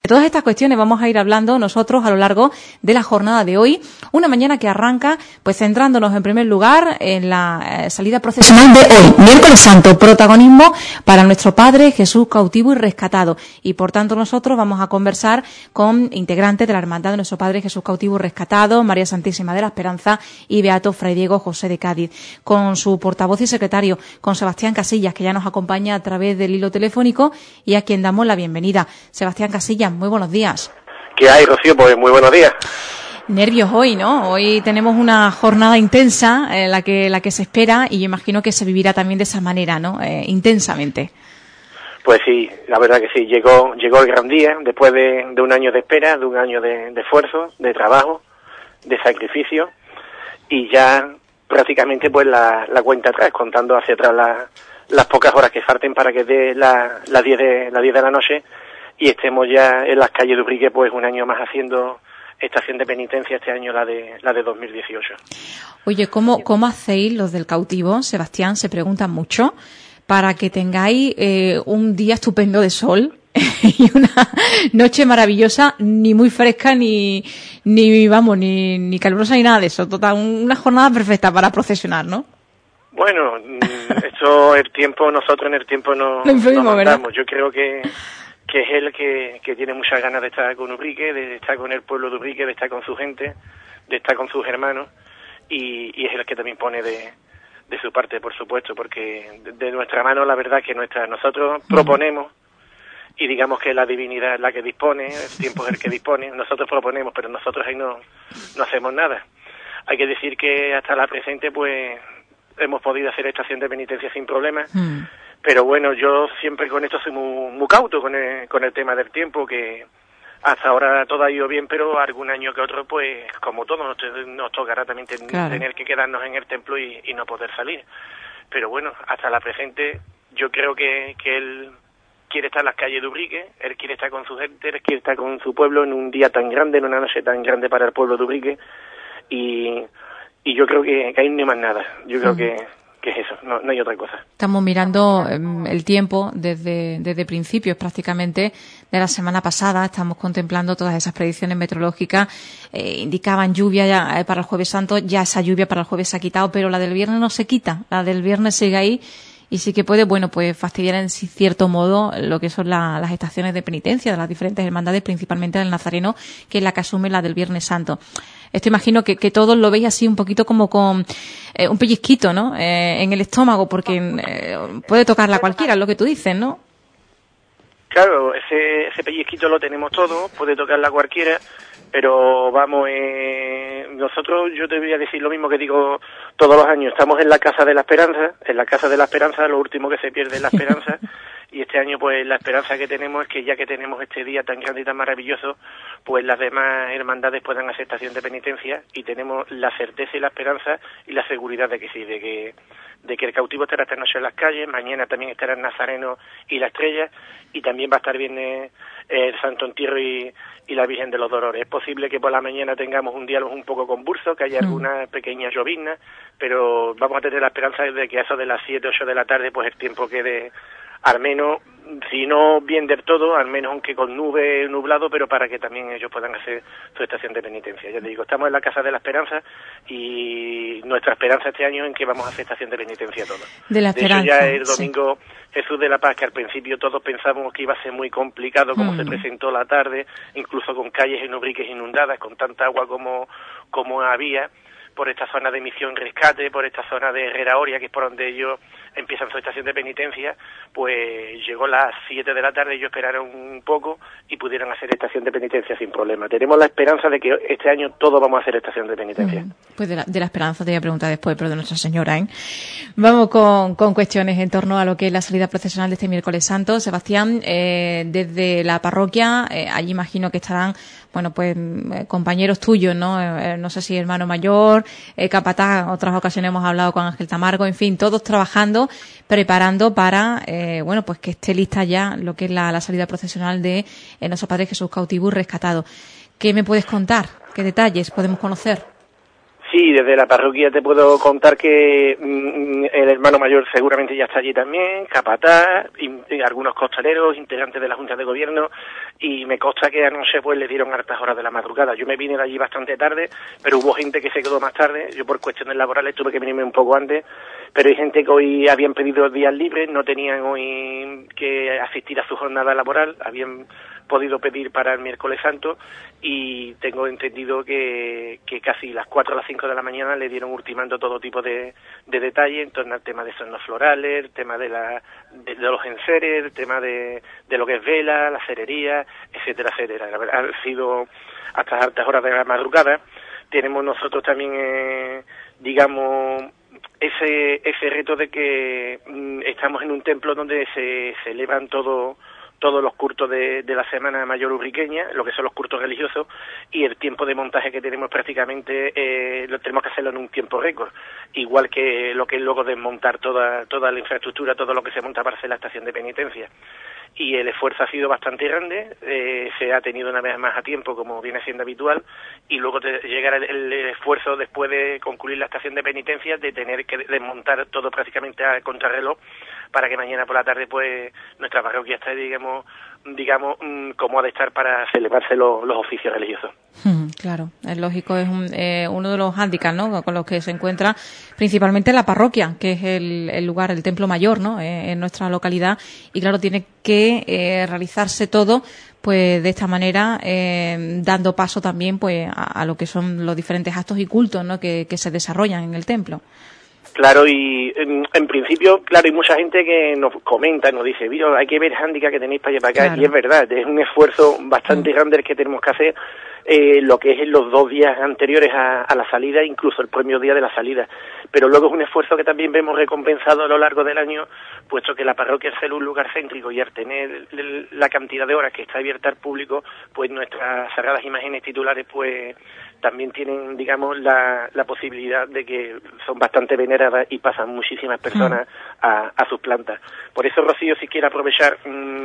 De todas estas cuestiones vamos a ir hablando nosotros a lo largo de la jornada de hoy, una mañana que arranca pues centrándonos en primer lugar en la salida procesional de hoy, miércoles santo, protagonismo para nuestro Padre Jesús cautivo y rescatado, y por tanto nosotros vamos a conversar con integrantes de la Hermandad de nuestro Padre Jesús cautivo y rescatado, María Santísima de la Esperanza y Beato Fray Diego José de Cádiz, con su portavoz y secretario, con Sebastián Casillas, que ya nos acompaña a través del hilo telefónico y a quien damos la bienvenida. Sebastián Casillas, muy buenos días. ¿Qué hay, Rocío? Pues muy buenos días. Nervios hoy, ¿no? Hoy tenemos una jornada intensa, la que se espera, y yo imagino que se vivirá también de esa manera, ¿no? Intensamente. Pues sí, la verdad que sí. Llegó el gran día, después de un año de espera, de un año de esfuerzo, de trabajo, de sacrificio, y ya prácticamente pues la cuenta atrás, contando hacia atrás las pocas horas que falten para que dé las 10 de la noche y estemos ya en las calles de Ubrique pues un año más haciendo estación de penitencia, este año la de 2018. Oye, ¿cómo hacéis los del cautivo, Sebastián? Se preguntan mucho, para que tengáis un día estupendo de sol y una noche maravillosa, ni muy fresca ni calurosa ni nada de eso. Total, una jornada perfecta para procesionar, ¿no? Bueno, eso el tiempo, nosotros en el tiempo no mandamos. ¿Verdad? Yo creo que es él que tiene muchas ganas de estar con Ubrique, de estar con el pueblo de Ubrique, de estar con su gente, de estar con sus hermanos, y es el que también pone de su parte, por supuesto, porque de nuestra mano la verdad que nosotros proponemos, y digamos que la divinidad es la que dispone, el tiempo es el que dispone, nosotros proponemos, pero nosotros ahí no hacemos nada. Hay que decir que hasta la presente pues hemos podido hacer estación de penitencia sin problemas, pero bueno, yo siempre con esto soy muy cauto con el tema del tiempo, que hasta ahora todo ha ido bien, pero algún año que otro, pues como todo, nos tocará también tener que quedarnos en el templo y no poder salir. Pero bueno, hasta la presente yo creo que él quiere estar en las calles de Ubrique, él quiere estar con su gente, él quiere estar con su pueblo en un día tan grande, en una noche tan grande para el pueblo de Ubrique, y yo creo que ahí no hay más nada. Yo creo que es eso, no hay otra cosa. Estamos mirando el tiempo desde principios prácticamente de la semana pasada. Estamos contemplando todas esas predicciones meteorológicas. Indicaban lluvia ya para el Jueves Santo, ya esa lluvia para el jueves se ha quitado, pero la del viernes no se quita, la del viernes sigue ahí, y sí que puede, pues fastidiar en cierto modo lo que son las estaciones de penitencia de las diferentes hermandades, principalmente del Nazareno, que es la que asume la del Viernes Santo. Esto imagino que todos lo veis así un poquito como con un pellizquito, ¿no? En el estómago, porque puede tocarla cualquiera, es lo que tú dices, ¿no? Claro, ese pellizquito lo tenemos todos, puede tocarla cualquiera, pero vamos, nosotros, yo te voy a decir lo mismo que digo todos los años, estamos en la Casa de la Esperanza, lo último que se pierde es la esperanza, y este año pues la esperanza que tenemos es que ya que tenemos este día tan grande y tan maravilloso, pues las demás hermandades puedan hacer estación de penitencia, y tenemos la certeza y la esperanza y la seguridad de que sí, de que el cautivo estará esta noche en las calles, mañana también estará el Nazareno y la Estrella, y también va a estar bien el Santo Entierro y la Virgen de los Dolores. Es posible que por la mañana tengamos un diálogo un poco convulso, que haya alguna pequeña llovizna, pero vamos a tener la esperanza de que a eso de las 7, 8 de la tarde, pues el tiempo quede, al menos, si no bien del todo, al menos aunque con nube, nublado, pero para que también ellos puedan hacer su estación de penitencia. Ya te digo, estamos en la Casa de la Esperanza, y nuestra esperanza este año es en que vamos a hacer estación de penitencia todos. De la Esperanza. De hecho, ya el domingo, sí. Jesús de la Paz, que al principio todos pensábamos que iba a ser muy complicado, como se presentó la tarde, incluso con calles en Ubrique inundadas, con tanta agua como había, por esta zona de Misión Rescate, por esta zona de Herrera Oria, que es por donde ellos empiezan su estación de penitencia, pues llegó las 7 de la tarde, ellos esperaron un poco y pudieron hacer estación de penitencia sin problema. Tenemos la esperanza de que este año todos vamos a hacer estación de penitencia. Pues de la esperanza te voy a preguntar después, pero de Nuestra Señora, ¿eh? Vamos con cuestiones en torno a lo que es la salida procesional de este miércoles santo. Sebastián, desde la parroquia, allí imagino que estarán compañeros tuyos, ¿no? No sé si hermano mayor, capataz, otras ocasiones hemos hablado con Ángel Tamargo, en fin, todos trabajando, preparando para, pues que esté lista ya lo que es la salida procesional de nuestro Padre Jesús cautivo y rescatado. ¿Qué me puedes contar? ¿Qué detalles podemos conocer? Sí, desde la parroquia te puedo contar que el hermano mayor seguramente ya está allí también, capataz, y algunos costaleros, integrantes de la Junta de Gobierno, y me consta que anoche pues le dieron hartas horas de la madrugada. Yo me vine de allí bastante tarde, pero hubo gente que se quedó más tarde. Yo por cuestiones laborales tuve que venirme un poco antes, pero hay gente que hoy habían pedido días libres, no tenían hoy que asistir a su jornada laboral, habían podido pedir para el miércoles santo, y tengo entendido que casi las 4 o las 5 de la mañana le dieron ultimando todo tipo de detalles en torno al tema de sonos florales, el tema de los enseres, el tema de lo que es vela, la cerería, etcétera, etcétera. La verdad, ha sido hasta altas horas de la madrugada. Tenemos nosotros también, digamos, ese reto de que estamos en un templo donde se celebran todos los cultos de la Semana Mayor urriqueña, lo que son los cultos religiosos, y el tiempo de montaje que tenemos prácticamente lo tenemos que hacerlo en un tiempo récord, igual que lo que es luego desmontar toda la infraestructura, todo lo que se monta para hacer la estación de penitencia. Y el esfuerzo ha sido bastante grande, se ha tenido una vez más a tiempo, como viene siendo habitual, y luego llegará el esfuerzo después de concluir la estación de penitencia, de tener que desmontar todo prácticamente a contrarreloj, para que mañana por la tarde pues nuestra parroquia esté, digamos como ha de estar para celebrarse los oficios religiosos. Claro, es lógico, es uno de los hándicaps, ¿no?, con los que se encuentra principalmente la parroquia, que es el lugar, el templo mayor, ¿no?, en nuestra localidad, y claro, tiene que realizarse todo pues de esta manera, dando paso también pues a lo que son los diferentes actos y cultos, ¿no?, que se desarrollan en el templo. Claro, y en principio, claro, hay mucha gente que nos comenta, nos dice, mira, hay que ver el hándicap que tenéis para allá para acá, claro. Y es verdad, es un esfuerzo bastante grande el que tenemos que hacer, lo que es en los 2 días anteriores a la salida, incluso el propio día de la salida. Pero luego es un esfuerzo que también vemos recompensado a lo largo del año, puesto que la parroquia es un lugar céntrico, y al tener la cantidad de horas que está abierta al público, pues nuestras sagradas imágenes titulares pues también tienen, digamos, la posibilidad de que son bastante veneradas y pasan muchísimas personas a sus plantas. Por eso, Rocío, si quiere aprovechar,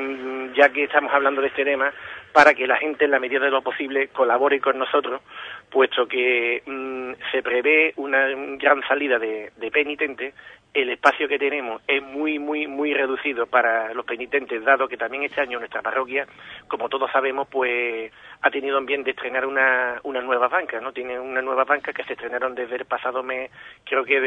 ya que estamos hablando de este tema, para que la gente, en la medida de lo posible, colabore con nosotros, puesto que se prevé una gran salida de penitentes. El espacio que tenemos es muy, muy, muy reducido para los penitentes, dado que también este año nuestra parroquia, como todos sabemos, pues ha tenido en bien de estrenar una nueva banca, ¿no? Tiene una nueva banca que se estrenaron desde el pasado mes, creo que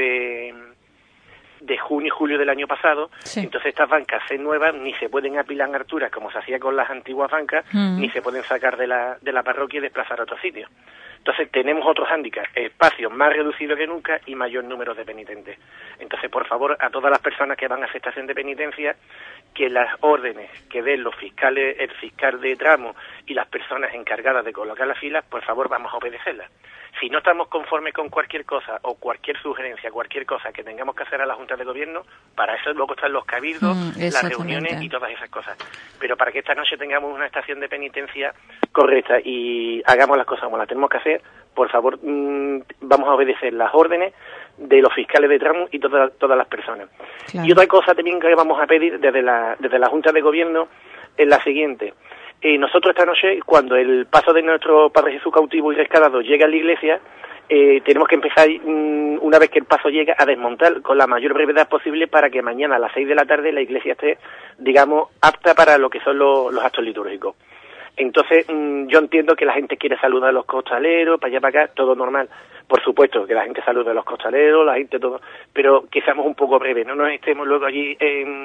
de junio y julio del año pasado. Sí. Entonces estas bancas se nuevas, ni se pueden apilar en alturas como se hacía con las antiguas bancas, ni se pueden sacar de la parroquia y desplazar a otro sitio. Entonces tenemos otros hándicaps, espacios más reducidos que nunca y mayor número de penitentes. Entonces, por favor, a todas las personas que van a estación de penitencia, que las órdenes que den los fiscales, el fiscal de tramo y las personas encargadas de colocar las filas, por favor, vamos a obedecerlas. Si no estamos conformes con cualquier cosa o cualquier sugerencia, cualquier cosa que tengamos que hacer a la Junta de Gobierno, para eso luego están los cabildos, las reuniones y todas esas cosas. Pero para que esta noche tengamos una estación de penitencia correcta y hagamos las cosas como las tenemos que hacer, por favor, vamos a obedecer las órdenes de los fiscales de tramo y todas las personas. Claro. Y otra cosa también que vamos a pedir desde la Junta de Gobierno es la siguiente. Nosotros esta noche, cuando el paso de nuestro Padre Jesús cautivo y rescatado llegue a la iglesia, tenemos que empezar, una vez que el paso llega, a desmontar con la mayor brevedad posible para que mañana a las 6 de la tarde la iglesia esté, digamos, apta para lo que son los actos litúrgicos. Entonces, yo entiendo que la gente quiere saludar a los costaleros, para allá, para acá, todo normal. Por supuesto que la gente saluda a los costaleros, la gente todo, pero que seamos un poco breves, no nos estemos luego allí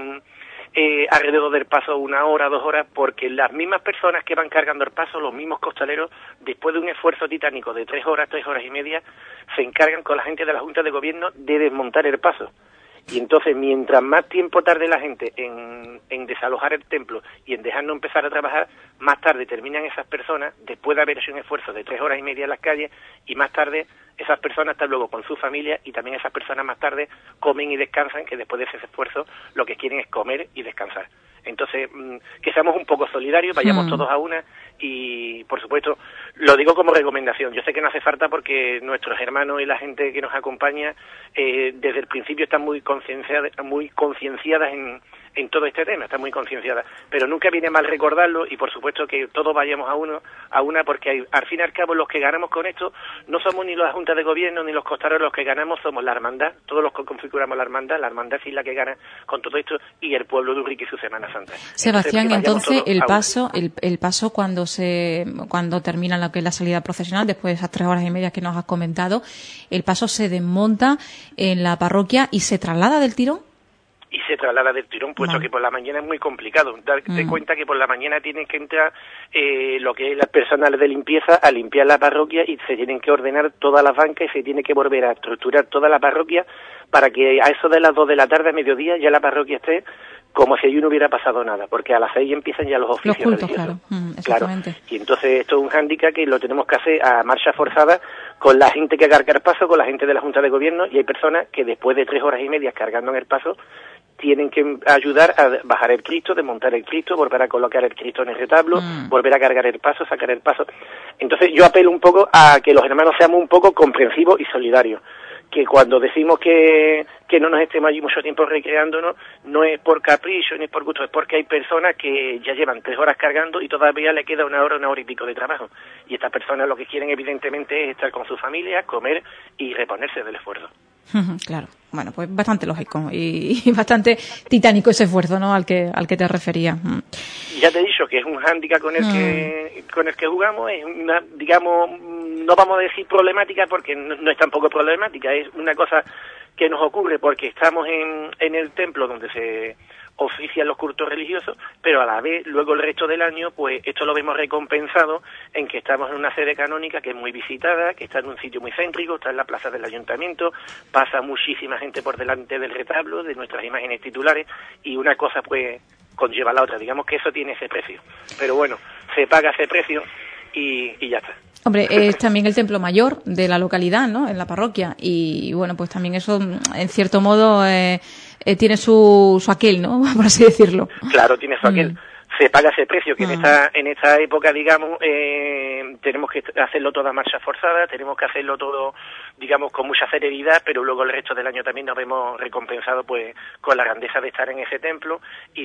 alrededor del paso 1 hora, 2 horas, porque las mismas personas que van cargando el paso, los mismos costaleros, después de un esfuerzo titánico de 3 horas y media, se encargan con la gente de la Junta de Gobierno de desmontar el paso. Y entonces, mientras más tiempo tarde la gente en desalojar el templo y en dejarnos empezar a trabajar, más tarde terminan esas personas, después de haber hecho un esfuerzo de 3 horas y media en las calles, y más tarde esas personas están luego con su familia, y también esas personas más tarde comen y descansan, que después de ese esfuerzo lo que quieren es comer y descansar. Entonces, que seamos un poco solidarios, vayamos todos a una, y por supuesto, lo digo como recomendación. Yo sé que no hace falta porque nuestros hermanos y la gente que nos acompaña desde el principio están muy concienciadas en en todo este tema, está muy concienciada, pero nunca viene mal recordarlo y por supuesto que todos vayamos a una porque al fin y al cabo los que ganamos con esto no somos ni la Junta de Gobierno ni los costaleros, los que ganamos somos la hermandad, todos los que configuramos la hermandad sí es la que gana con todo esto y el pueblo de Ubrique y su Semana Santa. Sebastián, entonces el paso cuando termina lo que es la salida procesional, después de esas 3 horas y media que nos has comentado, el paso se desmonta en la parroquia y se traslada del tirón. Y se traslada del tirón, puesto que por la mañana es muy complicado. Darte cuenta que por la mañana tienen que entrar lo que es las personal de limpieza a limpiar la parroquia y se tienen que ordenar todas las bancas y se tiene que volver a estructurar toda la parroquia para que a eso de las 2 de la tarde, a mediodía, ya la parroquia esté como si allí no hubiera pasado nada, porque a las 6 empiezan ya los oficios cultos, claro. Exactamente. Claro. Y entonces esto es un hándicap que lo tenemos que hacer a marcha forzada con la gente que carga el paso, con la gente de la Junta de Gobierno, y hay personas que después de 3 horas y media cargando en el paso tienen que ayudar a bajar el Cristo, desmontar el Cristo, volver a colocar el Cristo en el retablo, volver a cargar el paso, sacar el paso. Entonces yo apelo un poco a que los hermanos seamos un poco comprensivos y solidarios, que cuando decimos que no nos estemos allí mucho tiempo recreándonos, no es por capricho ni es por gusto, es porque hay personas que ya llevan 3 horas cargando y todavía le queda 1 hora y pico de trabajo. Y estas personas lo que quieren evidentemente es estar con su familia, comer y reponerse del esfuerzo. Claro, bueno, pues bastante lógico y bastante titánico ese esfuerzo, ¿no? Al que te refería. Ya te he dicho que es un hándicap con el que jugamos, es una, digamos, no vamos a decir problemática porque no es tampoco problemática, es una cosa que nos ocurre porque estamos en el templo donde se ofician los cultos religiosos, pero a la vez, luego el resto del año, pues esto lo vemos recompensado en que estamos en una sede canónica que es muy visitada, que está en un sitio muy céntrico, está en la plaza del ayuntamiento, pasa muchísima gente por delante del retablo, de nuestras imágenes titulares, y una cosa pues conlleva a la otra, digamos que eso tiene ese precio. Pero bueno, se paga ese precio y ya está. Hombre, es también el templo mayor de la localidad, ¿no?, en la parroquia, y bueno, pues también eso, en cierto modo, tiene su aquel, ¿no?, por así decirlo. Claro, tiene su aquel. Se paga ese precio, que en esta época, digamos, tenemos que hacerlo todo a marcha forzada, tenemos que hacerlo todo, digamos, con mucha celeridad, pero luego el resto del año también nos vemos recompensados pues con la grandeza de estar en ese templo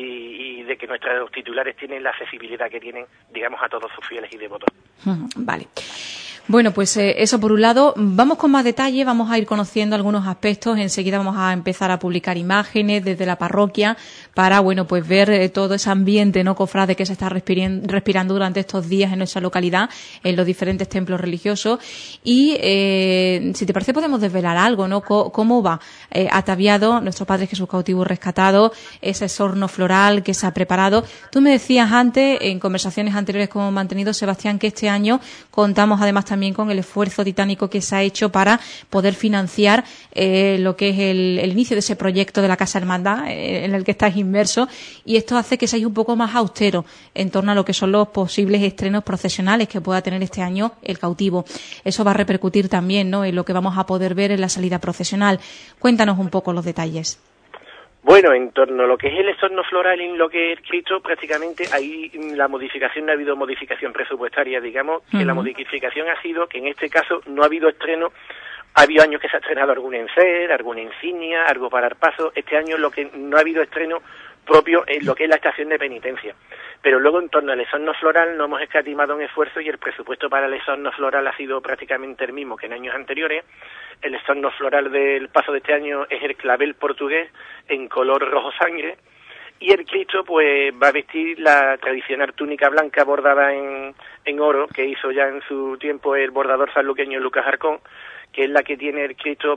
y de que nuestros titulares tienen la accesibilidad que tienen, digamos, a todos sus fieles y devotos. Vale. Bueno, pues eso por un lado. Vamos con más detalle, vamos a ir conociendo algunos aspectos. Enseguida vamos a empezar a publicar imágenes desde la parroquia para, bueno, pues ver todo ese ambiente, ¿no?, cofrade, que se está respirando durante estos días en nuestra localidad, en los diferentes templos religiosos. Y, si te parece, podemos desvelar algo, ¿no? ¿Cómo va ataviado nuestro Padre Jesús cautivo rescatado, ese sorno floral que se ha preparado? Tú me decías antes, en conversaciones anteriores que hemos mantenido, Sebastián, que este año contamos además también con el esfuerzo titánico que se ha hecho para poder financiar lo que es el inicio de ese proyecto de la Casa Hermandad en el que estás inmerso, y esto hace que seáis un poco más austero en torno a lo que son los posibles estrenos procesionales que pueda tener este año el cautivo. Eso va a repercutir también, ¿no?, en lo que vamos a poder ver en la salida procesional. Cuéntanos un poco los detalles. Bueno, en torno a lo que es el esorno floral y lo que es Cristo, prácticamente ahí la modificación, no ha habido modificación presupuestaria, digamos, que la modificación ha sido que en este caso no ha habido estreno. Ha habido años que se ha estrenado algún encer, alguna insignia, algo para el paso. Este año lo que no ha habido estreno propio en lo que es la estación de penitencia. Pero luego en torno al esorno floral no hemos escatimado un esfuerzo y el presupuesto para el esorno floral ha sido prácticamente el mismo que en años anteriores. El esorno floral del paso de este año es el clavel portugués en color rojo sangre, y el Cristo pues va a vestir la tradicional túnica blanca bordada en oro que hizo ya en su tiempo el bordador sanluqueño Lucas Arcón, que es la que tiene el Cristo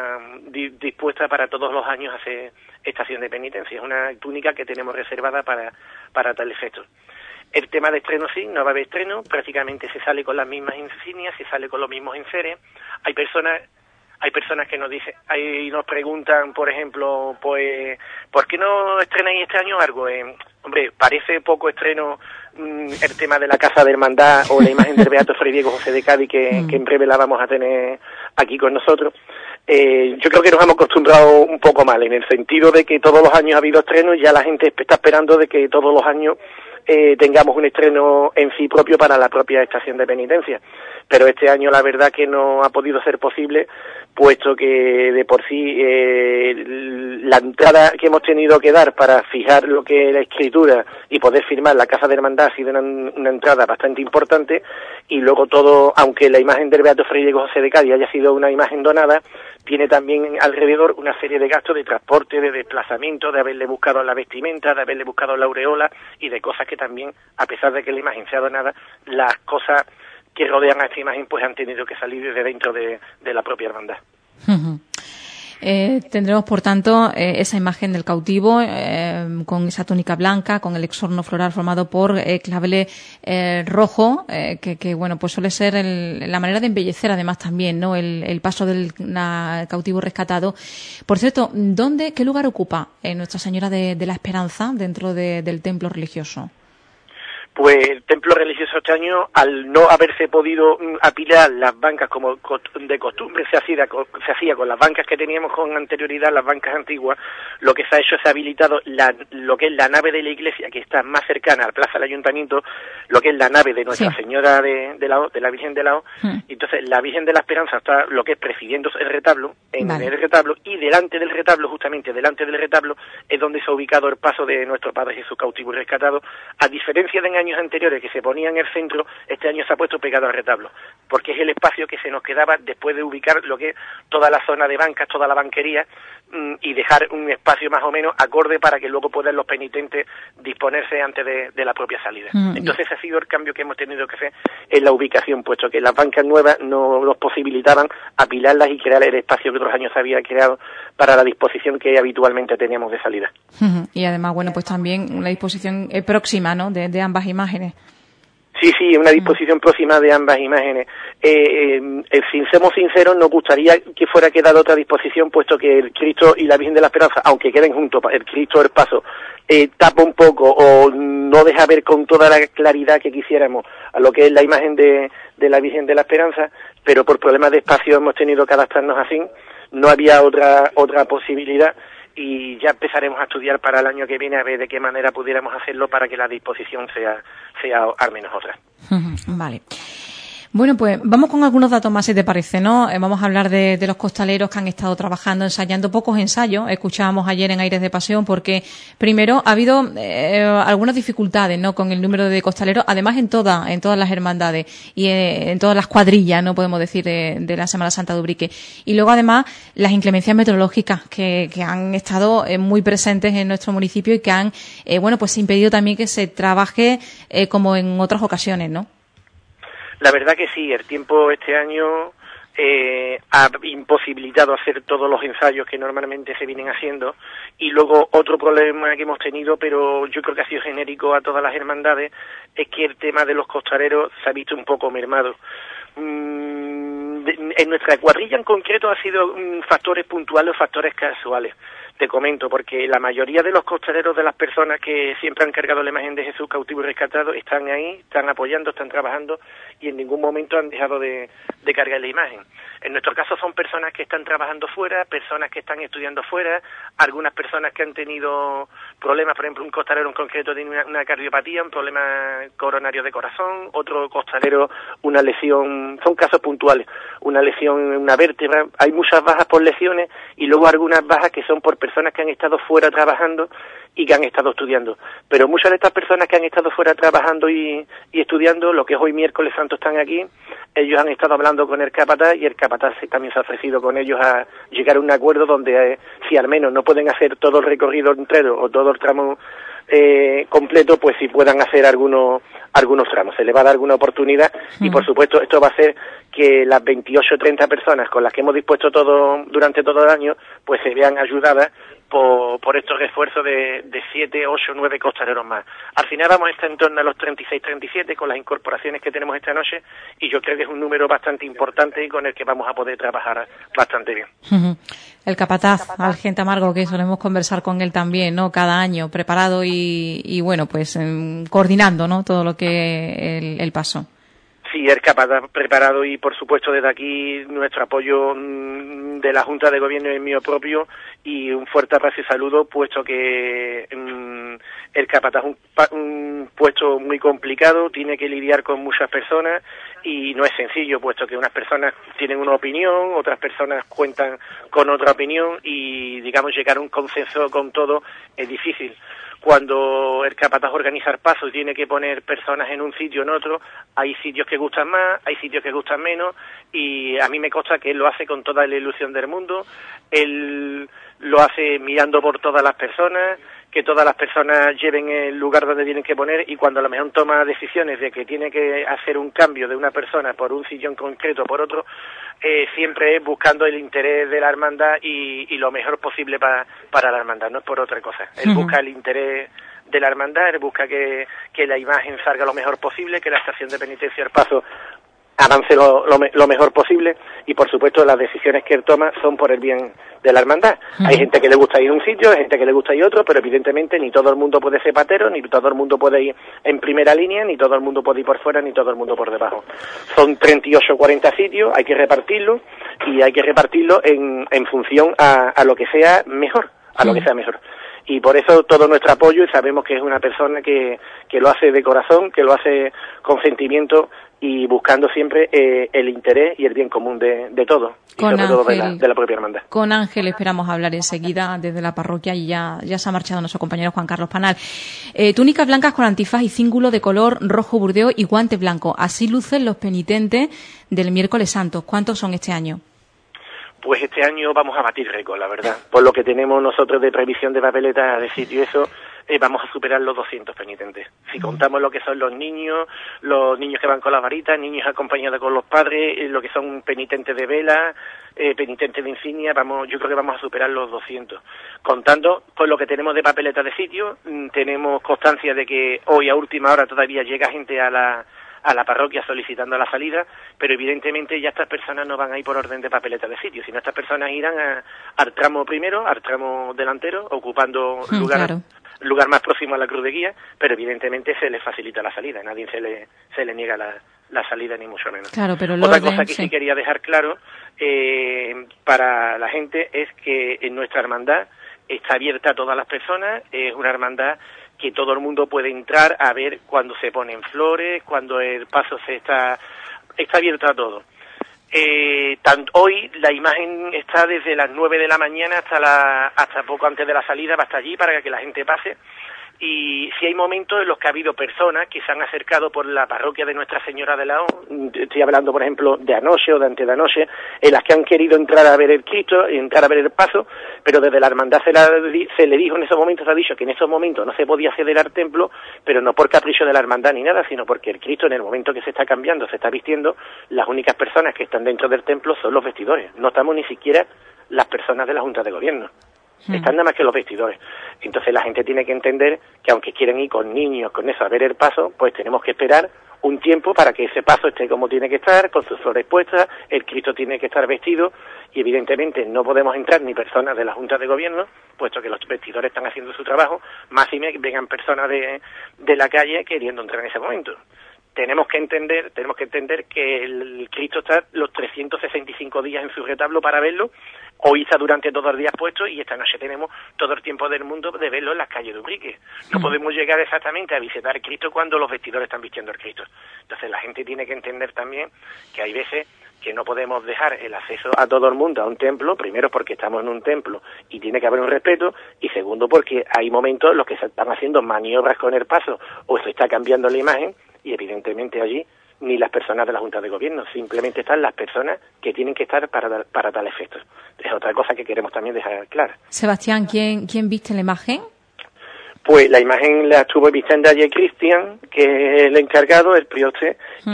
dispuesta para todos los años hacer estación de penitencia. Es una túnica que tenemos reservada para tal efecto. El tema de estreno sí, no va a haber estreno, prácticamente se sale con las mismas insignias, se sale con los mismos enseres. Hay personas que nos dicen, nos preguntan, por ejemplo, pues, ¿por qué no estrenáis este año algo? Hombre, parece poco estreno el tema de la Casa de Hermandad o la imagen del Beato Fray Diego José de Cádiz, que en breve la vamos a tener aquí con nosotros. Yo creo que nos hemos acostumbrado un poco mal, en el sentido de que todos los años ha habido estrenos y ya la gente está esperando de que todos los años tengamos un estreno en sí propio para la propia estación de penitencia. Pero este año la verdad que no ha podido ser posible puesto que de por sí la entrada que hemos tenido que dar para fijar lo que es la escritura y poder firmar la Casa de Hermandad ha sido una entrada bastante importante, y luego todo, aunque la imagen del Beato Fray Diego José de Cádiz haya sido una imagen donada, tiene también alrededor una serie de gastos de transporte, de desplazamiento, de haberle buscado la vestimenta, de haberle buscado la aureola y de cosas que también, a pesar de que la imagen sea donada, las cosas que rodean a esta imagen pues han tenido que salir desde dentro de la propia hermandad. Tendremos, por tanto, esa imagen del cautivo con esa túnica blanca, con el exorno floral formado por claveles rojo, que bueno, pues suele ser la manera de embellecer además también, ¿no? El paso del cautivo rescatado. Por cierto, ¿qué lugar ocupa Nuestra Señora de la Esperanza dentro del templo religioso? Pues el templo religioso este año, al no haberse podido apilar las bancas como de costumbre se hacía con las bancas que teníamos con anterioridad, las bancas antiguas, lo que se ha hecho es habilitado lo que es la nave de la iglesia, que está más cercana a la plaza del ayuntamiento, lo que es la nave de Nuestra Señora de la Virgen de la O. Entonces la Virgen de la Esperanza está lo que es presidiendo el retablo, el retablo, y delante del retablo, justamente delante del retablo, es donde se ha ubicado el paso de nuestro Padre Jesús cautivo y rescatado. A diferencia de años anteriores que se ponía en el centro, este año se ha puesto pegado al retablo, porque es el espacio que se nos quedaba después de ubicar lo que es toda la zona de bancas, toda la banquería, y dejar un espacio más o menos acorde para que luego puedan los penitentes disponerse antes de la propia salida. Entonces ese ha sido el cambio que hemos tenido que hacer en la ubicación, puesto que las bancas nuevas no nos posibilitaban apilarlas y crear el espacio que otros años se había creado para la disposición que habitualmente teníamos de salida. Y además, bueno, pues también una disposición próxima, ¿no?, de ambas imágenes. Sí, una disposición próxima de ambas imágenes. Si somos sinceros, nos gustaría que fuera quedada otra disposición, puesto que el Cristo y la Virgen de la Esperanza, aunque queden juntos, el Cristo del Paso, tapa un poco o no deja ver con toda la claridad que quisiéramos a lo que es la imagen de la Virgen de la Esperanza, pero por problemas de espacio hemos tenido que adaptarnos así. No había otra posibilidad, y ya empezaremos a estudiar para el año que viene a ver de qué manera pudiéramos hacerlo para que la disposición sea al menos otra. Vale. Bueno, pues vamos con algunos datos más, si te parece, ¿no? Vamos a hablar de los costaleros que han estado trabajando, ensayando pocos ensayos. Escuchábamos ayer en Aires de Pasión porque, primero, ha habido algunas dificultades, ¿no?, con el número de costaleros, además en todas las hermandades y en todas las cuadrillas, no podemos decir, de la Semana Santa de Ubrique. Y luego, además, las inclemencias meteorológicas que han estado muy presentes en nuestro municipio y que han, pues impedido también que se trabaje como en otras ocasiones, ¿no? La verdad que sí, el tiempo este año ha imposibilitado hacer todos los ensayos que normalmente se vienen haciendo, y luego otro problema que hemos tenido, pero yo creo que ha sido genérico a todas las hermandades, es que el tema de los costaleros se ha visto un poco mermado. En nuestra cuadrilla en concreto ha sido factores puntuales o factores casuales. Te comento, porque la mayoría de los costaleros, de las personas que siempre han cargado la imagen de Jesús cautivo y rescatado, están ahí, están apoyando, están trabajando, y en ningún momento han dejado de cargar la imagen. En nuestro caso son personas que están trabajando fuera, personas que están estudiando fuera, algunas personas que han tenido problemas, por ejemplo, un costalero en concreto tiene una cardiopatía, un problema coronario de corazón, otro costalero una lesión, son casos puntuales, una lesión en una vértebra. Hay muchas bajas por lesiones y luego algunas bajas que son por personas que han estado fuera trabajando y que han estado estudiando. Pero muchas de estas personas que han estado fuera trabajando y estudiando, lo que es hoy miércoles santo están aquí, ellos han estado hablando con el capataz y el capataz también se ha ofrecido con ellos a llegar a un acuerdo donde si al menos no pueden hacer todo el recorrido entero o todo el tramo completo, pues si puedan hacer algunos tramos. Se les va a dar alguna oportunidad y por supuesto esto va a hacer que las 28 o 30 personas con las que hemos dispuesto durante todo el año pues se vean ayudadas por estos refuerzos de 7, 8, 9 costaleros más. Al final vamos a estar en torno a los 36, 37 con las incorporaciones que tenemos esta noche, y yo creo que es un número bastante importante y con el que vamos a poder trabajar bastante bien. El capataz, Algente Amargo, que solemos conversar con él también, ¿no?, cada año, preparado y bueno, pues coordinando, ¿no?, todo lo que el paso. Sí, el capataz preparado, y por supuesto desde aquí nuestro apoyo de la Junta de Gobierno y el mío propio, y un fuerte abrazo y saludo, puesto que el capataz es un puesto muy complicado, tiene que lidiar con muchas personas y no es sencillo, puesto que unas personas tienen una opinión, otras personas cuentan con otra opinión y, digamos, llegar a un consenso con todo es difícil. Cuando el capataz organiza el paso y tiene que poner personas en un sitio o en otro, hay sitios que gustan más, hay sitios que gustan menos, y a mí me consta que él lo hace con toda la ilusión del mundo. Él lo hace mirando por todas las personas, que todas las personas lleven el lugar donde tienen que poner, y cuando a lo mejor toma decisiones de que tiene que hacer un cambio de una persona por un sillón concreto por otro, siempre es buscando el interés de la hermandad y lo mejor posible para la hermandad, no es por otra cosa. Él busca el interés de la hermandad, él busca que la imagen salga lo mejor posible, que la estación de penitencia del Paso avance lo mejor posible, y por supuesto las decisiones que él toma son por el bien de la hermandad. Hay gente que le gusta ir a un sitio, hay gente que le gusta ir a otro, pero evidentemente ni todo el mundo puede ser patero, ni todo el mundo puede ir en primera línea, ni todo el mundo puede ir por fuera, ni todo el mundo por debajo. Son 38 o 40 sitios, hay que repartirlo, y hay que repartirlo en función a lo que sea mejor, lo que sea mejor. Y por eso todo nuestro apoyo, y sabemos que es una persona que lo hace de corazón, que lo hace con sentimiento y buscando siempre el interés y el bien común de todos, y sobre todo de la propia hermandad. Con Ángel esperamos hablar enseguida desde la parroquia, y ya se ha marchado nuestro compañero Juan Carlos Panal. Túnicas blancas con antifaz y cíngulo de color rojo burdeo y guante blanco. Así lucen los penitentes del miércoles santo. ¿Cuántos son este año? Pues este año vamos a batir récord, la verdad. Por lo que tenemos nosotros de previsión de papeletas de sitio, eso, vamos a superar los 200 penitentes. Si contamos lo que son los niños que van con las varitas, niños acompañados con los padres, lo que son penitentes de vela, penitentes de insignia, yo creo que vamos a superar los 200. Contando con lo que tenemos de papeletas de sitio, tenemos constancia de que hoy a última hora todavía llega gente a la parroquia solicitando la salida, pero evidentemente ya estas personas no van a ir por orden de papeleta de sitio, sino estas personas irán al tramo primero, al tramo delantero, ocupando lugar más próximo a la cruz de guía, pero evidentemente se les facilita la salida, nadie se le niega la salida, ni mucho menos. Claro, pero otra cosa que sí quería dejar claro para la gente es que en nuestra hermandad está abierta a todas las personas, es una hermandad que todo el mundo puede entrar a ver cuando se ponen flores, cuando el paso está abierto a todo. Hoy la imagen está desde las 9 de la mañana hasta poco antes de la salida, va hasta allí para que la gente pase. Y si hay momentos en los que ha habido personas que se han acercado por la parroquia de Nuestra Señora de Laón, estoy hablando por ejemplo de anoche o de antes de anoche, en las que han querido entrar a ver el Cristo, entrar a ver el paso, pero desde la hermandad se le dijo en esos momentos, se ha dicho que en esos momentos no se podía acceder al templo, pero no por capricho de la hermandad ni nada, sino porque el Cristo en el momento que se está cambiando, se está vistiendo, las únicas personas que están dentro del templo son los vestidores, no estamos ni siquiera las personas de la Junta de Gobierno. Están nada más que los vestidores. Entonces la gente tiene que entender que aunque quieren ir con niños, con eso, a ver el paso, pues tenemos que esperar un tiempo para que ese paso esté como tiene que estar, con sus flores puestas, el Cristo tiene que estar vestido, y evidentemente no podemos entrar ni personas de la Junta de Gobierno, puesto que los vestidores están haciendo su trabajo, más si vengan personas de la calle queriendo entrar en ese momento. Tenemos que entender que el Cristo está los 365 días en su retablo para verlo. Hoy está durante todos los días puesto, y esta noche tenemos todo el tiempo del mundo de verlo en las calles de Ubrique. No podemos llegar exactamente a visitar el Cristo cuando los vestidores están vistiendo al Cristo. Entonces la gente tiene que entender también que hay veces que no podemos dejar el acceso a todo el mundo a un templo, primero porque estamos en un templo y tiene que haber un respeto, y segundo porque hay momentos en los que se están haciendo maniobras con el paso o se está cambiando la imagen, y evidentemente allí ni las personas de la Junta de Gobierno, simplemente están las personas que tienen que estar para tal efecto. Es otra cosa que queremos también dejar clara. Sebastián, ¿quién viste la imagen? Pues la imagen la estuvo vistiendo ayer Cristian, que es el encargado, el prioste,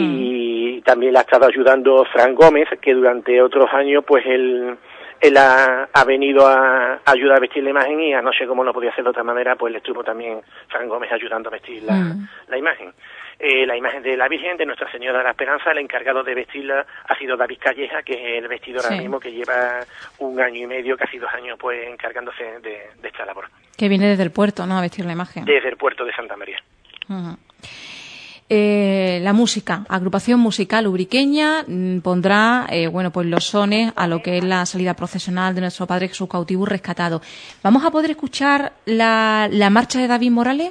y también la ha estado ayudando Fran Gómez, que durante otros años pues él ha venido a ayudar a vestir la imagen, y anoche, como no podía ser de otra manera, pues le estuvo también Fran Gómez ayudando a vestir la imagen. La imagen de la Virgen, de Nuestra Señora de la Esperanza, el encargado de vestirla ha sido David Calleja, que es el vestidor ahora mismo, que lleva 1 año y medio, casi 2 años, pues encargándose de esta labor. Que viene desde el puerto, ¿no?, a vestir la imagen. Desde el puerto de Santa María. La música, agrupación musical ubriqueña, pondrá, pues los sones a lo que es la salida procesional de nuestro Padre Jesús cautivo y rescatado. ¿Vamos a poder escuchar la marcha de David Morales?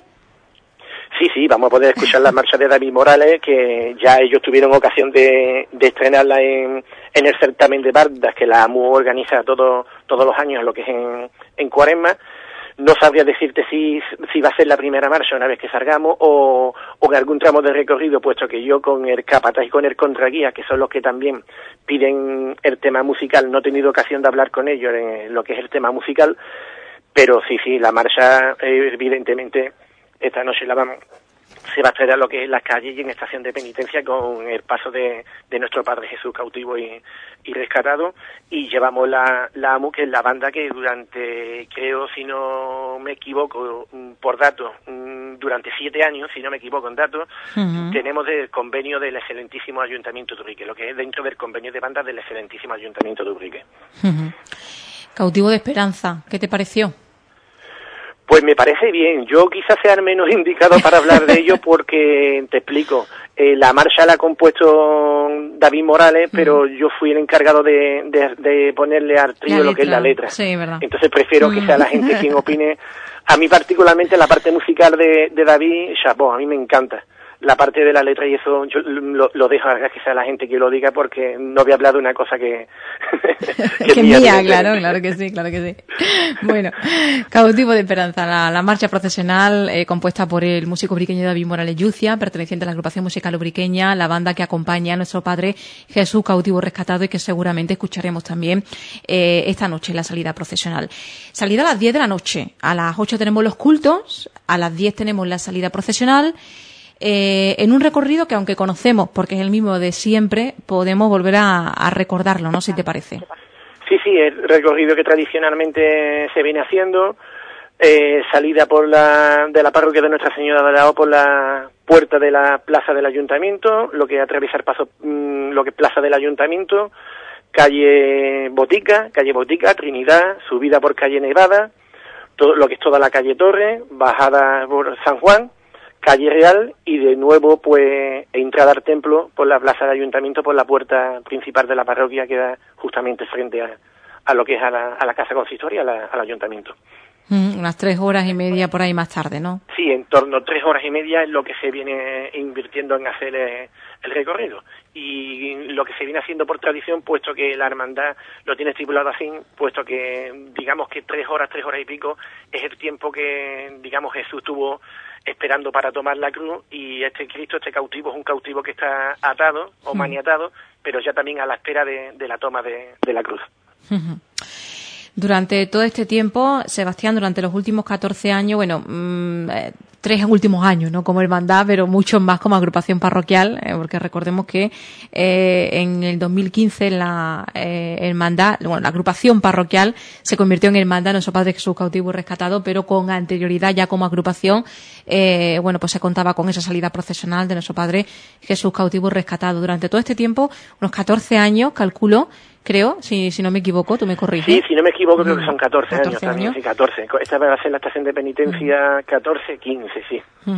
Sí, vamos a poder escuchar la marcha de David Morales, que ya ellos tuvieron ocasión de estrenarla en el certamen de bandas que la AMU organiza todos los años, lo que es en Cuaresma. No sabría decirte si va a ser la primera marcha una vez que salgamos o en algún tramo de recorrido, puesto que yo con el capataz y con el contraguía, que son los que también piden el tema musical, no he tenido ocasión de hablar con ellos en lo que es el tema musical, pero sí, la marcha evidentemente esta noche se va a estrenar lo que es en las calles y en estación de penitencia con el paso de nuestro Padre Jesús cautivo y rescatado, y llevamos la AMU, que es la banda que durante, creo, si no me equivoco, por datos, durante 7 años, si no me equivoco en datos, tenemos el convenio del excelentísimo Ayuntamiento de Ubrique, lo que es dentro del convenio de bandas del excelentísimo Ayuntamiento de Ubrique. Cautivo de Esperanza, ¿qué te pareció? Pues me parece bien. Yo quizás sea el menos indicado para hablar de ello porque, te explico, la marcha la ha compuesto David Morales, pero yo fui el encargado de ponerle al trío lo que es la letra. Sí, verdad. Entonces prefiero que sea la gente quien opine. A mí particularmente la parte musical de David, chapeau, a mí me encanta. La parte de la letra y eso yo lo dejo a que sea la gente que lo diga, porque no voy a hablar de una cosa que que mía, claro que sí. Bueno, Cautivo de Esperanza, la marcha procesional compuesta por el músico ubriqueño David Morales Yucia, perteneciente a la agrupación musical ubriqueña, la banda que acompaña a nuestro Padre Jesús cautivo rescatado y que seguramente escucharemos también esta noche en la salida procesional. Salida a las 10 de la noche, a las 8 tenemos los cultos, a las 10 tenemos la salida procesional. En un recorrido que, aunque conocemos porque es el mismo de siempre, podemos volver a recordarlo, ¿no? Si te parece. Sí, el recorrido que tradicionalmente se viene haciendo, salida de la parroquia de Nuestra Señora de la O por la puerta de la plaza del Ayuntamiento, lo que atraviesa el paso, lo que es plaza del Ayuntamiento, calle Botica, Trinidad, subida por calle Nevada, todo lo que es toda la calle Torre, bajada por San Juan, calle Real, y de nuevo pues entrada al templo por la plaza del Ayuntamiento, por la puerta principal de la parroquia que da justamente frente a lo que es a la casa consistoria, al Ayuntamiento. Unas 3 horas y media por ahí más tarde, ¿no? Sí, en torno a 3 horas y media es lo que se viene invirtiendo en hacer el recorrido. Y lo que se viene haciendo por tradición, puesto que la hermandad lo tiene estipulado así, puesto que digamos que 3 horas y pico es el tiempo que, digamos, Jesús tuvo esperando para tomar la cruz, y este Cristo, este cautivo, es un cautivo que está atado o maniatado, pero ya también a la espera de la toma de la cruz. Durante todo este tiempo, Sebastián, durante los últimos 14 años, 3 últimos años, ¿no? Como hermandad, pero muchos más como agrupación parroquial, porque recordemos que en el 2015 la hermandad, la agrupación parroquial se convirtió en hermandad de nuestro Padre Jesús cautivo y rescatado, pero con anterioridad ya como agrupación, pues se contaba con esa salida procesional de nuestro Padre Jesús cautivo y rescatado. Durante todo este tiempo, unos 14 años, calculo, creo, si no me equivoco, tú me corriges. Sí, si no me equivoco, creo que son 14 años también, sí, 14. Esta va a ser la estación de penitencia 14, 15, sí.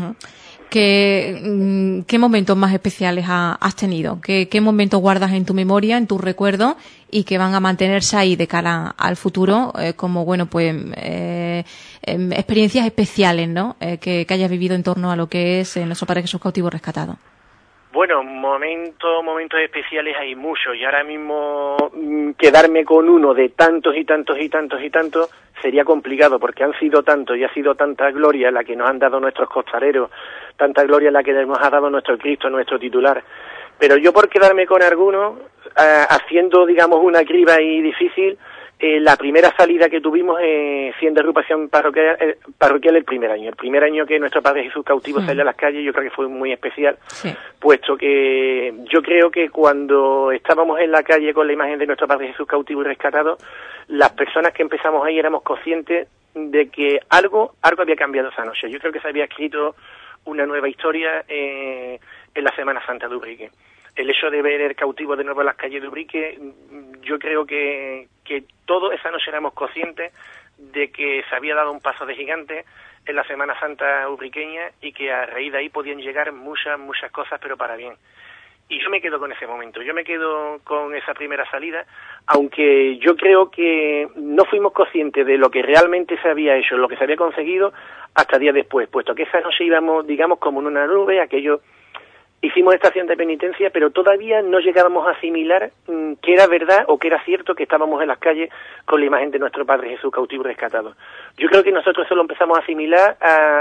¿Qué momentos más especiales has tenido? ¿Qué momentos guardas en tu memoria, en tu recuerdo, y que van a mantenerse ahí de cara al futuro, como, experiencias especiales, ¿no? Que hayas vivido en torno a lo que es nuestro Padre Jesús cautivo rescatado? Bueno, momentos especiales hay muchos, y ahora mismo quedarme con uno de tantos sería complicado, porque han sido tantos y ha sido tanta gloria la que nos han dado nuestros costaleros, tanta gloria la que nos ha dado nuestro Cristo, nuestro titular. Pero yo, por quedarme con alguno, haciendo, digamos, una criba y difícil, la primera salida que tuvimos siendo agrupación parroquial el primer año que nuestro Padre Jesús cautivo salió a las calles, yo creo que fue muy especial, puesto que yo creo que cuando estábamos en la calle con la imagen de nuestro Padre Jesús cautivo y rescatado, las personas que empezamos ahí éramos conscientes de que algo había cambiado esa noche. Yo creo que se había escrito una nueva historia en la Semana Santa de Ubrique. El hecho de ver el cautivo de nuevo en las calles de Ubrique, yo creo que todos esa noche éramos conscientes de que se había dado un paso de gigante en la Semana Santa ubriqueña y que a raíz de ahí podían llegar muchas cosas, pero para bien. Y yo me quedo con ese momento, yo me quedo con esa primera salida, aunque yo creo que no fuimos conscientes de lo que realmente se había hecho, lo que se había conseguido, hasta días después, puesto que esa noche íbamos, digamos, como en una nube, aquello, hicimos estación de penitencia, pero todavía no llegábamos a asimilar que era verdad o que era cierto que estábamos en las calles con la imagen de nuestro Padre Jesús cautivo y rescatado. Yo creo que nosotros eso lo empezamos a asimilar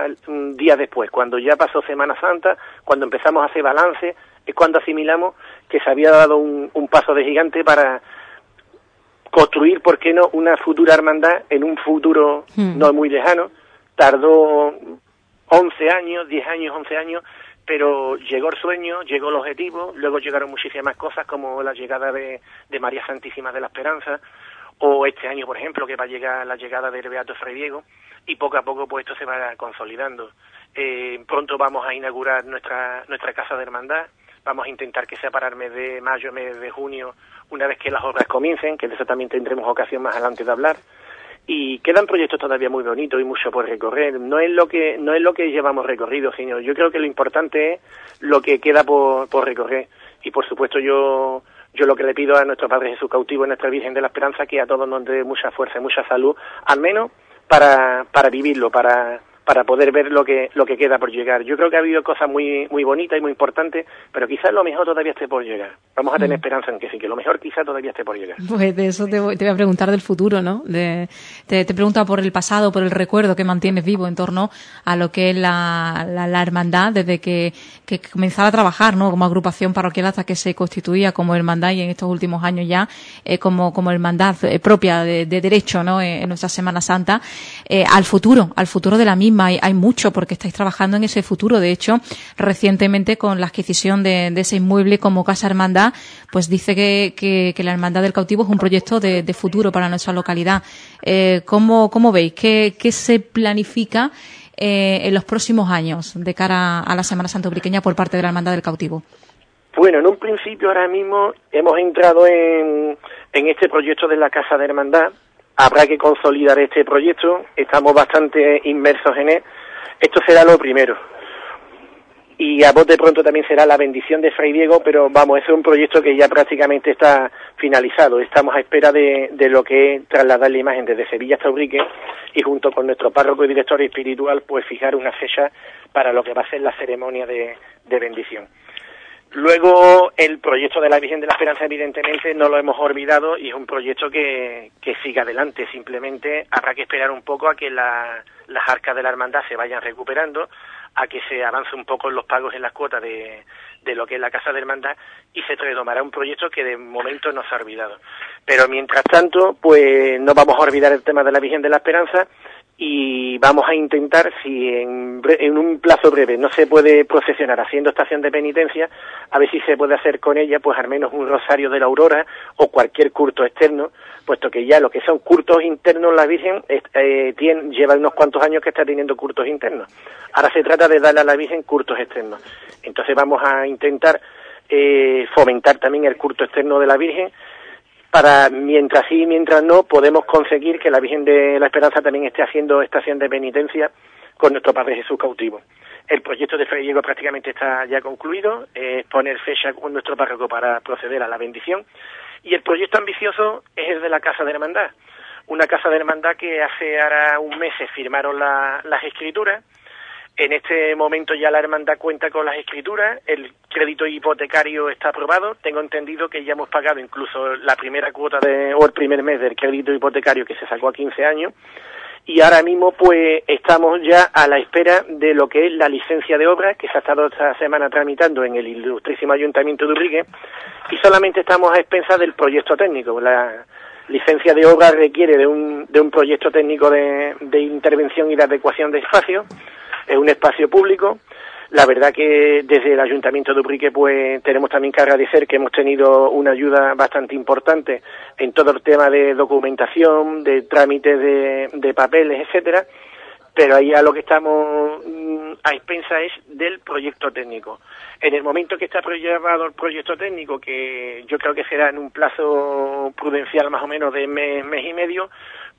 días después, cuando ya pasó Semana Santa, cuando empezamos a hacer balance, es cuando asimilamos que se había dado un paso de gigante para construir, ¿por qué no?, una futura hermandad en un futuro no muy lejano. Tardó 11 años, 10 años, 11 años, pero llegó el sueño, llegó el objetivo, luego llegaron muchísimas cosas como la llegada de María Santísima de la Esperanza, o este año, por ejemplo, que va a llegar la llegada del Beato Fray Diego, y poco a poco pues esto se va consolidando. Pronto vamos a inaugurar nuestra casa de hermandad. Vamos a intentar que sea para el mes de mayo, mes de junio, una vez que las obras comiencen, que de eso también tendremos ocasión más adelante de hablar. Y quedan proyectos todavía muy bonitos y mucho por recorrer. No es lo que llevamos recorrido, sino yo creo que lo importante es lo que queda por recorrer. Y por supuesto yo lo que le pido a nuestro Padre Jesús cautivo y nuestra Virgen de la Esperanza, que a todos nos dé mucha fuerza y mucha salud, al menos para vivirlo, para poder ver lo que queda por llegar. Yo creo que ha habido cosas muy bonitas y muy importantes, pero quizás lo mejor todavía esté por llegar. Vamos a tener esperanza en que sí, que lo mejor quizás todavía esté por llegar. Pues de eso te voy a preguntar del futuro, ¿no? Te pregunto por el pasado, por el recuerdo que mantienes vivo en torno a lo que es la hermandad desde que comenzaba a trabajar, ¿no?, como agrupación parroquial hasta que se constituía como hermandad, y en estos últimos años ya como hermandad propia de derecho, ¿no?, en nuestra Semana Santa. Al futuro de la misma. Hay mucho, porque estáis trabajando en ese futuro. De hecho, recientemente, con la adquisición de ese inmueble como Casa Hermandad, pues dice que la Hermandad del Cautivo es un proyecto de futuro para nuestra localidad. ¿Cómo veis? ¿Qué se planifica en los próximos años de cara a la Semana Santa ubriqueña por parte de la Hermandad del Cautivo? Bueno, en un principio ahora mismo hemos entrado en este proyecto de la Casa de Hermandad. Habrá que consolidar este proyecto, estamos bastante inmersos en él. Esto será lo primero. Y a bote pronto también será la bendición de Fray Diego, pero vamos, ese es un proyecto que ya prácticamente está finalizado. Estamos a espera de lo que es trasladar la imagen desde Sevilla hasta Ubrique, y junto con nuestro párroco y director espiritual, pues fijar una fecha para lo que va a ser la ceremonia de bendición. Luego, el proyecto de la Virgen de la Esperanza, evidentemente, no lo hemos olvidado, y es un proyecto que siga adelante. Simplemente habrá que esperar un poco a que las arcas de la hermandad se vayan recuperando, a que se avance un poco en los pagos en las cuotas de lo que es la Casa de Hermandad, y se retomará un proyecto que de momento no se ha olvidado. Pero mientras tanto, pues no vamos a olvidar el tema de la Virgen de la Esperanza, y vamos a intentar, si en un plazo breve no se puede procesionar haciendo estación de penitencia, a ver si se puede hacer con ella pues al menos un rosario de la Aurora o cualquier culto externo, puesto que ya lo que son cultos internos, la Virgen lleva unos cuantos años que está teniendo cultos internos. Ahora se trata de darle a la Virgen cultos externos. Entonces vamos a intentar fomentar también el culto externo de la Virgen, para mientras sí y mientras no podemos conseguir que la Virgen de la Esperanza también esté haciendo estación de penitencia con nuestro Padre Jesús cautivo. El proyecto de Fray Diego prácticamente está ya concluido, poner fecha con nuestro párroco para proceder a la bendición, y el proyecto ambicioso es el de la Casa de Hermandad, una Casa de Hermandad que hace ahora un mes se firmaron las escrituras. En este momento ya la hermandad cuenta con las escrituras, el crédito hipotecario está aprobado. Tengo entendido que ya hemos pagado incluso la primera cuota o el primer mes del crédito hipotecario, que se sacó a 15 años. Y ahora mismo pues estamos ya a la espera de lo que es la licencia de obra, que se ha estado esta semana tramitando en el ilustrísimo Ayuntamiento de Ubrique, y solamente estamos a expensas del proyecto técnico. La licencia de obra requiere de un proyecto técnico de intervención y de adecuación de espacios. Es un espacio público. La verdad que desde el Ayuntamiento de Ubrique pues tenemos también que agradecer que hemos tenido una ayuda bastante importante en todo el tema de documentación, de trámites de papeles, etcétera, pero ahí a lo que estamos a expensa es del proyecto técnico. En el momento que está aprobado el proyecto técnico, que yo creo que será en un plazo prudencial más o menos de mes y medio,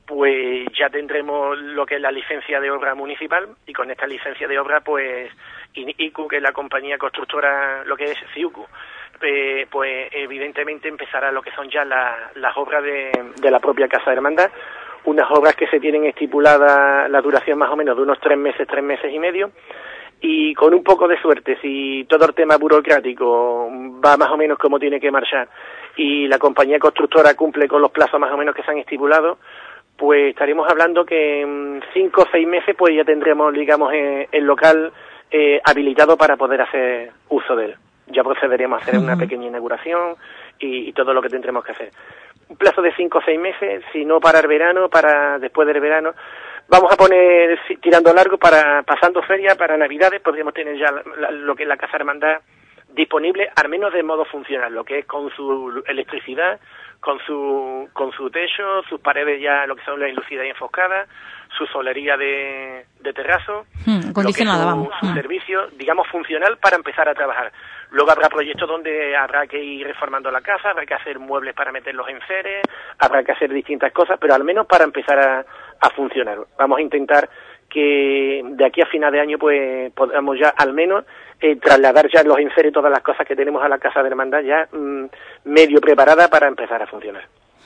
pues ya tendremos lo que es la licencia de obra municipal, y con esta licencia de obra, pues ICU, que es la compañía constructora, lo que es CIUCU, pues evidentemente empezará lo que son ya las obras de la propia Casa de Hermandad, unas obras que se tienen estipulada la duración más o menos de unos 3 meses y medio, y con un poco de suerte, si todo el tema burocrático va más o menos como tiene que marchar y la compañía constructora cumple con los plazos más o menos que se han estipulado, pues estaremos hablando que en 5 o 6 meses pues ya tendremos, digamos, el local habilitado para poder hacer uso de él. Ya procederemos a hacer una pequeña inauguración y todo lo que tendremos que hacer. Un plazo de 5 o 6 meses, si no para el verano, para después del verano. Vamos a poner, tirando largo, para pasando feria, para Navidades, podríamos tener ya lo que es la Casa Hermandad disponible, al menos de modo funcional, lo que es con su electricidad, con su techo, sus paredes ya lo que son las enlucidas y enfocadas, su solería de terrazo, condicionada, su servicio, digamos, funcional para empezar a trabajar. Luego habrá proyectos donde habrá que ir reformando la casa, habrá que hacer muebles para meter los enseres, habrá que hacer distintas cosas, pero al menos para empezar a funcionar. Vamos a intentar que de aquí a final de año pues podamos ya al menos trasladar ya los enseres, todas las cosas que tenemos a la Casa de Hermandad ya medio preparada para empezar a funcionar.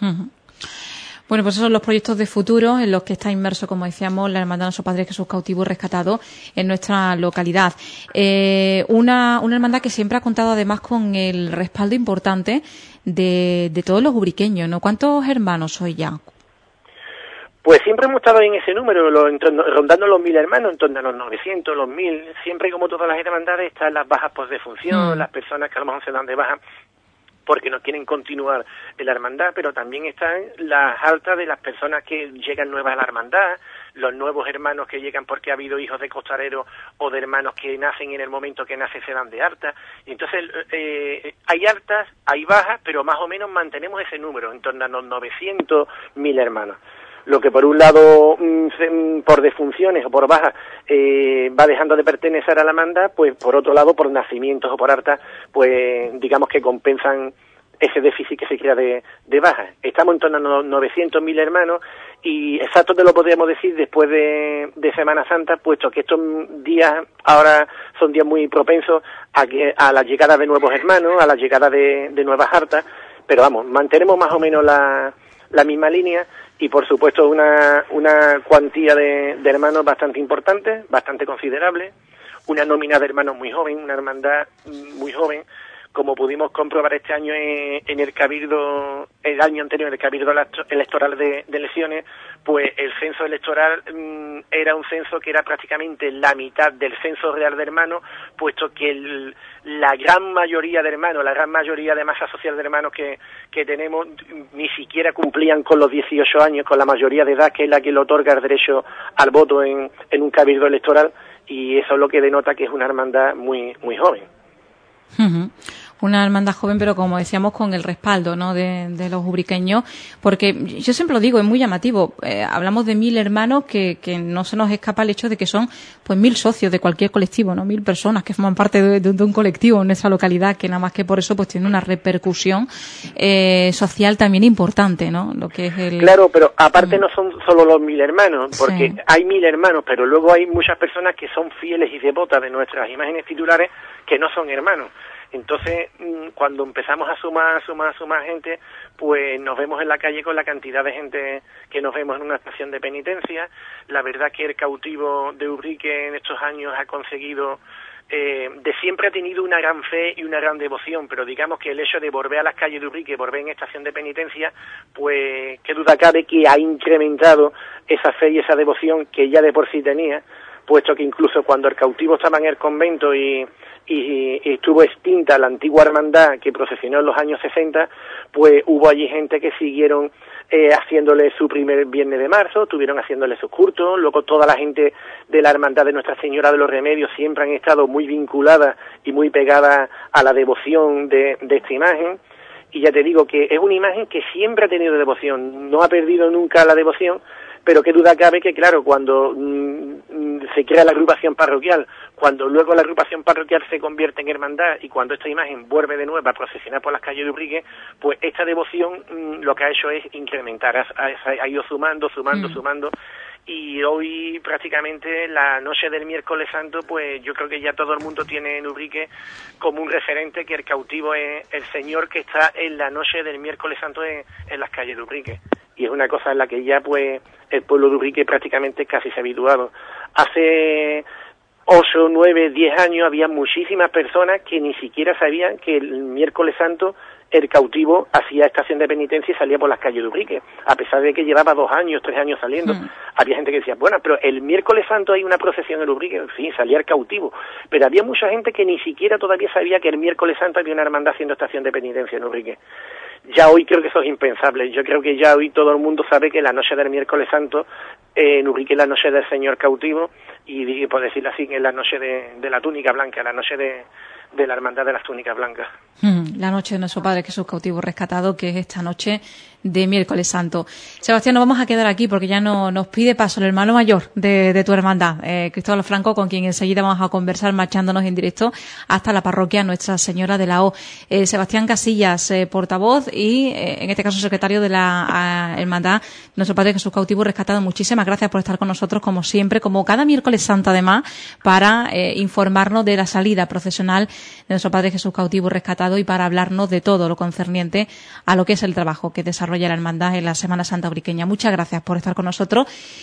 Bueno, pues esos son los proyectos de futuro en los que está inmerso, como decíamos, la Hermandad de Nuestro Padre Jesús Cautivo y Rescatado en nuestra localidad. Una hermandad que siempre ha contado además con el respaldo importante de todos los ubriqueños, ¿no? ¿Cuántos hermanos sois ya? Pues siempre hemos estado en ese número, rondando los 1000 hermanos, en torno a los 900, los 1000. Siempre, como todas las hermandades, están las bajas por defunción, las personas que a lo mejor se dan de baja porque no quieren continuar en la hermandad, pero también están las altas de las personas que llegan nuevas a la hermandad, los nuevos hermanos que llegan porque ha habido hijos de costaleros o de hermanos que nacen en el momento que nace se dan de alta. Y entonces hay altas, hay bajas, pero más o menos mantenemos ese número, en torno a los 900, 1000 hermanos. Lo que por un lado, por defunciones o por bajas, va dejando de pertenecer a la hermandad, pues por otro lado, por nacimientos o por hartas, pues digamos que compensan ese déficit que se crea de bajas. Estamos en torno a los 900.000 hermanos y exacto te lo podríamos decir después de Semana Santa, puesto que estos días ahora son días muy propensos a la llegada de nuevos hermanos, a la llegada de nuevas hartas, pero vamos, mantenemos más o menos la misma línea. Y por supuesto una cuantía de hermanos bastante importante, bastante considerable, una nómina de hermanos muy joven, una hermandad muy joven, como pudimos comprobar este año en el Cabildo, el año anterior, en el Cabildo Electoral de Lesiones, pues el censo electoral era un censo que era prácticamente la mitad del censo real de hermanos, puesto que la gran mayoría de hermanos, la gran mayoría de masa social de hermanos que tenemos, ni siquiera cumplían con los 18 años, con la mayoría de edad, que es la que le otorga el derecho al voto en un cabildo electoral, y eso es lo que denota que es una hermandad muy, muy joven. Una hermandad joven, pero como decíamos, con el respaldo, ¿no?, de los ubriqueños, porque yo siempre lo digo, es muy llamativo. Hablamos de 1000 hermanos que no se nos escapa el hecho de que son pues 1000 socios de cualquier colectivo, ¿no? 1000 personas que forman parte de un colectivo en nuestra localidad, que nada más que por eso pues tiene una repercusión social también importante, ¿no? Lo que es Claro, pero aparte no son solo los 1000 hermanos, porque hay 1000 hermanos, pero luego hay muchas personas que son fieles y devotas de nuestras imágenes titulares que no son hermanos. Entonces, cuando empezamos a sumar gente, pues nos vemos en la calle con la cantidad de gente que nos vemos en una estación de penitencia. La verdad que el cautivo de Ubrique en estos años ha conseguido, de siempre ha tenido una gran fe y una gran devoción, pero digamos que el hecho de volver a las calles de Ubrique, volver en estación de penitencia, pues qué duda cabe que ha incrementado esa fe y esa devoción que ya de por sí tenía, puesto que incluso cuando el cautivo estaba en el convento y estuvo extinta la antigua hermandad que procesionó en los años 60, pues hubo allí gente que siguieron haciéndole su primer viernes de marzo, estuvieron haciéndole sus cultos, luego toda la gente de la hermandad de Nuestra Señora de los Remedios siempre han estado muy vinculadas y muy pegadas a la devoción de esta imagen, y ya te digo que es una imagen que siempre ha tenido devoción, no ha perdido nunca la devoción, pero qué duda cabe que, claro, cuando se crea la agrupación parroquial, cuando luego la agrupación parroquial se convierte en hermandad y cuando esta imagen vuelve de nuevo a procesionar por las calles de Ubrique, pues esta devoción lo que ha hecho es incrementar, ha ido sumando, y hoy prácticamente la noche del miércoles santo, pues yo creo que ya todo el mundo tiene en Ubrique como un referente que el cautivo es el Señor que está en la noche del miércoles santo en las calles de Ubrique. Y es una cosa en la que ya pues el pueblo de Ubrique prácticamente casi se ha habituado. Hace 8, 9, 10 años había muchísimas personas que ni siquiera sabían que el miércoles santo el cautivo hacía estación de penitencia y salía por las calles de Ubrique, a pesar de que llevaba 2 años, 3 años saliendo. Había gente que decía, bueno, pero el miércoles santo hay una procesión en Ubrique, sí, salía el cautivo, pero había mucha gente que ni siquiera todavía sabía que el miércoles santo había una hermandad haciendo estación de penitencia en Ubrique. Ya hoy creo que eso es impensable. Yo creo que ya hoy todo el mundo sabe que la noche del miércoles santo en Ubrique es la noche del Señor cautivo y, por decirlo así, es la noche de la túnica blanca, la noche de la hermandad de las túnicas blancas. La noche de nuestro Padre Jesús cautivo rescatado, que es esta noche de miércoles santo. Sebastián, nos vamos a quedar aquí porque ya nos pide paso el hermano mayor de tu hermandad, Cristóbal Franco, con quien enseguida vamos a conversar marchándonos en directo hasta la parroquia Nuestra Señora de la O. Sebastián Casillas, portavoz y en este caso secretario de la hermandad Nuestro Padre Jesús cautivo rescatado, muchísimas gracias por estar con nosotros como siempre, como cada miércoles santo además, para informarnos de la salida procesional de Nuestro Padre Jesús cautivo rescatado y para hablarnos de todo lo concerniente a lo que es el trabajo que desarrolla la hermandad en la Semana Santa ubriqueña. Muchas gracias por estar con nosotros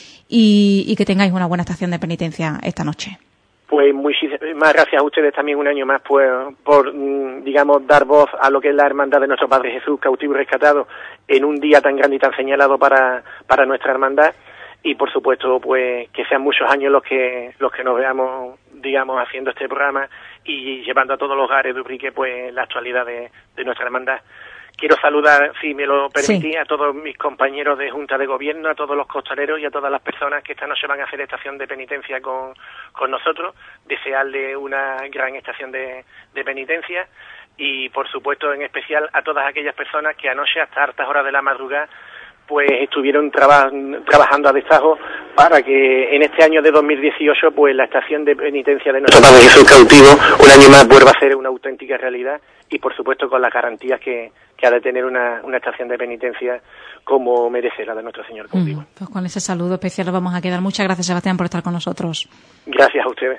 y que tengáis una buena estación de penitencia esta noche. Pues muchísimas gracias a ustedes también un año más por digamos, dar voz a lo que es la hermandad de Nuestro Padre Jesús cautivo y rescatado en un día tan grande y tan señalado para nuestra hermandad. Y por supuesto, pues que sean muchos años los que nos veamos, digamos, haciendo este programa y llevando a todos los hogares de Ubrique pues la actualidad de nuestra hermandad. Quiero saludar, si me lo permitís, sí, a todos mis compañeros de Junta de Gobierno, a todos los costaleros y a todas las personas que esta noche van a hacer estación de penitencia con nosotros, desearle una gran estación de penitencia y, por supuesto, en especial a todas aquellas personas que anoche hasta altas horas de la madrugada pues estuvieron trabajando a destajo para que en este año de 2018 pues la estación de penitencia de Nuestro Padre Jesús cautivo un año más vuelva a ser una auténtica realidad y por supuesto con las garantías que ha de tener una estación de penitencia como merece la de nuestro Señor cautivo. Pues con ese saludo especial nos vamos a quedar. Muchas gracias, Sebastián, por estar con nosotros. Gracias a ustedes.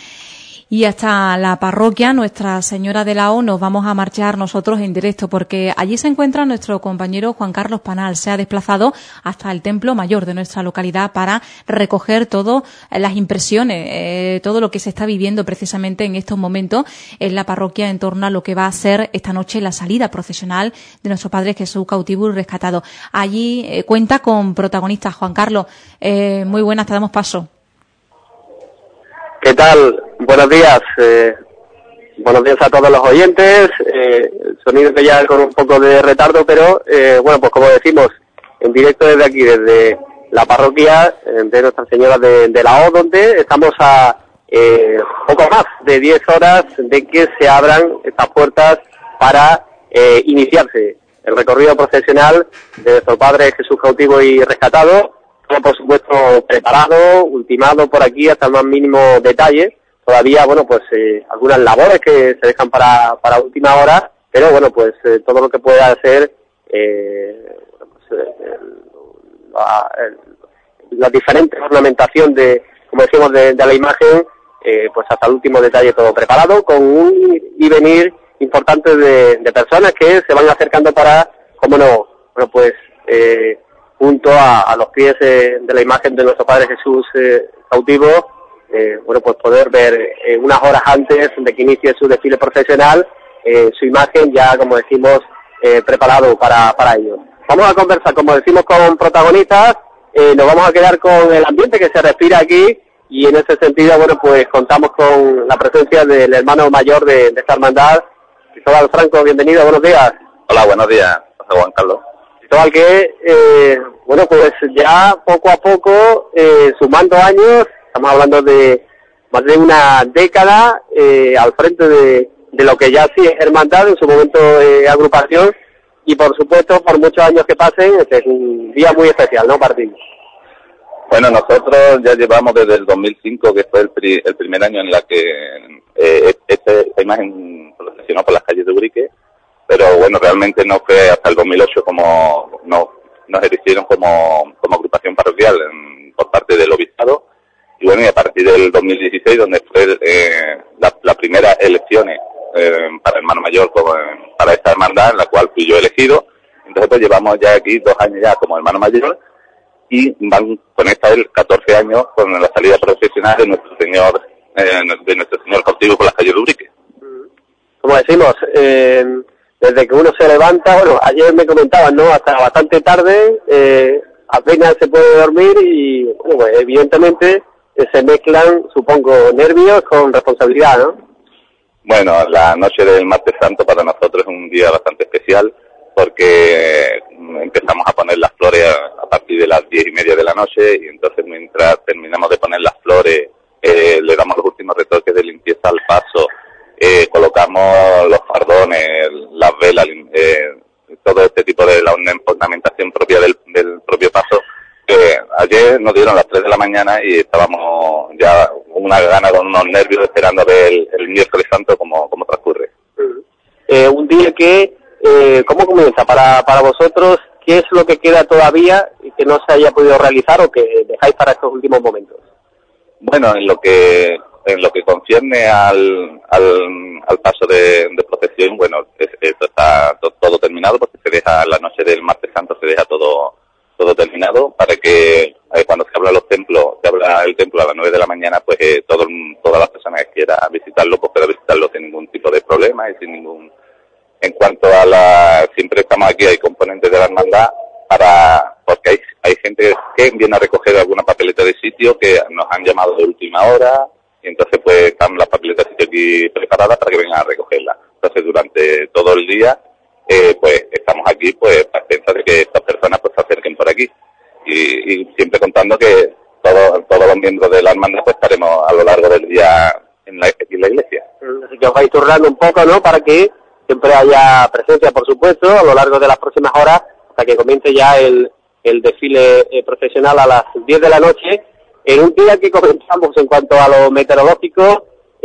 Y hasta la parroquia Nuestra Señora de la O nos vamos a marchar nosotros en directo porque allí se encuentra nuestro compañero Juan Carlos Panal. Se ha desplazado hasta el Templo Mayor de nuestra localidad para recoger todas las impresiones, todo lo que se está viviendo precisamente en estos momentos en la parroquia en torno a lo que va a ser esta noche la salida procesional de nuestro Padre Jesús cautivo y rescatado. Allí cuenta con protagonistas. Juan Carlos, muy buenas, te damos paso. ¿Qué tal? Buenos días. Buenos días a todos los oyentes. Sonido que ya con un poco de retardo, pero bueno, pues como decimos, en directo desde aquí, desde la parroquia de Nuestra Señora de la O, donde estamos a poco más de 10 horas de que se abran estas puertas para iniciarse el recorrido procesional de nuestro Padre Jesús cautivo y rescatado. Todo, por supuesto, preparado, ultimado por aquí hasta el más mínimo detalle. Todavía, bueno, pues algunas labores que se dejan para última hora, pero bueno, pues todo lo que pueda hacer la diferente ornamentación como decimos, de la imagen, pues hasta el último detalle todo preparado, con un ir y venir importante de personas que se van acercando para, cómo no, bueno, pues junto a los pies de la imagen de nuestro Padre Jesús cautivo, bueno, pues poder ver unas horas antes de que inicie su desfile procesional, su imagen ya, como decimos, preparado para ello. Vamos a conversar, como decimos, con protagonistas, nos vamos a quedar con el ambiente que se respira aquí y en ese sentido, bueno, pues contamos con la presencia del hermano mayor de esta hermandad, Cristóbal Franco. Bienvenido, buenos días. Hola, buenos días, José Juan Carlos. Cristóbal, que, bueno, pues ya poco a poco, sumando años, estamos hablando de más de una década al frente de lo que ya sí es hermandad, en su momento agrupación, y por supuesto, por muchos años que pasen, este es un día muy especial, ¿no, para ti? Bueno, nosotros ya llevamos desde el 2005, que fue el primer año en la que esta imagen procesionó por las calles de Ubrique, pero bueno, realmente no fue hasta el 2008 como nos eligieron como agrupación parroquial por parte del obispado, y bueno, y a partir del 2016, donde fue la primera elecciones para hermano mayor para esta hermandad, en la cual fui yo elegido. Entonces pues llevamos ya aquí 2 años ya como hermano mayor, y van con esta 14 años con la salida profesional de nuestro señor cautivo por las calles de Ubrique. Como decimos, desde que uno se levanta, bueno, ayer me comentaban, ¿no?, hasta bastante tarde, apenas se puede dormir y, bueno, pues, evidentemente se mezclan, supongo, nervios con responsabilidad, ¿no? Bueno, la noche del Martes Santo para nosotros es un día bastante especial, porque empezamos a poner las flores a partir de las 10:30 de la noche, y entonces mientras terminamos de poner las flores, le damos los últimos retoques de limpieza al paso, colocamos los fardones, las velas, todo este tipo de la ornamentación propia del propio paso. Ayer nos dieron las 3 de la mañana y estábamos ya una gana, con unos nervios, esperando a ver el miércoles santo cómo transcurre. Un día que, ¿cómo comienza? Para vosotros, ¿qué es lo que queda todavía y que no se haya podido realizar o que dejáis para estos últimos momentos? Bueno, en lo que concierne al paso de procesión, bueno, esto está todo terminado, porque se deja la noche del Martes Santo, se deja todo terminado, para que cuando se abra el templo a las 9 de la mañana, pues todas las personas que quieran visitarlo, pues puedan visitarlo sin ningún tipo de problema y sin ningún... En cuanto a siempre estamos aquí, hay componentes de la hermandad, porque hay gente que viene a recoger alguna papeleta de sitio, que nos han llamado de última hora, y entonces pues están las papeletas de sitio aquí preparadas para que vengan a recogerlas. Entonces durante todo el día, pues estamos aquí pues para pensar de que estas personas pues se acerquen por aquí, y siempre contando que todos los miembros de la hermandad pues estaremos a lo largo del día en la iglesia. Así que os vais turnando un poco, ¿no?, para que siempre haya presencia, por supuesto, a lo largo de las próximas horas, hasta que comience ya el desfile procesional a las 10 de la noche, en un día que comenzamos en cuanto a lo meteorológico,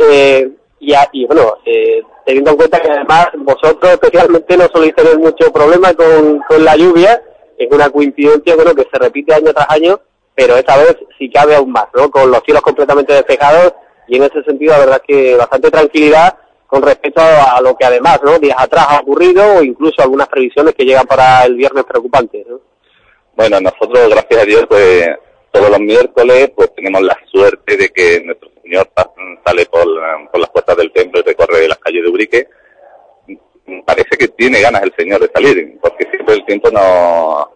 y bueno, teniendo en cuenta que además vosotros especialmente no soléis tener mucho problema con la lluvia, es una coincidencia, bueno, que se repite año tras año, pero esta vez sí cabe aún más, ¿no?, con los cielos completamente despejados, y en ese sentido la verdad es que bastante tranquilidad con respecto a lo que además, ¿no?, días atrás ha ocurrido, o incluso algunas previsiones que llegan para el viernes preocupantes, ¿no? Bueno, nosotros, gracias a Dios, pues todos los miércoles pues tenemos la suerte de que nuestro Señor sale por las puertas del templo y recorre las calles de Ubrique. Parece que tiene ganas el Señor de salir, porque siempre el tiempo no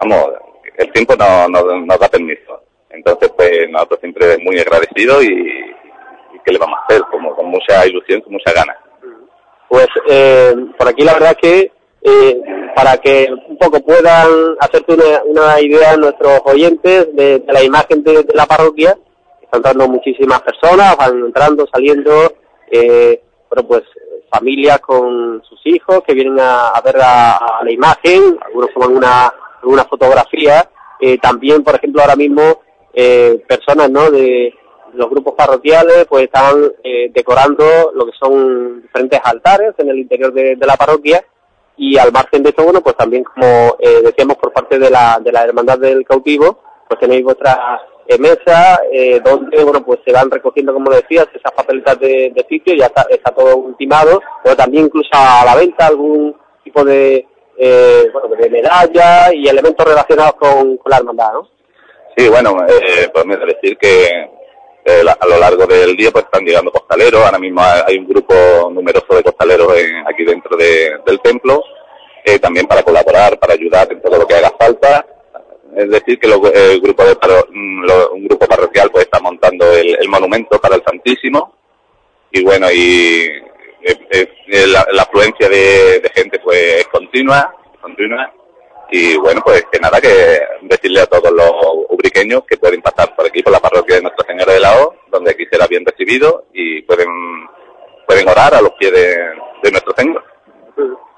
da permiso. Entonces, pues nosotros siempre muy agradecidos, y ¿qué le vamos a hacer? Como con mucha ilusión, con mucha ganas. Pues por aquí la verdad es que para que un poco puedan hacerte una idea nuestros oyentes de la imagen de la parroquia, están entrando muchísimas personas, van entrando, saliendo, bueno, pues familias con sus hijos que vienen a ver a la imagen, algunos toman una fotografía, también, por ejemplo, ahora mismo personas, ¿no?, de los grupos parroquiales pues están decorando lo que son diferentes altares en el interior de la parroquia, y al margen de esto, bueno, pues también, como decíamos, por parte de la Hermandad del Cautivo, pues tenéis vuestra mesa donde, bueno, pues se van recogiendo, como decías, esas papeletas de sitio, ya está todo ultimado, pero también incluso a la venta algún tipo de medalla y elementos relacionados con la hermandad, ¿no? Sí, bueno, pues me decir que a lo largo del día pues están llegando costaleros. Ahora mismo hay un grupo numeroso de costaleros aquí dentro del templo, también para colaborar, para ayudar en todo lo que haga falta. Es decir, que un grupo parroquial pues está montando el monumento para el Santísimo, y bueno, y la afluencia de gente pues es continua, y bueno, pues que nada, que decirle a todos los ubriqueños que pueden pasar por aquí, por la parroquia de Nuestra Señora de la O, donde aquí será bien recibido, y pueden orar a los pies de Nuestro Señor.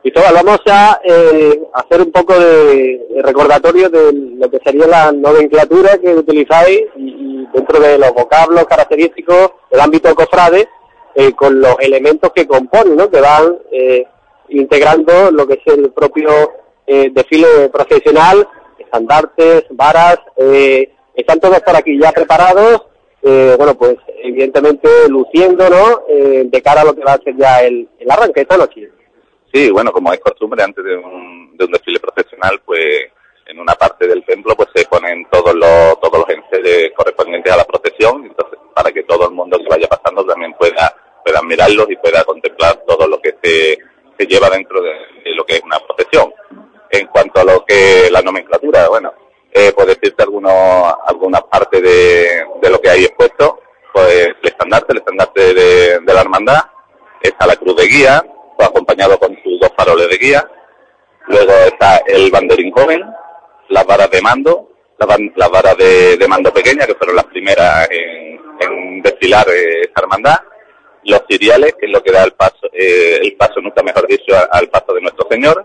Cristóbal, vamos a hacer un poco de recordatorio de lo que sería la nomenclatura que utilizáis y dentro de los vocablos característicos del ámbito cofrade, con los elementos que componen, ¿no? Que van integrando lo que es el propio desfile procesional, estandartes, varas, están todos por aquí ya preparados, bueno, pues evidentemente luciendo, ¿no? De cara a lo que va a ser ya el arranque esta noche. Sí, bueno, como es costumbre, antes de un desfile procesional, pues en una parte del templo pues se ponen todos los enseres correspondientes a la procesión, entonces para que todo el mundo que vaya pasando también pueda mirarlos y pueda contemplar todo lo que se lleva dentro de lo que es una procesión. En cuanto a lo que la nomenclatura, bueno, por decirte algunas partes de lo que hay expuesto, pues el estandarte de la hermandad, está la cruz de guía, acompañado con sus 2 faroles de guía, luego está el banderín joven, las varas de mando, las varas de mando pequeña, que fueron las primeras en desfilar esta hermandad, los ciriales, que es lo que da el paso, nunca mejor dicho, al paso de nuestro Señor,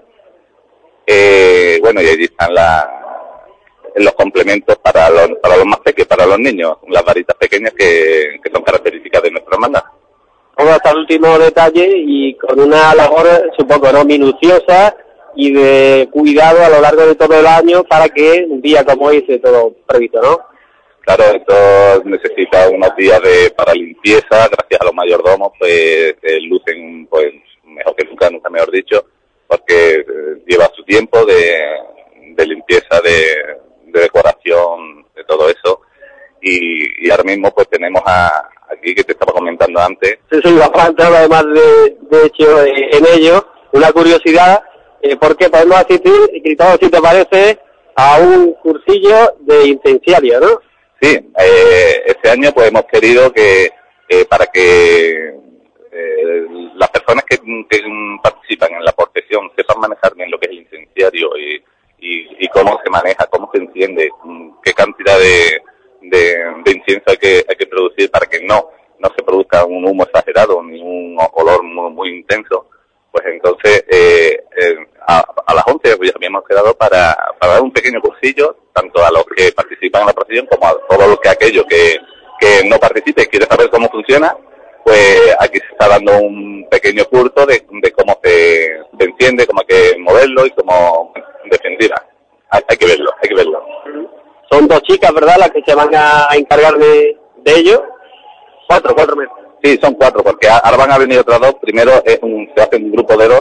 bueno, y allí están los complementos para los más pequeños, para los niños, las varitas pequeñas que son características de nuestra hermandad. Todo hasta el último detalle y con una labor, supongo, ¿no?, minuciosa y de cuidado a lo largo de todo el año para que un día como hoy esté todo previsto, ¿no? Claro, esto necesita unos días para limpieza, gracias a los mayordomos, pues lucen pues mejor que nunca mejor dicho, porque lleva su tiempo de limpieza, de decoración, de todo eso, y ahora mismo pues tenemos aquí que te estaba comentando antes. Sí, bastante, además de hecho en ello, una curiosidad, porque podemos asistir, y todo si te parece, a un cursillo de incenciario, ¿no? Sí, este año pues hemos querido que para que las personas que participan en la procesión sepan manejar bien lo que es el incenciario y cómo se maneja, cómo se enciende, qué cantidad de incienso hay que producir para que no se produzca un humo exagerado ni un olor muy, muy intenso. Pues entonces a las 11 pues ya habíamos quedado para dar un pequeño cursillo tanto a los que participan en la procesión como a todos aquellos que no participen y quieren saber cómo funciona. Pues aquí se está dando un pequeño curso de cómo se enciende, cómo hay que moverlo y cómo defenderla. Hay que verlo. Son 2 chicas, ¿verdad?, las que se van a encargar de ello. 4 meses. Sí, son 4, porque ahora van a venir otras 2. Primero se hace un grupo de 2.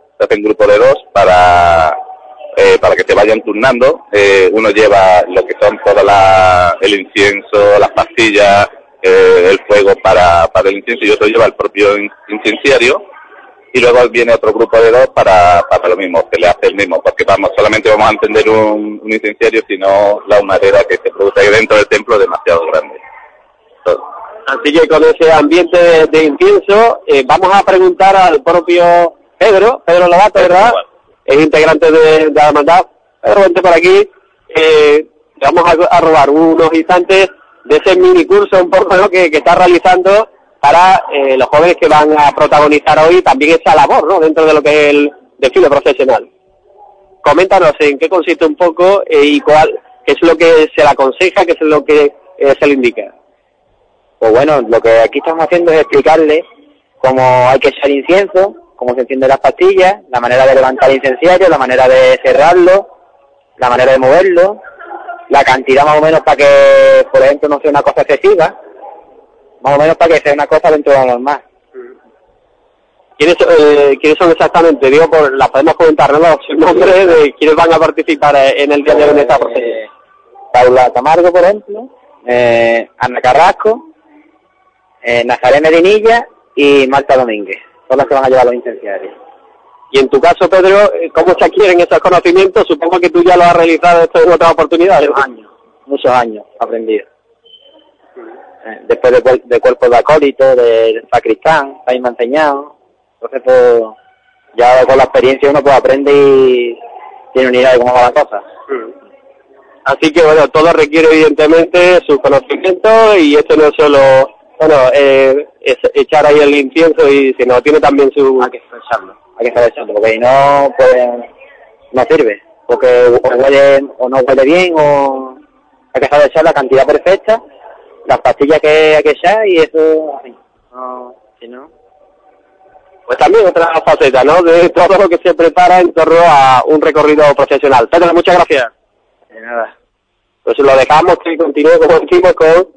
Para que se vayan turnando. Uno lleva lo que son el incienso, las pastillas, el fuego para el incienso, y otro lleva el propio incenciario. Y luego viene otro grupo de 2 para lo mismo, se le hace el mismo, porque solamente vamos a encender un incenciario, sino la humareda que se produce ahí dentro del templo es demasiado grande. Entonces, así que con ese ambiente de incienso, vamos a preguntar al propio Pedro Lobato, ¿verdad? Es integrante de la hermandad. Pedro, vente por aquí. Vamos a robar unos instantes de ese mini curso un poco, ¿no?, que está realizando para los jóvenes que van a protagonizar hoy también esa labor, ¿no?, dentro de lo que es el desfile profesional. Coméntanos en qué consiste un poco y qué es lo que se le aconseja, qué es lo que se le indica. Pues bueno, lo que aquí estamos haciendo es explicarle cómo hay que echar incienso, cómo se encienden las pastillas, la manera de levantar el incenciario, la manera de cerrarlo, la manera de moverlo, la cantidad más o menos para que, por ejemplo, no sea una cosa excesiva, más o menos para que sea una cosa dentro de lo normal. ¿Quiénes son exactamente? Digo, las podemos comentar, ¿no?, los nombres de quienes van a participar en el día de hoy en esta procesión. Paula Camargo, por ejemplo, Ana Carrasco, Nazaret Medinilla y Marta Domínguez, son las que van a llevar los incenciarios. Y en tu caso, Pedro, ¿cómo se adquieren esos conocimientos? Supongo que tú ya lo has realizado esto en otras oportunidades. Muchos años aprendido. Después de cuerpo de acólito, de sacristán, ahí me ha enseñado. Entonces, pues, ya con la experiencia uno pues aprende y tiene una idea de cómo va la cosa. Así que, bueno, todo requiere evidentemente sus conocimientos y esto no es solo, bueno, es echar ahí el incienso, y sino tiene también su... Hay que expresarlo. hay que saber echarlo, porque si no, pues no sirve, porque o huele o no huele bien, o hay que saber echar la cantidad perfecta, las pastillas que hay que echar, y eso, así, no, si no. Pues también otra faceta, ¿no?, de todo lo que se prepara en torno a un recorrido profesional. Pedro, muchas gracias. De nada. Pues lo dejamos que continúe, como decimos, con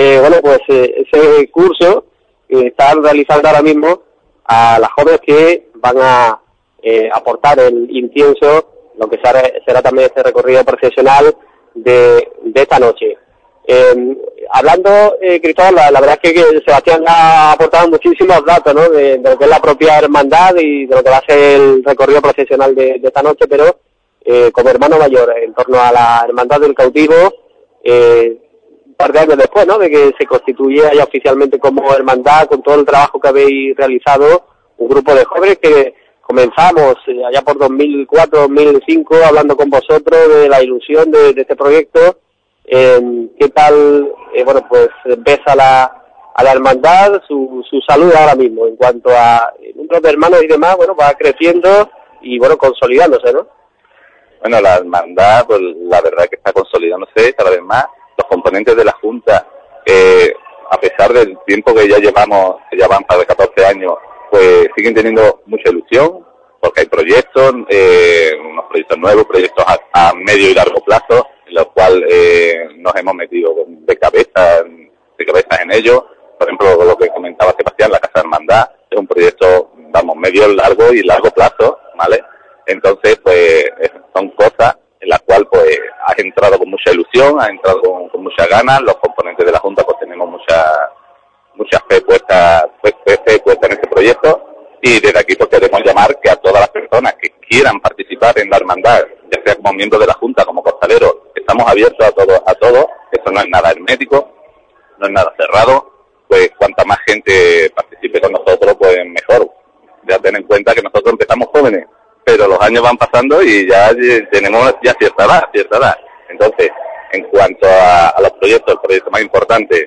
ese curso que están realizando ahora mismo a las jóvenes que van a aportar el incienso, lo que será también este recorrido profesional de esta noche. Hablando, Cristóbal, la verdad es que Sebastián ha aportado muchísimos datos, ¿no?, de lo que es la propia hermandad y de lo que va a ser el recorrido profesional de esta noche, pero como hermano mayor en torno a la Hermandad del Cautivo, un par de años después, ¿no?, de que se constituyera ya oficialmente como hermandad, con todo el trabajo que habéis realizado, un grupo de jóvenes que comenzamos allá por 2004-2005 hablando con vosotros de la ilusión de este proyecto. ¿Qué tal, pues ves a la hermandad, su salud ahora mismo en cuanto a número de hermanos y demás? Bueno, va creciendo y consolidándose, ¿no? Bueno, la hermandad, pues la verdad que está consolidándose cada vez más. Los componentes de la Junta, a pesar del tiempo que ya llevamos, que ya van para de 14 años, pues siguen teniendo mucha ilusión, porque hay proyectos, unos proyectos nuevos, proyectos a medio y largo plazo, en los cuales nos hemos metido de cabeza en ello. Por ejemplo, lo que comentaba Sebastián, la Casa de Hermandad, es un proyecto, medio, largo y largo plazo, ¿vale? Entonces, pues, son cosas en las cuales, pues, has entrado con mucha ilusión, has entrado con muchas ganas. Los componentes de la Junta, pues, tenemos mucha fe puesta en este proyecto. Y desde aquí, pues, queremos llamar que a todas las personas que quieran participar en la hermandad, ya sea como miembros de la Junta, como costaleros, estamos abiertos a todo. Esto no es nada hermético, no es nada cerrado. Pues, cuanta más gente participe con nosotros, pues, mejor. Ya ten en cuenta que nosotros empezamos jóvenes, pero los años van pasando y ya tenemos cierta edad. Entonces, en cuanto a los proyectos, el proyecto más importante,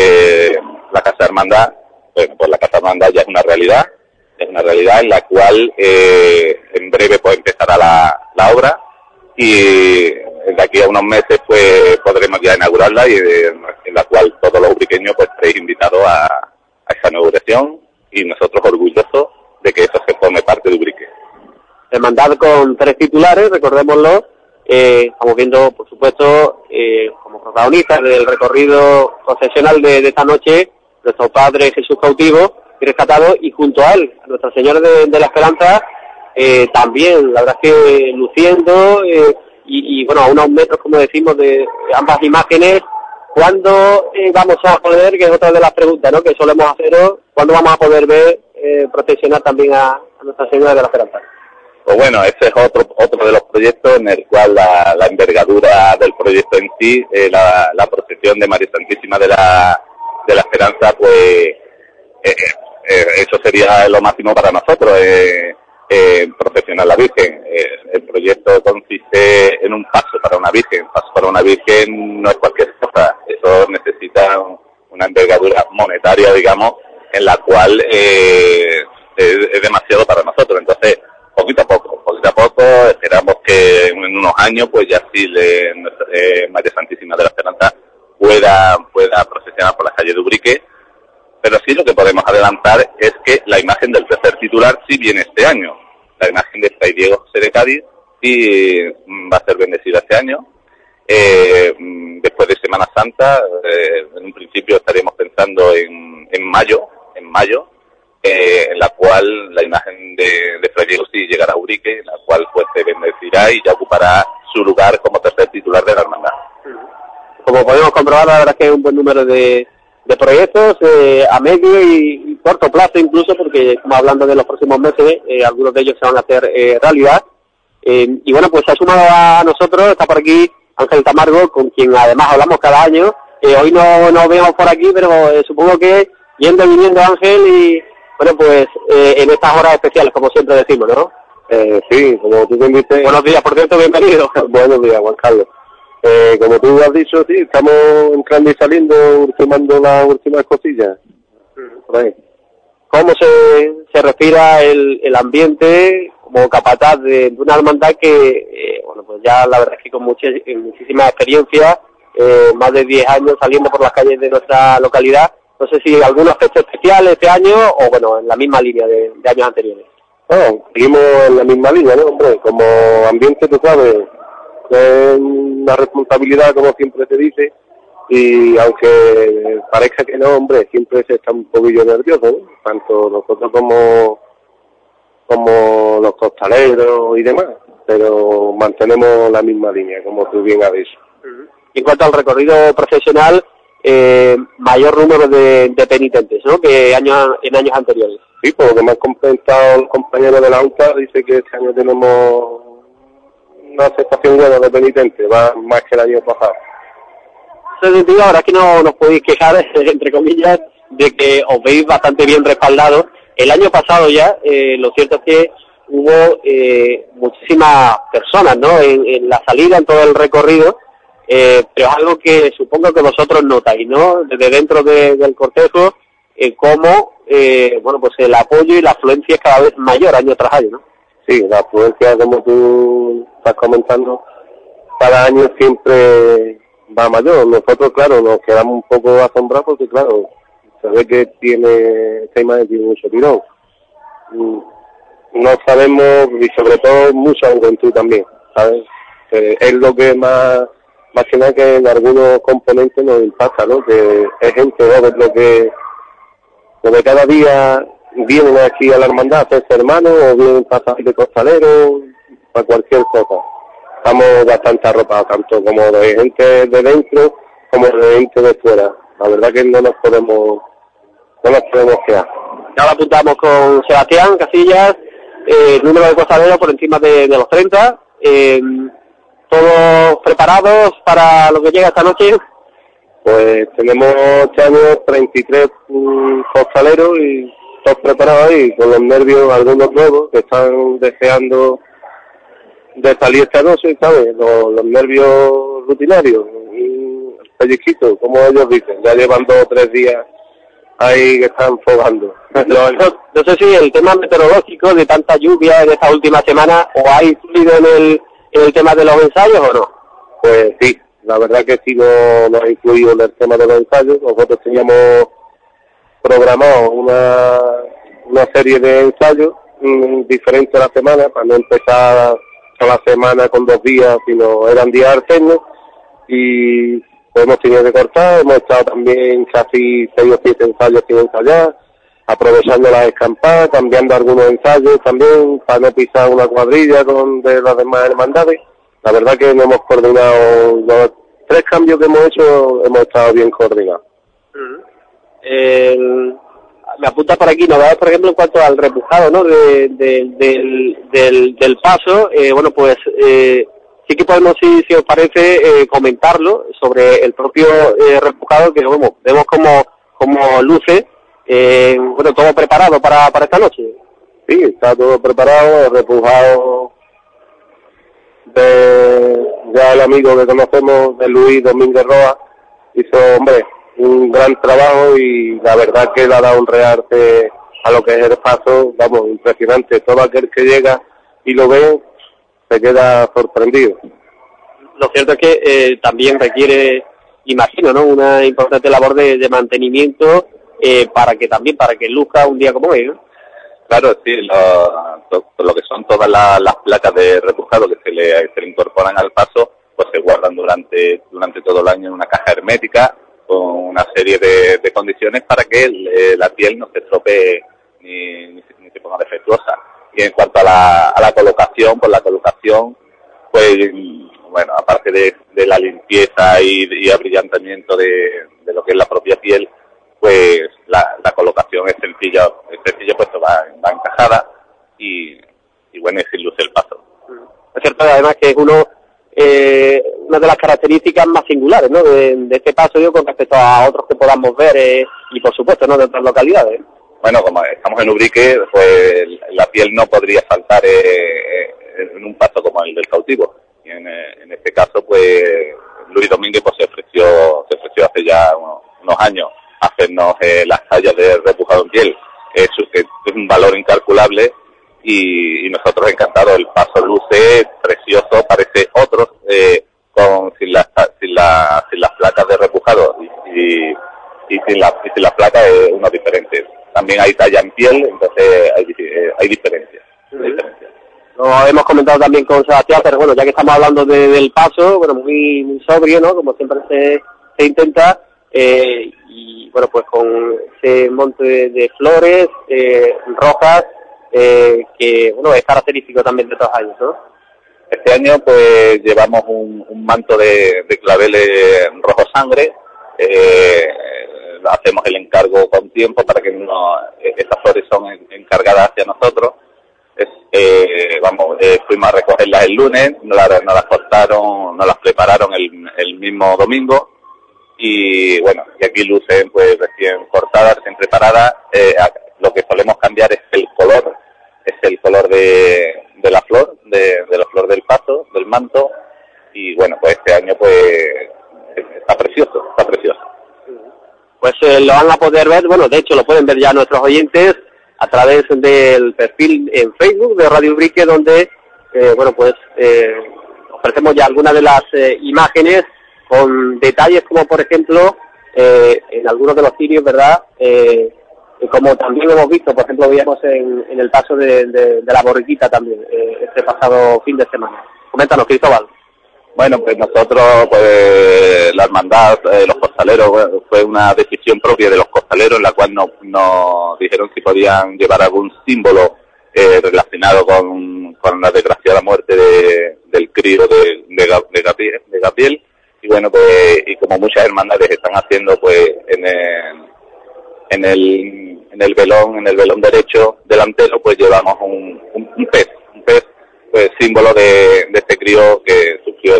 la Casa de Hermandad, pues la Casa de Hermandad ya es una realidad en la cual en breve pues empezará la obra, y de aquí a unos meses pues podremos ya inaugurarla, y en la cual todos los ubriqueños pues estaréis invitados a esa inauguración, y nosotros orgullosos de que eso se forme parte de Ubrique. Hermandad con 3 titulares, recordémoslo. Estamos viendo, por supuesto, como protagonistas del recorrido procesional de esta noche, nuestro Padre Jesús Cautivo y Rescatado, y junto a él, a Nuestra Señora de la Esperanza, también, la verdad es que luciendo, y a unos metros, como decimos, de ambas imágenes. ¿Cuándo vamos a poder, que es otra de las preguntas, ¿no?, que solemos haceros, cuándo vamos a poder ver procesionar también a Nuestra Señora de la Esperanza? Pues bueno, ese es otro de los proyectos en el cual la envergadura del proyecto en sí, la procesión de María Santísima de la Esperanza, pues eso sería lo máximo para nosotros, procesionar la Virgen. El proyecto consiste en un paso para una Virgen. Paso para una Virgen no es cualquier cosa, eso necesita una envergadura monetaria, digamos, en la cual es demasiado para nosotros. Entonces, poquito a poco, esperamos que en unos años, pues ya sí, María Santísima de la Esperanza pueda procesionar por las calles de Ubrique. Pero sí, lo que podemos adelantar es que la imagen del tercer titular sí viene este año. La imagen de Fray Diego José de Cádiz sí va a ser bendecida este año. Después de Semana Santa, en un principio estaremos pensando en mayo, en la cual la imagen de Fray Diego sí llegará a Ubrique, en la cual pues se bendecirá y ya ocupará su lugar como tercer titular de la hermandad. Como podemos comprobar, la verdad es que hay un buen número de proyectos a medio y corto plazo incluso, porque estamos hablando de los próximos meses, algunos de ellos se van a hacer realidad. Y bueno, pues se ha sumado a nosotros, está por aquí Ángel Camargo, con quien además hablamos cada año. Hoy no nos vemos por aquí, pero supongo que yendo y viniendo, Ángel, y bueno, pues en estas horas especiales, como siempre decimos, ¿no? Sí, como tú bien dices. Buenos días, por cierto, bienvenido. Buenos días, Juan Carlos. Como tú has dicho, sí, estamos entrando y saliendo, ultimando las últimas cosillas. Por ahí. cómo se respira el ambiente como capataz de una hermandad que, bueno, pues ya la verdad es que con muchísima experiencia, más de 10 años saliendo por las calles de nuestra localidad. No sé si algún aspecto especial este año o, bueno, en la misma línea de años anteriores. No, seguimos en la misma línea, ¿no, hombre? Como ambiente, tú sabes, es una responsabilidad, como siempre te dice, y aunque parezca que no, hombre, siempre se está un poquillo nervioso, ¿no? Tanto nosotros como los costaleros y demás, pero mantenemos la misma línea, como tú bien has dicho. En cuanto al recorrido profesional, mayor número de penitentes, ¿no?, que en años anteriores. Sí, por lo que me han comentado los compañeros de la UNCA, dice que este año tenemos una aceptación buena de penitentes, va más que el año pasado. En ese sentido, ahora es que no nos podéis quejar, entre comillas, de que os veis bastante bien respaldados. El año pasado ya, lo cierto es que hubo muchísimas personas, ¿no?, en la salida, en todo el recorrido, pero es algo que supongo que vosotros notáis, ¿no?, desde dentro del cortejo, cómo, bueno, pues el apoyo y la afluencia es cada vez mayor año tras año, ¿no? Sí, la afluencia, como tú estás comentando, cada año siempre va mayor. Nosotros, claro, nos quedamos un poco asombrados porque, claro, se ve que esta imagen tiene mucho tirón. No sabemos, y sobre todo mucha juventud también, ¿sabes? Es lo que más que nada que en algunos componentes nos impacta, ¿no? Que es gente joven lo que cada día vienen aquí a la hermandad a hacerse hermanos o vienen para salir de costaleros, para cualquier cosa. Estamos bastante arropados, tanto como de gente de dentro como de gente de fuera. La verdad que no nos podemos quedar. Ya lo apuntamos con Sebastián Casillas, número de costaleros por encima de los 30. ¿Todos preparados para lo que llega esta noche? Pues tenemos este año 33 costaleros y todos preparados ahí, con los nervios, algunos nuevos que están deseando de salir esta noche, ¿sabes? Los nervios rutinarios, el pellizquito, como ellos dicen, ya llevan 2 o 3 días ahí que están fogando. No sé si el tema meteorológico de tanta lluvia en esta última semana o ha influido en el tema de los ensayos o no. Pues sí, la verdad que sí nos ha influido en el tema de los ensayos. Nosotros teníamos programado una serie de ensayos diferentes a la semana, para no empezar a la semana con 2 días, sino eran días alternos, y pues hemos tenido que cortar. Hemos estado también casi 6 o 7 ensayos sin ensayar, aprovechando las escampadas, cambiando algunos ensayos también, para no pisar una cuadrilla de las demás hermandades. La verdad que no hemos coordinado, los 3 cambios que hemos hecho, hemos estado bien coordinados. Me apunta por aquí novedades, por ejemplo, en cuanto al repujado, ¿no?, del paso. Bueno, pues sí que podemos, si os parece, comentarlo sobre el propio repujado, que vemos como luce. Bueno, todo preparado para esta noche. Sí, está todo preparado, el repujado ya el amigo que conocemos, de Luis Domínguez Roa, hizo, hombre, un gran trabajo, y la verdad que le ha dado un realce a lo que es el paso, vamos, impresionante. Todo aquel que llega y lo ve se queda sorprendido. Lo cierto es que también requiere, imagino, ¿no?, una importante labor de mantenimiento para que luzca un día como hoy, ¿no? Claro, sí, lo que son todas las placas de repujado que se le incorporan al paso, pues se guardan durante todo el año en una caja hermética, con una serie de condiciones para que la piel no se estropee ni se ponga defectuosa. Y en cuanto a la colocación, pues bueno, aparte de la limpieza y abrillantamiento de lo que es la propia piel, pues la colocación es sencilla, puesto va encajada y bueno, es sin luce el paso. Es cierto, además que es una de las características más singulares, ¿no?, de este paso, con respecto a otros que podamos ver y por supuesto, ¿no?, de otras localidades. Bueno, como estamos en Ubrique, pues la piel no podría saltar en un paso como el del cautivo. Y en este caso, pues Luis Domínguez pues se ofreció hace ya unos años hacernos las tallas de repujado en piel. parece precioso, parece otro, sin las placas de repujado y sin las placas unos diferentes. También hay talla en piel, entonces hay diferencias. Lo hemos comentado también con Sebastián, pero bueno, ya que estamos hablando del paso, bueno, muy sobrio, ¿no? Como siempre se intenta, y bueno, pues con ese monte de flores rojas, que bueno, es característico también de estos años, ¿no? Este año pues llevamos un manto de claveles rojo sangre, hacemos el encargo con tiempo para que estas flores son encargadas hacia nosotros. Fuimos a recogerlas el lunes, nos las cortaron, nos las prepararon el mismo domingo y bueno, y aquí lucen pues recién cortadas, recién preparadas. Lo que solemos cambiar es el color de la flor, de la flor del paso, del manto, y bueno, pues este año pues está precioso. Pues lo van a poder ver, bueno, de hecho lo pueden ver ya nuestros oyentes a través del perfil en Facebook de Radio Ubrique, donde bueno, pues ofrecemos ya algunas de las imágenes con detalles como por ejemplo en algunos de los cirios, ¿verdad? Como también hemos visto, por ejemplo, veíamos en el paso de la borriquita también, este pasado fin de semana. Coméntanos, Cristóbal. Bueno, pues nosotros, pues la hermandad, los costaleros, fue una decisión propia de los costaleros, en la cual nos dijeron si podían llevar algún símbolo relacionado con la desgraciada muerte del crío de Gabriel. Y bueno, pues, y como muchas hermandades están haciendo, pues, en el velón derecho delantero, pues llevamos un pez, pues símbolo de este crío que sufrió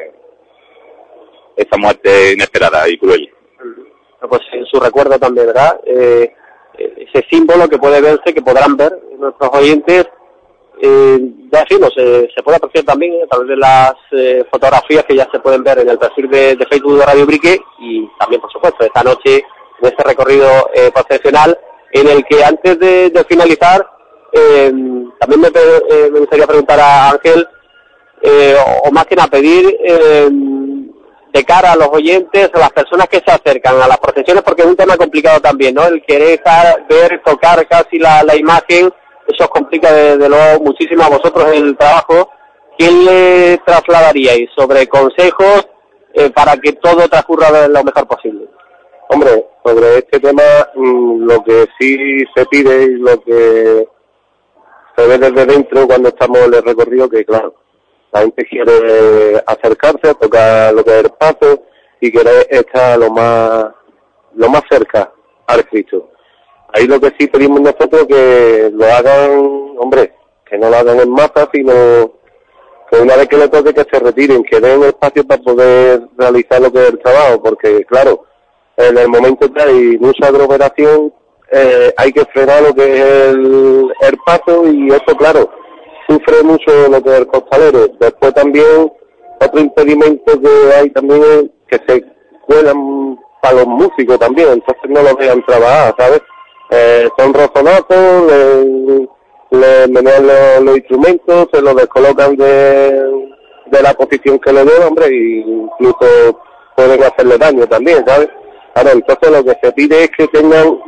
esa muerte inesperada y cruel. Pues en su recuerdo también, ¿verdad? Ese símbolo que puede verse, que podrán ver nuestros oyentes, ya decimos, se puede apreciar también a través de las fotografías que ya se pueden ver en el perfil de Facebook de Radio Ubrique, y también, por supuesto, esta noche en este recorrido procesional, en el que antes de finalizar, también me gustaría preguntar a Ángel, o más que nada pedir de cara a los oyentes, a las personas que se acercan a las procesiones, porque es un tema complicado también, ¿no? El querer ver, tocar casi la imagen, eso os complica desde luego muchísimo a vosotros el trabajo. ¿Qué le trasladaríais sobre consejos para que todo transcurra de lo mejor posible? Hombre, sobre este tema, lo que sí se pide y lo que se ve desde dentro cuando estamos en el recorrido, que claro, la gente quiere acercarse, tocar lo que es el paso y quiere estar lo más cerca al Cristo. Ahí lo que sí pedimos nosotros que lo hagan, hombre, que no lo hagan en masa, sino que una vez que le toque que se retiren, que den espacio para poder realizar lo que es el trabajo, porque claro, en el momento que hay mucha aglomeración, hay que frenar lo que es el paso, y eso, claro, sufre mucho lo que es el costalero. Después también, otro impedimento que hay también es que se cuelan para los músicos también, entonces no los dejan trabajar, ¿sabes? Son rozonazos, le menean los instrumentos, se los descolocan de la posición que le den, hombre, y incluso pueden hacerle daño también, ¿sabes? Ahora, entonces lo que se pide es que tengan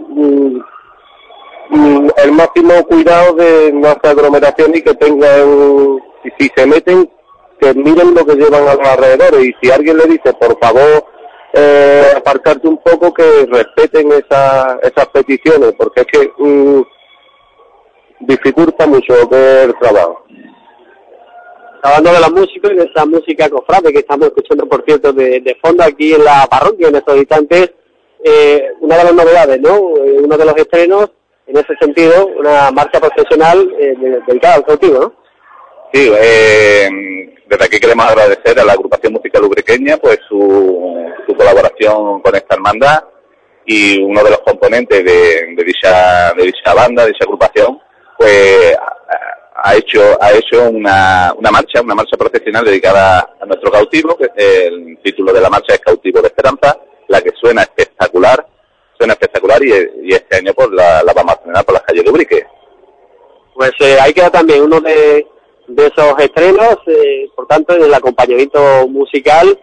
el máximo cuidado de no hacer aglomeración, y que tengan, y si se meten, que miren lo que llevan a los alrededores, y si alguien le dice, por favor, aparcarte un poco, que respeten esas peticiones, porque es que dificulta mucho el trabajo. Hablando de la música y de esa música cofrade que estamos escuchando, por cierto, de fondo aquí en la parroquia en estos instantes, una de las novedades, ¿no? Uno de los estrenos, en ese sentido, una marcha profesional dedicada al cautivo, ¿no? Sí, desde aquí queremos agradecer a la agrupación musical ubriqueña pues su colaboración con esta hermandad, y uno de los componentes de dicha banda, de dicha agrupación, pues ha hecho una marcha profesional dedicada a nuestro cautivo, que el título de la marcha es Cautivo de Esperanza, la que suena espectacular, y este año pues la vamos a estrenar por las calles de Ubrique. Pues ahí queda también uno de de esos estrenos, por tanto, en el acompañamiento musical,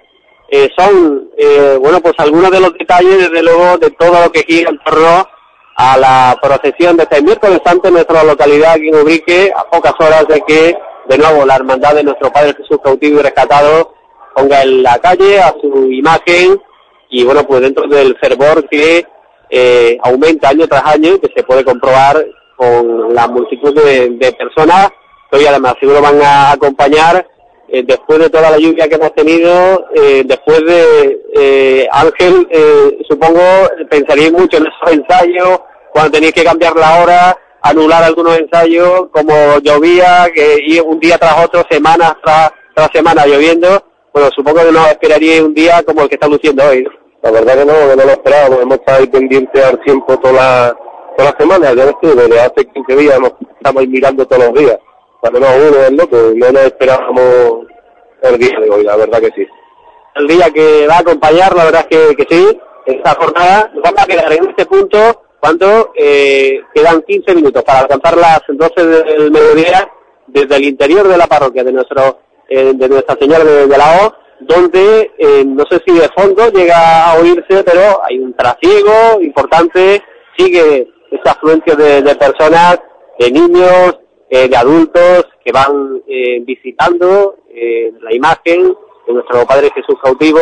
son, pues algunos de los detalles, desde luego, de todo lo que gira en torno a la procesión de este miércoles santo en nuestra localidad, aquí en Ubrique, a pocas horas de que, de nuevo, la hermandad de nuestro Padre Jesús cautivo y rescatado ponga en la calle a su imagen, y bueno, pues dentro del fervor que aumenta año tras año y que se puede comprobar con la multitud de personas que hoy además seguro van a acompañar después de toda la lluvia que hemos tenido, después de Ángel, supongo pensaríais mucho en esos ensayos, cuando tenéis que cambiar la hora, anular algunos ensayos, como llovía, y un día tras otro, semana tras semana lloviendo. Bueno, supongo que no esperaríais un día como el que está luciendo hoy, ¿no? La verdad que no lo esperábamos, hemos estado ahí pendientes al tiempo toda la semana, ya ves tú, desde hace 15 días nos estamos mirando todos los días, cuando no uno es loco, no nos esperábamos el día de hoy, la verdad que sí. El día que va a acompañar, la verdad es que sí, esta jornada, nos vamos a quedar en este punto cuando quedan 15 minutos para alcanzar las 12 del mediodía desde el interior de la parroquia de Nuestra Señora de la O, donde no sé si de fondo llega a oírse, pero hay un trasiego importante, sigue esa afluencia de personas, de niños, de adultos que van visitando la imagen de nuestro Padre Jesús cautivo,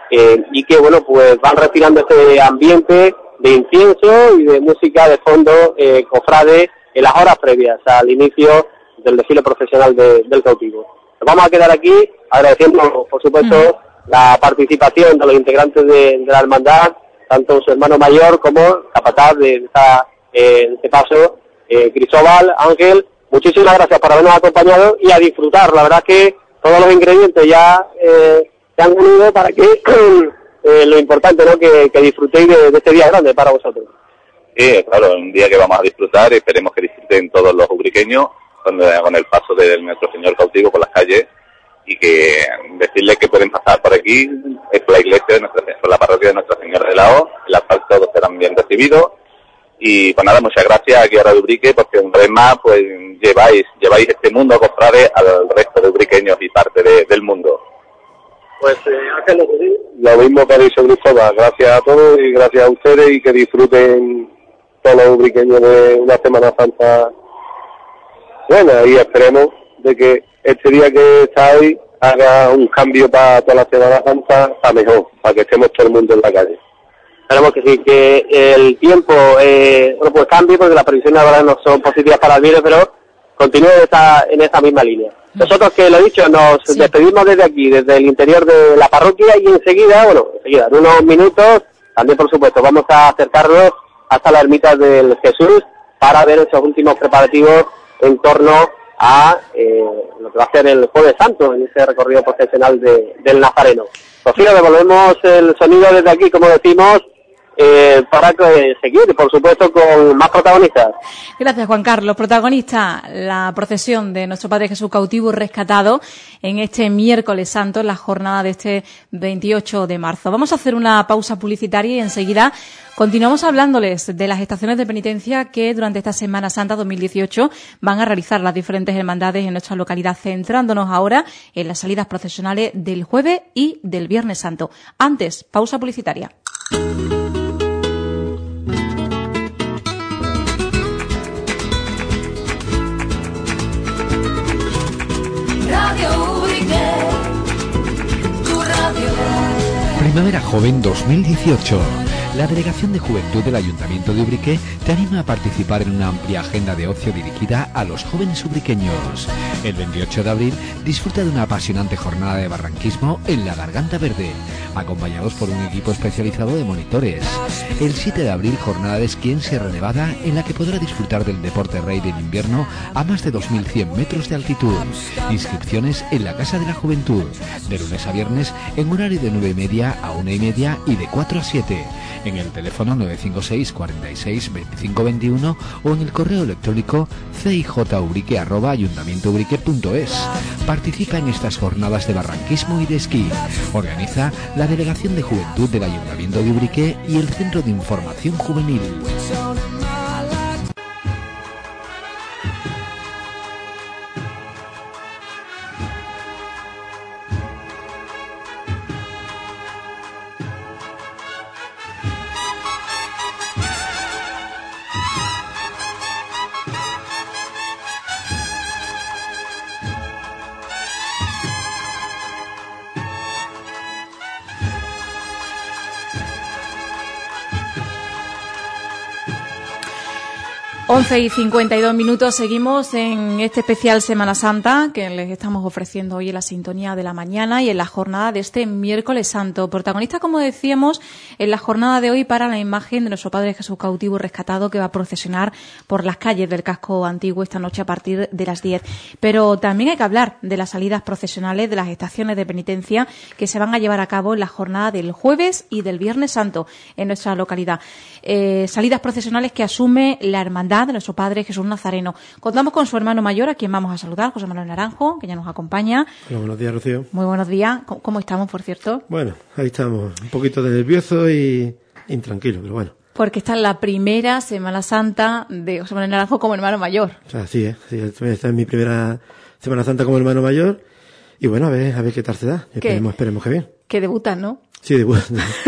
y que bueno, pues van respirando este ambiente de incienso y de música de fondo cofrade en las horas previas al inicio del desfile profesional del cautivo. Nos vamos a quedar aquí agradeciendo, por supuesto, la participación de los integrantes de la hermandad, tanto su hermano mayor como capataz de este paso, Cristóbal, Ángel. Muchísimas gracias por habernos acompañado y a disfrutar. La verdad que todos los ingredientes ya se han unido para que lo importante, ¿no?, que disfrutéis de este día grande para vosotros. Sí, claro, un día que vamos a disfrutar, esperemos que disfruten todos los ubriqueños con el paso de nuestro Señor cautivo por las calles, y que decirles que pueden pasar por aquí, es la iglesia, por la parroquia de Nuestra Señora de la O, el asfalto todos serán bien recibidos. Y pues nada, muchas gracias aquí a Radio Ubrique, porque una vez más pues lleváis este mundo cofrade al resto de ubriqueños y parte del mundo. Pues Ángel, lo mismo que ha dicho Cristóbal, gracias a todos y gracias a ustedes, y que disfruten todos los ubriqueños de una Semana Santa buena, y esperemos de que este día que está ahí haga un cambio para toda la Semana Santa a mejor, para que estemos todo el mundo en la calle. Esperemos que sí, que el tiempo pues cambie, porque las previsiones ahora no son positivas para el virus, pero continúe en esta misma línea. Nosotros, que lo he dicho, nos despedimos desde aquí, desde el interior de la parroquia, y enseguida, en unos minutos, también por supuesto, vamos a acercarnos hasta la ermita del Jesús para ver esos últimos preparativos en torno a lo que va a ser el Jueves Santo, en ese recorrido procesional del Nazareno. Rocío, devolvemos el sonido desde aquí, como decimos, para seguir, por supuesto, con más protagonistas. Gracias, Juan Carlos. Protagonista, la procesión de nuestro Padre Jesús cautivo y rescatado en este miércoles santo, en la jornada de este 28 de marzo. Vamos a hacer una pausa publicitaria y enseguida continuamos hablándoles de las estaciones de penitencia que durante esta Semana Santa 2018 van a realizar las diferentes hermandades en nuestra localidad, centrándonos ahora en las salidas procesionales del Jueves y del Viernes Santo. Antes, pausa publicitaria. Primavera Joven 2018. La Delegación de Juventud del Ayuntamiento de Ubrique te anima a participar en una amplia agenda de ocio dirigida a los jóvenes ubriqueños. El 28 de abril disfruta de una apasionante jornada de barranquismo en la Garganta Verde, acompañados por un equipo especializado de monitores. El 7 de abril, jornada de esquí en Sierra Nevada, en la que podrá disfrutar del deporte rey del invierno a más de 2.100 metros de altitud. Inscripciones en la Casa de la Juventud, de lunes a viernes en horario de 9:30 a 1:30 y de 4 a 7. En el teléfono 956 46 25 21 o en el correo electrónico cijoubrique@ayuntamientoubrique.es. Participa en estas jornadas de barranquismo y de esquí. Organiza la Delegación de Juventud del Ayuntamiento de Ubrique y el Centro de Información Juvenil. 11:52, seguimos en este especial Semana Santa que les estamos ofreciendo hoy en la sintonía de la mañana y en la jornada de este miércoles santo. Protagonista, como decíamos, en la jornada de hoy para la imagen de nuestro Padre Jesús cautivo y rescatado que va a procesionar por las calles del casco antiguo esta noche a partir de las 10. Pero también hay que hablar de las salidas procesionales de las estaciones de penitencia que se van a llevar a cabo en la jornada del jueves y del viernes santo en nuestra localidad. Salidas procesionales que asume la hermandad de nuestro Padre Jesús Nazareno. Contamos con su hermano mayor, a quien vamos a saludar, José Manuel Naranjo, que ya nos acompaña. Hola, buenos días, Rocío. Muy buenos días. ¿Cómo estamos, por cierto? Bueno, ahí estamos, un poquito de nervioso y intranquilo, pero bueno. Porque esta es la primera Semana Santa de José Manuel Naranjo como hermano mayor. O sea, sí, esta es mi primera Semana Santa como hermano mayor. Y bueno, a ver qué tal se da. Esperemos que bien. Que debutas, ¿no? Sí, debuto.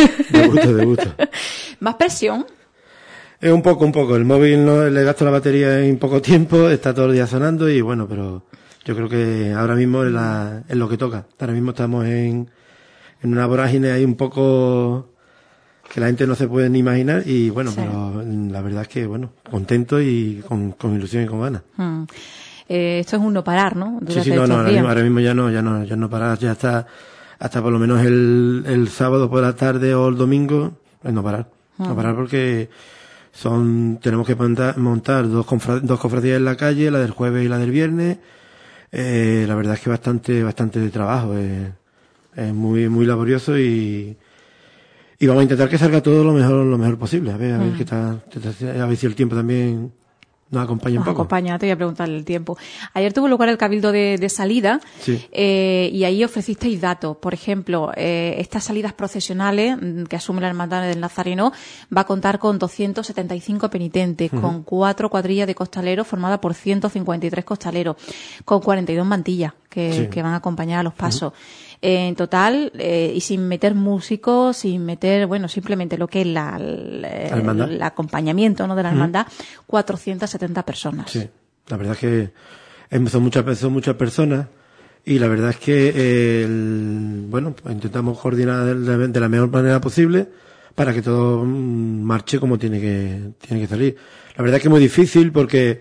¿Más presión? Un poco. El móvil no le gasto la batería en poco tiempo, está todo el día sonando y bueno, pero yo creo que ahora mismo es lo que toca. Ahora mismo estamos en una vorágine ahí un poco que la gente no se puede ni imaginar y bueno, sí. Pero la verdad es que bueno, contento y con ilusión y con ganas. Esto es un no parar, ¿no? Sí, ahora mismo ya no parar, ya hasta por lo menos el sábado por la tarde o el domingo, es no parar. No parar porque tenemos que montar dos cofradías en la calle, la del jueves y la del viernes. La verdad es que bastante de trabajo, es muy laborioso y vamos a intentar que salga todo lo mejor posible. A ver qué tal, a ver si el tiempo también nos acompaña un poco. Acompaña, te voy a preguntar el tiempo. Ayer tuvo lugar el cabildo de salida, sí. Y ahí ofrecisteis datos. Por ejemplo, estas salidas procesionales que asume la Hermandad del Nazareno va a contar con 275 penitentes, con 4 cuadrillas de costaleros formadas por 153 costaleros, con 42 mantillas que van a acompañar a los pasos. En total, y sin meter músicos, simplemente lo que es el acompañamiento, ¿no?, de la hermandad, 470 personas. Sí, la verdad es que son muchas personas y la verdad es que, pues intentamos coordinar de la mejor manera posible para que todo marche como tiene que salir. La verdad es que es muy difícil porque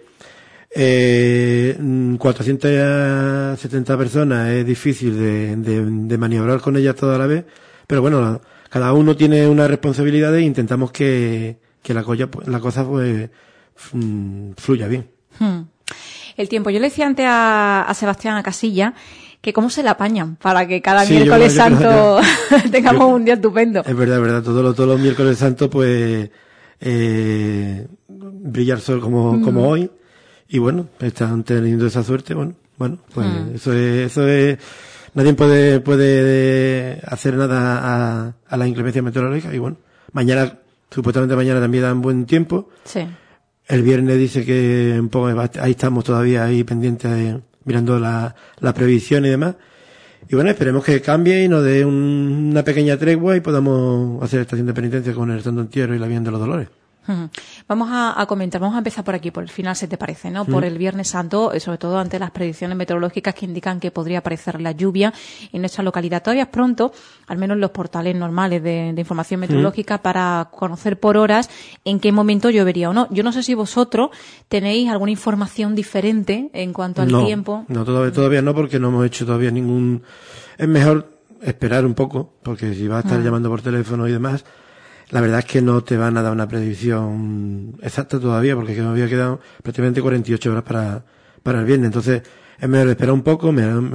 470 personas es difícil de maniobrar con ellas toda la vez, pero bueno, cada uno tiene una responsabilidad e intentamos que la cosa pues fluya bien. El tiempo. Yo le decía antes a Sebastián, a Casilla, que cómo se la apañan para que cada miércoles santo tengamos un día estupendo. Es verdad. Todos los miércoles santos pues brilla el sol como hoy. Y bueno, están teniendo esa suerte, bueno, pues eso es, nadie puede hacer nada a la inclemencia meteorológica y bueno, supuestamente mañana también dan buen tiempo. Sí. El viernes dice que un poco, ahí estamos todavía ahí pendientes mirando la previsión y demás. Y bueno, esperemos que cambie y nos dé una pequeña tregua y podamos hacer estación de penitencia con el Santo Entierro y la Virgen de los Dolores. Vamos a comentar, vamos a empezar por aquí, por el final, si te parece, ¿no? Por el Viernes Santo, sobre todo ante las predicciones meteorológicas que indican que podría aparecer la lluvia en nuestra localidad. Todavía es pronto, al menos en los portales normales de información meteorológica, para conocer por horas en qué momento llovería o no. Yo no sé si vosotros tenéis alguna información diferente en cuanto al tiempo. No, todavía no, porque no hemos hecho todavía Es mejor esperar un poco, porque si vas a estar llamando por teléfono y demás, la verdad es que no te van a dar una predicción exacta todavía, porque me había quedado prácticamente 48 horas para el viernes. Entonces, es mejor esperar un poco,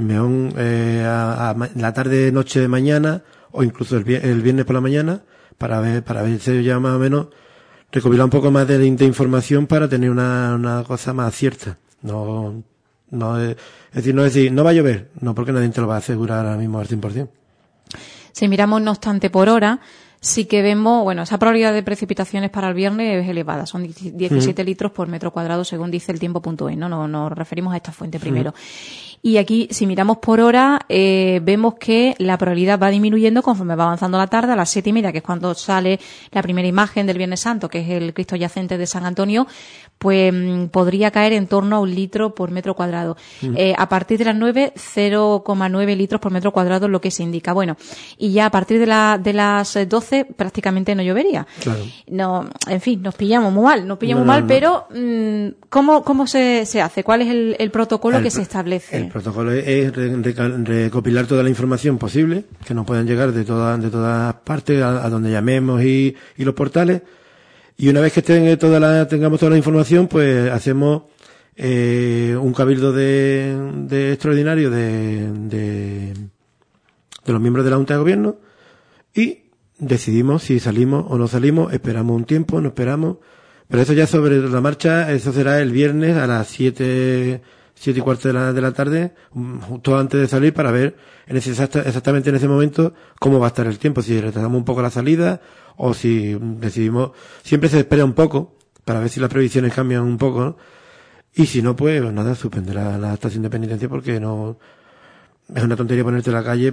a la tarde, noche de mañana, o incluso el viernes por la mañana, para ver si ya más o menos recopilar un poco más de información para tener una cosa más cierta. No decir, no va a llover, no, porque nadie te lo va a asegurar ahora mismo al 100%. Si miramos, no obstante, por hora, sí que vemos, esa probabilidad de precipitaciones para el viernes es elevada, son 17 litros por metro cuadrado según dice el tiempo.es, ¿no? Nos referimos a esta fuente primero. Y aquí, si miramos por hora, vemos que la probabilidad va disminuyendo conforme va avanzando la tarde. A las 7:30, que es cuando sale la primera imagen del Viernes Santo, que es el Cristo yacente de San Antonio, pues podría caer en torno a 1 litro por metro cuadrado. A partir de las 9, 0,9 litros por metro cuadrado es lo que se indica. Bueno, y ya a partir de las 12 prácticamente no llovería. Claro. No, en fin, nos pillamos muy mal, pero ¿cómo se hace? ¿Cuál es el protocolo que se establece? El protocolo es recopilar toda la información posible, que nos puedan llegar de todas partes, a donde llamemos y los portales. Y una vez que tengamos toda la información, pues hacemos un cabildo de extraordinario de los miembros de la Junta de Gobierno y decidimos si salimos o no salimos, esperamos un tiempo, no esperamos, pero eso ya sobre la marcha, eso será el viernes a las 7:15 de la tarde, justo antes de salir, para ver exactamente en ese momento cómo va a estar el tiempo, si retrasamos un poco la salida o si decidimos. Siempre se espera un poco para ver si las previsiones cambian un poco, ¿no? Y si no, pues nada, suspender la estación de penitencia, porque no es una tontería ponerte en la calle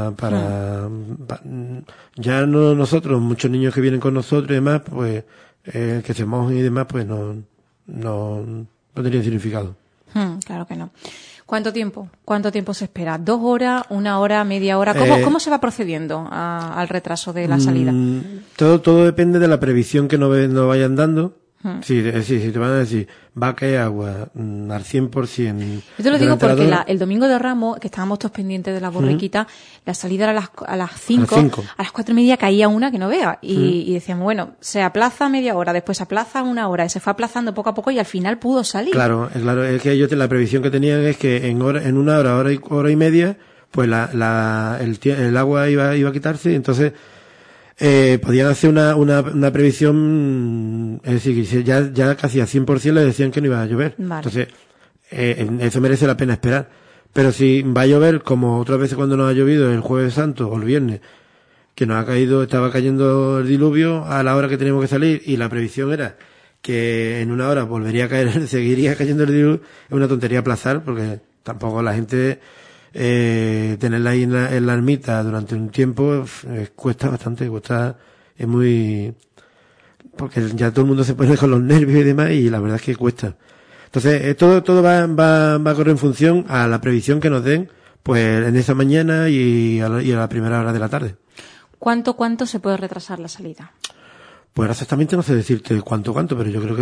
ya no nosotros, muchos niños que vienen con nosotros y demás, pues que se mojen y demás, pues no tendría significado. Claro que no. ¿Cuánto tiempo se espera? ¿2 horas, 1 hora, media hora? ¿Cómo se va procediendo al retraso de la salida? Todo depende de la previsión que nos vayan dando. Si te van a decir, va a caer agua al 100%. Yo te lo digo porque el domingo de Ramos, que estábamos todos pendientes de la borriquita, la salida era a las 5, a las 4:30 caía una que no vea. Y decíamos, bueno, se aplaza media hora, después se aplaza 1 hora, y se fue aplazando poco a poco y al final pudo salir. Claro, es que ellos la previsión que tenían es que en 1 hora y media, pues el agua iba a quitarse, entonces podían hacer una previsión, es decir, ya casi a 100% le decían que no iba a llover. Vale. Entonces, eso merece la pena esperar. Pero si va a llover, como otras veces cuando nos ha llovido el Jueves Santo o el viernes, que estaba cayendo el diluvio a la hora que teníamos que salir, y la previsión era que en 1 hora volvería a caer, seguiría cayendo el diluvio, es una tontería aplazar, porque tampoco la gente tenerla ahí en la ermita durante un tiempo cuesta bastante, es muy, porque ya todo el mundo se pone con los nervios y demás, y la verdad es que cuesta. Entonces todo va a correr en función a la previsión que nos den, pues en esa mañana y a la primera hora de la tarde. ¿Cuánto se puede retrasar la salida? Pues exactamente no sé decirte cuánto, pero yo creo que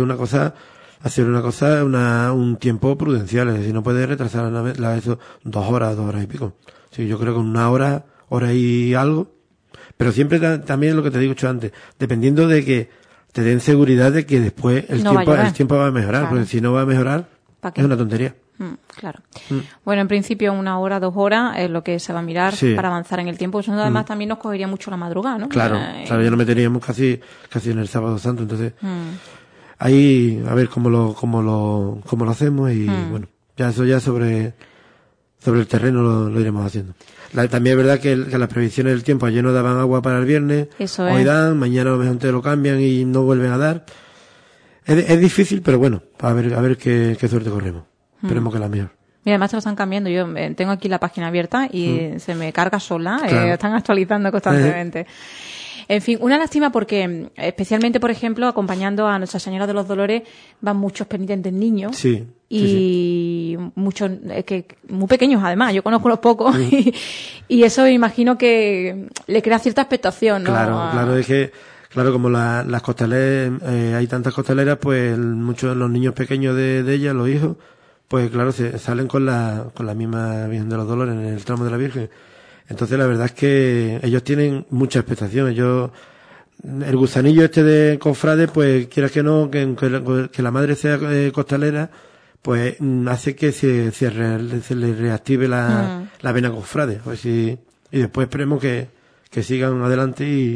un tiempo prudencial, es decir, no puede retrasar eso 2 horas y pico. Sí, yo creo que 1 hora y algo, pero siempre también lo que te digo antes, dependiendo de que te den seguridad de que después el tiempo va a mejorar, claro. Porque si no va a mejorar, es una tontería. Claro. Bueno, en principio 1 hora, 2 horas es lo que se va a mirar para avanzar en el tiempo. Eso además también nos cogería mucho la madrugada, ¿no? Claro, ya nos meteríamos casi en el Sábado Santo, entonces ahí a ver cómo lo hacemos y bueno, ya sobre el terreno lo iremos haciendo. También es verdad que las previsiones del tiempo ayer no daban agua para el viernes, hoy dan, mañana a lo mejor te lo cambian y no vuelven a dar. Es difícil, pero bueno, a ver qué suerte corremos. Esperemos que la mejor. Mira, además te lo están cambiando. Yo tengo aquí la página abierta y se me carga sola. Claro. Están actualizando constantemente. En fin, una lástima porque, especialmente, por ejemplo, acompañando a Nuestra Señora de los Dolores, van muchos penitentes niños. Sí. Y muchos, muy pequeños además. Yo conozco unos pocos. Y eso me imagino que le crea cierta expectación, ¿no? Claro, es que, como las costaleras, hay tantas costaleras, pues muchos de los niños pequeños de ellas, los hijos, pues claro, se salen con la misma Virgen de los Dolores en el tramo de la Virgen. Entonces la verdad es que ellos tienen mucha expectación. El gusanillo de cofrade, pues quieras que no, que la madre sea costalera, pues hace que se le reactive la vena cofrade. Pues y después esperemos que sigan adelante y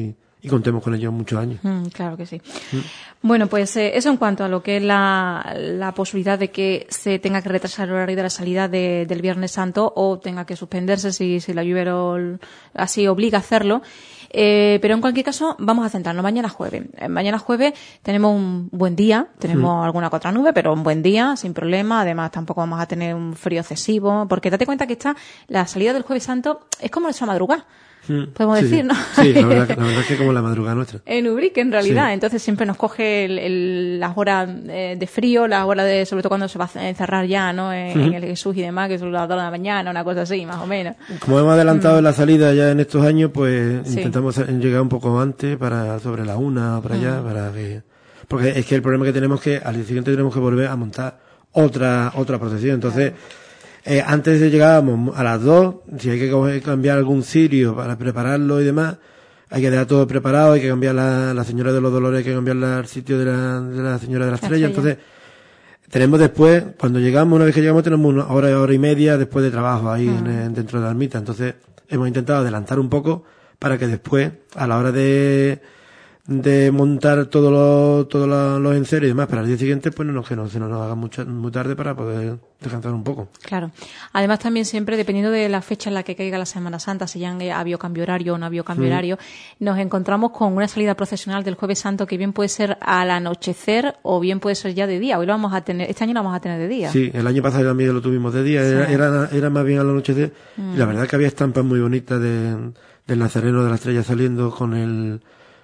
y contemos con ellos muchos años. Claro que sí. Bueno, pues eso en cuanto a lo que es la posibilidad de que se tenga que retrasar el horario de la salida del Viernes Santo o tenga que suspenderse si la lluvia así obliga a hacerlo. Pero en cualquier caso vamos a centrarnos mañana jueves. Mañana jueves tenemos un buen día, tenemos alguna que otra nube, pero un buen día, sin problema. Además tampoco vamos a tener un frío excesivo, porque date cuenta que la salida del Jueves Santo es como esa madrugada. Podemos decir, ¿no? Sí, la verdad es que como la madrugada nuestra. En Ubrique, en realidad. Entonces siempre nos coge las horas de frío, las horas sobre todo cuando se va a encerrar ya, ¿no? En el Jesús y demás, que son las 2 de la mañana, una cosa así, más o menos. Como hemos adelantado en la salida ya en estos años, pues intentamos llegar un poco antes sobre la 1 o para allá, porque es que el problema que tenemos es que al día siguiente tenemos que volver a montar otra procesión. Entonces, antes de llegábamos a las 2, si hay que cambiar algún cirio para prepararlo y demás, hay que dejar todo preparado, hay que cambiar la Señora de los Dolores, hay que cambiarla al sitio de la Señora de la Estrella. Entonces, tenemos después, cuando llegamos, una vez que llegamos, tenemos una hora y media después de trabajo ahí dentro de la ermita. Entonces, hemos intentado adelantar un poco para que después, a la hora de montar todos los enceros y demás para el día siguiente, pues no se nos haga muy tarde para poder descansar un poco. Claro. Además también siempre, dependiendo de la fecha en la que caiga la Semana Santa, si ya ha habido cambio horario o no ha habido cambio horario, nos encontramos con una salida procesional del Jueves Santo que bien puede ser al anochecer o bien puede ser ya de día. Hoy lo vamos a tener, este año lo vamos a tener de día. Sí, el año pasado también lo tuvimos de día, era más bien al anochecer, y la verdad que había estampas muy bonitas del Nazareno de la Estrella saliendo con el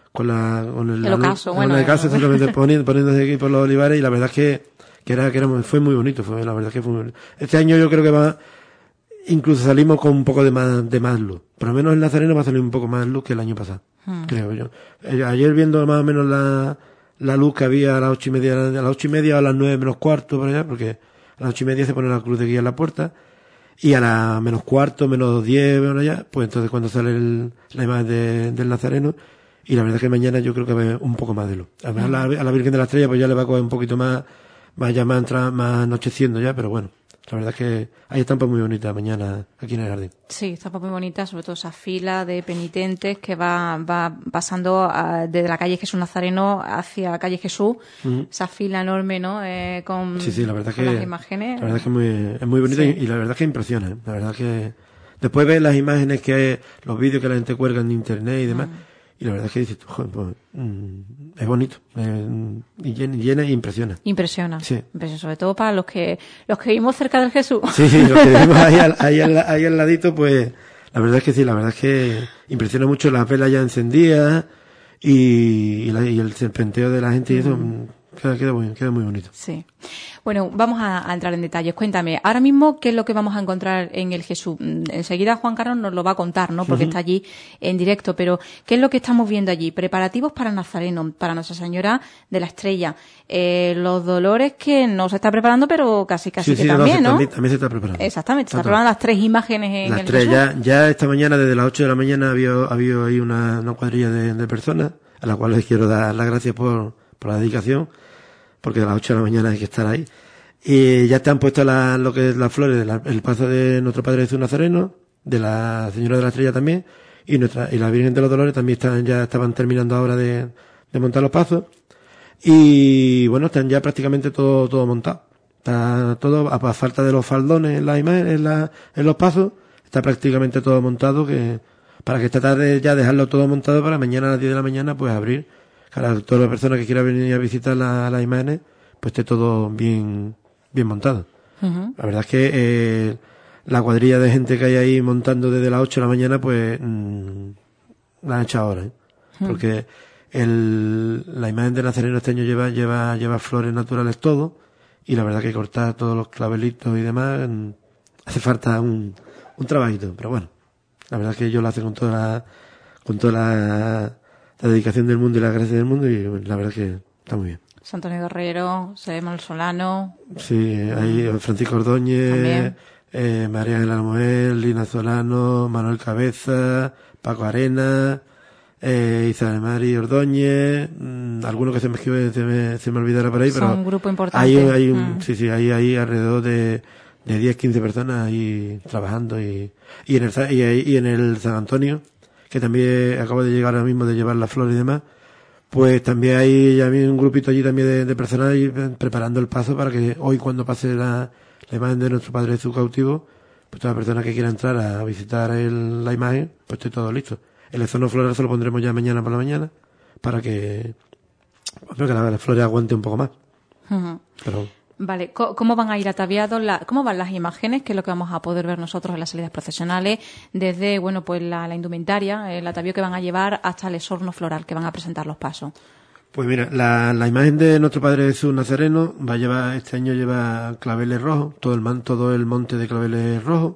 ocaso, exactamente, poniéndose aquí por los olivares, y la verdad es que fue muy bonito, la verdad que fue muy bonito. Este año yo creo que incluso salimos con un poco de más luz. Por lo menos el Nazareno va a salir un poco más luz que el año pasado, creo yo. Ayer viendo más o menos la luz que había a las 8:30 o a las 9 menos cuarto por allá, porque a las 8:30 se pone la cruz de guía en la puerta, y a las menos cuarto, menos 10 por allá, pues entonces cuando sale la imagen del Nazareno. Y la verdad es que mañana yo creo que va a haber un poco más de luz. Además, a la Virgen de la Estrella pues ya le va a coger un poquito más anocheciendo ya, pero bueno, la verdad es que hay estampas muy bonitas mañana aquí en el jardín. Sí, estampas muy bonitas, sobre todo esa fila de penitentes que va pasando desde la calle Jesús Nazareno hacia la calle Jesús, esa fila enorme, ¿no? Con la verdad que las imágenes. La verdad es que es muy bonita y la verdad es que impresiona, la verdad que después ves las imágenes los vídeos que la gente cuelga en internet y demás. Y la verdad es que dices, joder, pues, es bonito, y llena y impresiona. Impresiona. Sí. Impresiona, sobre todo para los que vivimos cerca del Jesús. Sí, los que vivimos ahí al ladito, pues, la verdad es que sí, la verdad es que impresiona mucho las velas ya encendidas y el serpenteo de la gente y eso, queda muy bonito. Sí. Bueno, vamos a entrar en detalles. Cuéntame, ahora mismo, ¿qué es lo que vamos a encontrar en el Jesús? Enseguida Juan Carlos nos lo va a contar, ¿no? Porque está allí en directo, pero ¿qué es lo que estamos viendo allí? Preparativos para Nazareno, para Nuestra Señora de la Estrella. Los dolores que no se está preparando, pero casi que también, ¿no? También se está preparando. Exactamente, se está preparando las 3 imágenes en el Jesús. Ya esta mañana, desde las 8 de la mañana, había ahí una cuadrilla de personas, a las cuales les quiero dar las gracias por la dedicación, porque a las 8 de la mañana hay que estar ahí. Y ya están puestas lo que es las flores el paso de nuestro Padre Jesús Nazareno, de la Señora de la Estrella también, y la Virgen de los Dolores también ya estaban terminando ahora de montar los pasos. Y bueno, están ya prácticamente todo montado. Está todo, a falta de los faldones en la imagen, en los pasos, está prácticamente todo montado, para que esta tarde ya dejarlo todo montado para mañana a las 10 de la mañana pues abrir. Para todas las personas que quieran venir a visitar las imágenes, pues esté todo bien montado. La verdad es que la cuadrilla de gente que hay ahí montando desde las 8 de la mañana, pues la han hecho ahora, porque la imagen de Nazareno este año lleva flores naturales todo, y la verdad que cortar todos los clavelitos y demás hace falta un trabajito, pero bueno, la verdad es que ellos lo hacen con toda la dedicación del mundo y la gracia del mundo, y la verdad que está muy bien. Antonio Guerrero, Manuel Solano. Sí, hay Francisco Ordóñez, María Ángela Almoel, Lina Solano, Manuel Cabeza, Paco Arena, Isabel Mari Ordóñez, algunos que se me olvidará por ahí, pero un grupo importante. Hay alrededor de 10-15 personas ahí trabajando, y en el San Antonio, que también acabo de llegar ahora mismo de llevar las flores y demás, pues también hay un grupito allí también de personas ahí preparando el paso para que hoy, cuando pase la imagen de nuestro Padre Jesús cautivo, pues toda persona que quiera entrar a visitar la imagen, pues esté todo listo. El ozono floral se lo pondremos ya mañana por la mañana para que las flores aguanten un poco más. Uh-huh. Pero... Vale, ¿cómo van a ir ataviados? ¿Cómo van las imágenes? Que es lo que vamos a poder ver nosotros en las salidas procesionales, desde, bueno, pues la indumentaria, el atavío que van a llevar hasta el esorno floral que van a presentar los pasos. Pues mira, la imagen de nuestro Padre Jesús Nazareno va a llevar, este año lleva claveles rojos, todo el monte de claveles rojos.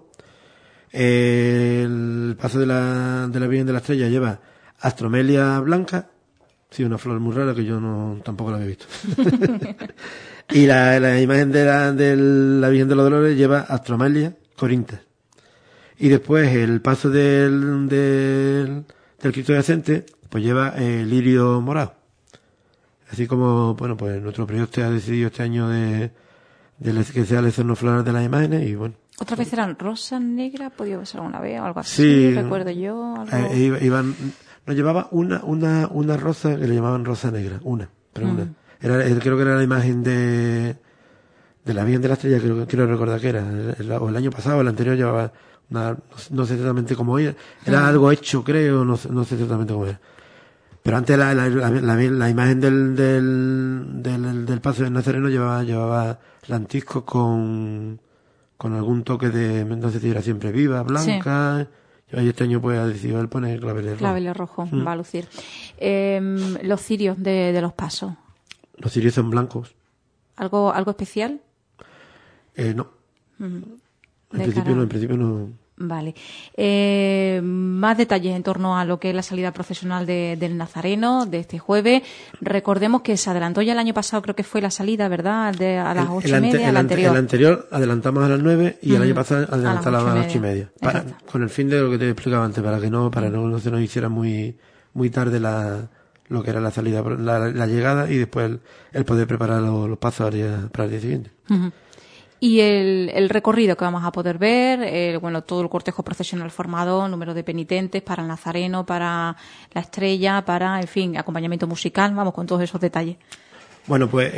El paso de la Virgen de la Estrella lleva astromelia blanca, sí, una flor muy rara que yo tampoco la había visto. Y la imagen de la Virgen de los Dolores lleva astromelia corinta. Y después el paso del Cristo Yacente pues lleva lirio morado. Así como, bueno, pues nuestro prioste ha decidido este año que sea el esorno floral de las imágenes y bueno. ¿Otra vez eran rosa negra? ¿Podía ser alguna vez o algo así? Sí. Recuerdo yo. Nos llevaba una rosa que le llamaban rosa negra, pero una. Creo que era la imagen de la Virgen de la Estrella, quiero recordar que era, o el año pasado, el anterior llevaba no sé exactamente cómo era algo hecho, creo, no sé exactamente cómo era. Pero antes la imagen del paso del Nazareno llevaba lantisco con algún toque de, no sé si era siempre viva, blanca. Sí. Y este año pues ha decidido él poner claveles rojos. Va a lucir. Los cirios de los pasos. Los cirios son blancos. ¿Algo especial? No. En principio no. Vale. Más detalles en torno a lo que es la salida procesional del Nazareno de este jueves. Recordemos que se adelantó ya el año pasado, creo que fue la salida, ¿verdad? A las 8:30, el anterior. El anterior adelantamos a las 9 y el año pasado adelantamos a las 8:30. Con el fin de lo que te explicaba antes, para que no se nos hiciera muy tarde lo que era la salida, la llegada y después el poder preparar los pasos para el día siguiente. Uh-huh. Y el recorrido que vamos a poder ver, todo el cortejo procesional formado, número de penitentes para el Nazareno, para la Estrella, para, en fin, acompañamiento musical, vamos con todos esos detalles. Bueno, pues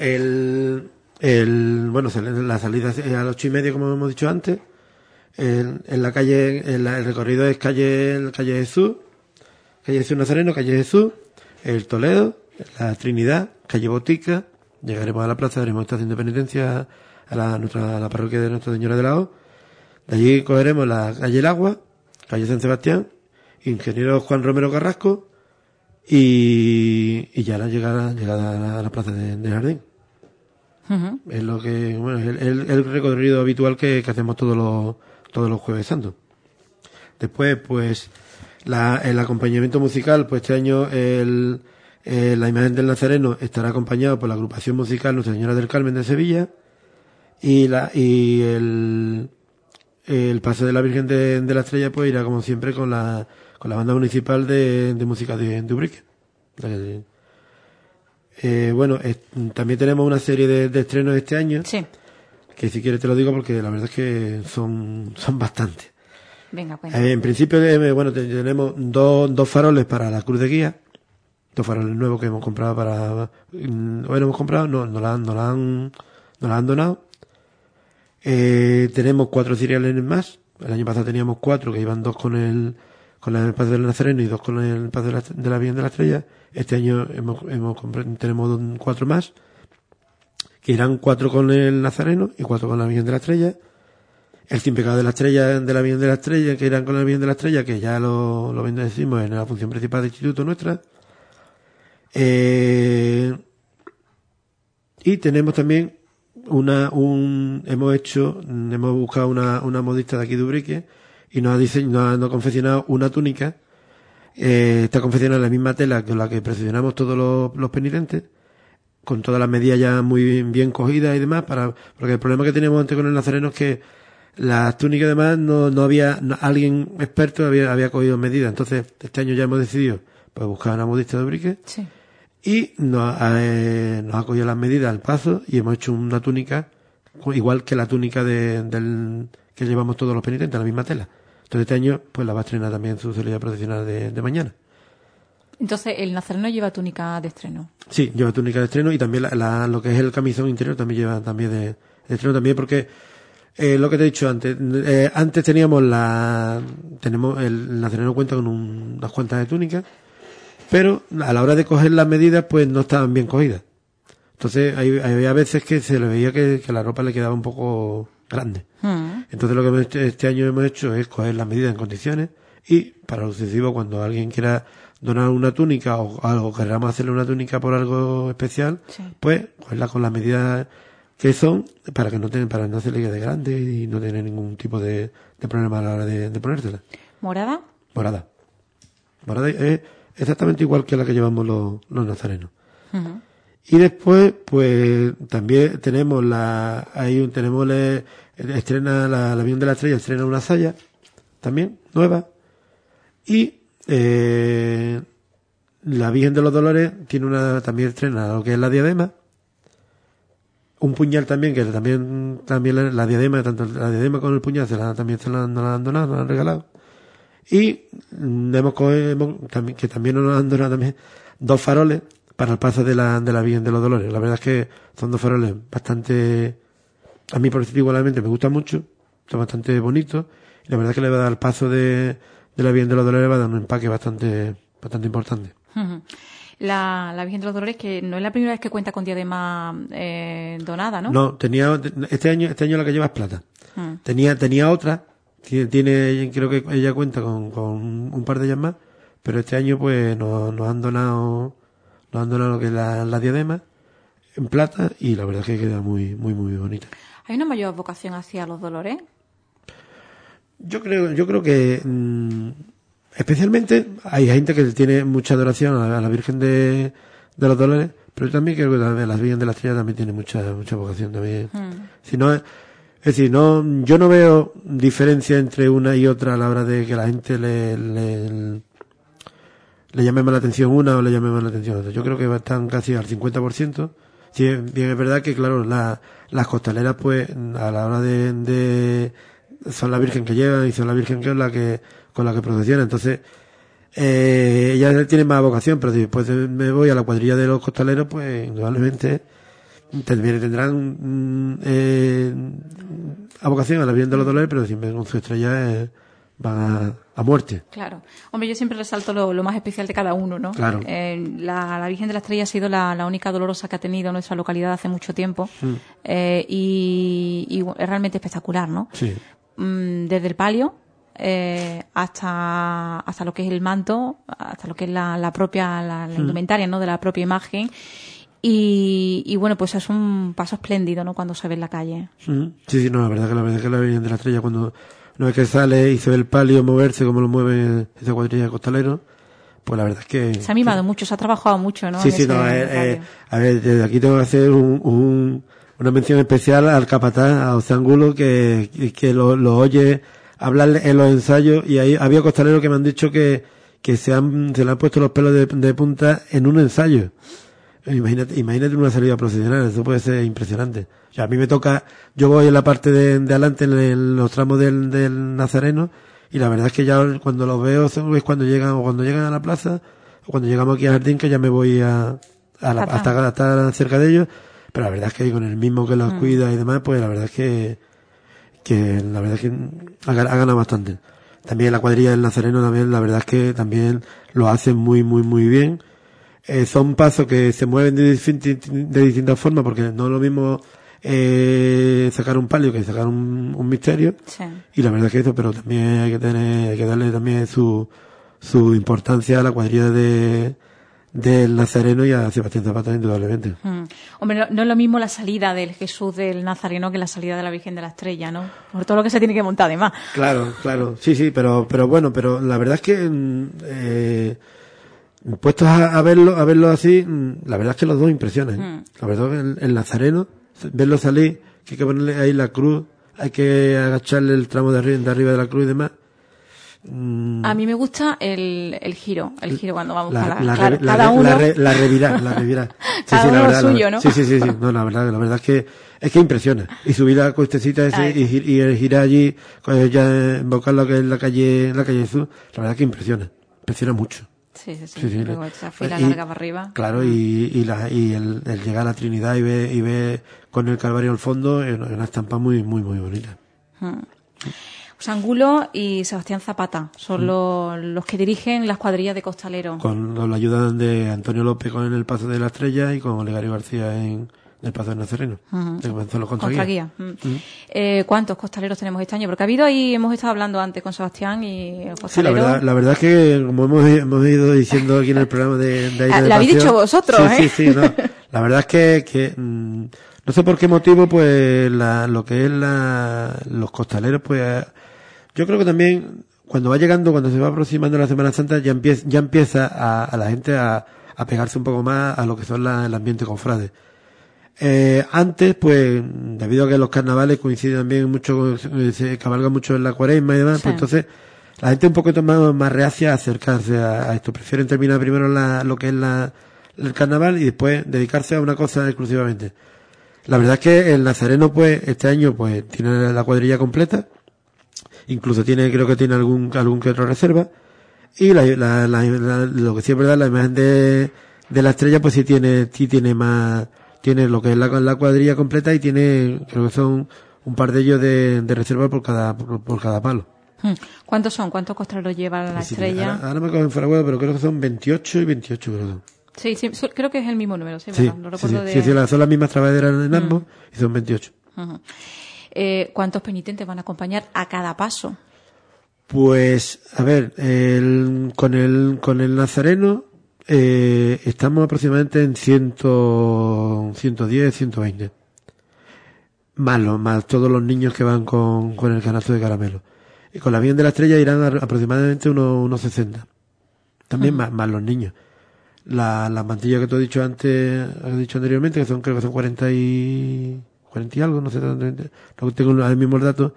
la salida es a las 8:30, como hemos dicho antes. En la calle, el recorrido es calle Jesús Nazareno, calle Jesús, el Toledo, la Trinidad, calle Botica. Llegaremos a la plaza, haremos estación de penitencia a la parroquia de Nuestra Señora de la O. De allí cogeremos la calle El Agua, calle San Sebastián, ingeniero Juan Romero Carrasco y ya la llegada a la plaza de Jardín. Uh-huh. Es lo que, es el recorrido habitual que hacemos todos los Jueves Santos. Después, pues, el acompañamiento musical, pues este año la imagen del Nazareno estará acompañado por la agrupación musical Nuestra Señora del Carmen de Sevilla y el paso de la Virgen de la Estrella pues irá como siempre con la banda municipal de música de Ubrique. También tenemos una serie de estrenos este año. Sí. Que si quieres te lo digo porque la verdad es que son bastantes. Venga, pues. En principio, tenemos dos faroles para la cruz de guía. 2 faroles nuevos que hemos comprado nos la han donado. Tenemos 4 ciriales más. El año pasado teníamos 4 que iban 2 con el paso del Nazareno y 2 con el paso de la Virgen de la Estrella. Este año tenemos 4 más, que irán 4 con el Nazareno y 4 con la Virgen de la Estrella. El Sin Pecado de la Estrella, de la Virgen de la Estrella, que irán con la Virgen de la Estrella, que ya lo bendecimos en la función principal del instituto nuestra. Y tenemos también hemos buscado una modista de aquí de Ubrique y nos ha confeccionado una túnica. Está confeccionada en la misma tela con la que procesionamos todos los penitentes, con todas las medidas ya muy bien cogidas y demás, porque el problema que teníamos antes con el Nazareno es que las túnicas además no había, alguien experto había cogido medidas. Entonces este año ya hemos decidido pues buscar una modista de Ubrique. Sí. Y nos ha cogido las medidas al paso y hemos hecho una túnica igual que la túnica que llevamos todos los penitentes, la misma tela. Entonces este año pues la va a estrenar también su salida procesional de mañana. Entonces el nazareno lleva túnica de estreno. Sí, lleva túnica de estreno y también lo que es el camisón interior también lleva también de estreno también porque lo que te he dicho antes, antes tenemos el nazareno cuenta con unas cuantas de túnicas, pero a la hora de coger las medidas pues no estaban bien cogidas. Entonces había veces que se le veía que la ropa le quedaba un poco grande. Entonces lo que este año hemos hecho es coger las medidas en condiciones y para lo sucesivo cuando alguien quiera donar una túnica o algo, queramos hacerle una túnica por algo especial, pues cogerla con las medidas que son para no se le quede grande y no tener ningún tipo de problema a la hora de ponértela. ¿Morada? Morada es exactamente igual que la que llevamos los nazarenos. Y después, pues, también tenemos la Virgen de la Estrella estrena una saya, también, nueva. Y, la Virgen de los Dolores también estrena lo que es la diadema. Un puñal también, que también la diadema, tanto la diadema como el puñal también nos la han donado, nos la han regalado. Y que también nos han donado también 2 faroles para el paso de la Virgen de los Dolores. La verdad es que son 2 faroles bastante, a mí particularmente me gustan mucho, son bastante bonitos, y la verdad es que le va a dar el paso de la Virgen de los Dolores, le va a dar un empaque bastante importante. La Virgen de los Dolores, que no es la primera vez que cuenta con diadema donada, ¿no? No, este año la que lleva es plata. Tenía otra, creo que ella cuenta con un par de ellas más, pero este año pues nos han donado lo que es la diadema en plata y la verdad es que queda muy bonita. ¿Hay una mayor vocación hacia los dolores? Yo creo que especialmente hay gente que tiene mucha adoración a la Virgen de los Dolores, pero yo también creo que la Virgen de la Estrella también tiene mucha vocación también. Yo no veo diferencia entre una y otra a la hora de que la gente le llame más la atención una o le llame más la atención otra. Yo creo que están casi al 50%. Sí, bien, es verdad que, claro, las costaleras, pues, a la hora de son la Virgen que llevan y son la Virgen que es con la que procesiona. Entonces, ellas tienen más vocación, pero si después me voy a la cuadrilla de los costaleros, pues, indudablemente, tendrán a vocación a la Virgen de los Dolores, pero siempre con su estrella van a muerte. Claro. Hombre, yo siempre resalto lo más especial de cada uno, ¿no? Claro. La Virgen de la Estrella ha sido la única dolorosa que ha tenido nuestra localidad hace mucho tiempo. Y es realmente espectacular, ¿no? Sí. Desde el palio hasta lo que es el manto, hasta lo que es la propia indumentaria, ¿no? De la propia imagen. Y bueno, pues es un paso espléndido, ¿no? Cuando se ve en la calle. Sí, no, la verdad que la Virgen de la Estrella cuando una vez que sale y se ve el palio moverse como lo mueve esa cuadrilla de costaleros, pues la verdad es que se ha mimado mucho, se ha trabajado mucho, ¿no? Sí, a ver, desde aquí tengo que hacer una mención especial al capataz, a José Angulo, que lo oye hablar en los ensayos, y ahí había costaleros que me han dicho que se le han puesto los pelos de punta en un ensayo. Imagínate una salida procesional, eso puede ser impresionante. O sea, a mí me toca, yo voy en la parte de adelante en los tramos del Nazareno, y la verdad es que ya cuando los veo es cuando llegan a la plaza, o cuando llegamos aquí al jardín, que ya me voy hasta estar cerca de ellos, pero la verdad es que con el mismo que los cuida y demás, pues la verdad es que ha ganado bastante. También la cuadrilla del Nazareno también, la verdad es que también lo hacen muy bien. Son pasos que se mueven de distintas formas, porque no es lo mismo sacar un palio que sacar un misterio. Sí. Y la verdad es que eso, pero también hay que darle también su importancia a la cuadrilla del Nazareno y a Sebastián Zapata, indudablemente. Hombre, no es lo mismo la salida del Jesús del Nazareno que la salida de la Virgen de la Estrella, ¿no? Por todo lo que se tiene que montar además. Claro. Sí, pero bueno, pero la verdad es que puestos a verlo así, la verdad es que los dos impresionan. La verdad es que el Nazareno, verlo salir, que hay que ponerle ahí la cruz, hay que agacharle el tramo de arriba de la cruz y demás. A mí me gusta el giro cuando vamos cada uno. La revirá. Sí, cada sí, uno la verdad, suyo, ¿no? Sí. No, la verdad es que Es que impresiona. Y subir la cuestecita ese y girar allí, ya invocar lo que es la calle Jesús, la verdad que impresiona mucho. Sí. Luego esa fila larga para arriba. Claro, y el llegar a la Trinidad y ver con el Calvario al fondo, es una estampa muy, muy, muy bonita. José Angulo y Sebastián Zapata son los que dirigen las cuadrillas de costaleros. Con la ayuda de Antonio López con el Paso de la Estrella y con Olegario García en el Paso del Nazareno. De comenzó los contraguías. ¿Cuántos costaleros tenemos este año? Porque hemos estado hablando antes con Sebastián y el costalero. Sí, la verdad es que, como hemos ido diciendo aquí en el programa de Aire de Pasión. Lo habéis dicho vosotros, Sí, no. La verdad es que no sé por qué motivo, pues, lo que es los costaleros, pues, yo creo que también, cuando se va aproximando la Semana Santa, ya empieza a la gente a pegarse un poco más a lo que son el ambiente cofrade. Antes, pues, debido a que los carnavales coinciden también mucho, se cabalgan mucho en la Cuaresma y demás, pues entonces, la gente un poquito más reacia a acercarse a esto. Prefieren terminar primero lo que es el carnaval y después dedicarse a una cosa exclusivamente. La verdad es que el Nazareno, pues, este año, pues, tiene la cuadrilla completa. Incluso creo que tiene algún que otro reserva. Y lo que sí es verdad, la imagen de la estrella, pues sí tiene más, tiene lo que es la cuadrilla completa y tiene, creo que son un par de ellos de reserva por cada palo. ¿Cuántos son? ¿Cuántos costaleros lleva la estrella? Ahora me cogen fuera huevo, pero creo que son 28 y 28, creo que son. Sí, creo que es el mismo número, sí, lo recuerdo son las mismas trabajaderas en ambos y son 28. ¿Cuántos penitentes van a acompañar a cada paso? Pues, a ver, con el Nazareno, estamos aproximadamente en 110, 120. Más todos los niños que van con el canasto de caramelo. Y con la Virgen de la Estrella irán aproximadamente unos 60. También más los niños. Las mantillas que tú has dicho anteriormente, que creo que son 40 y algo, no sé, no tengo el mismo dato,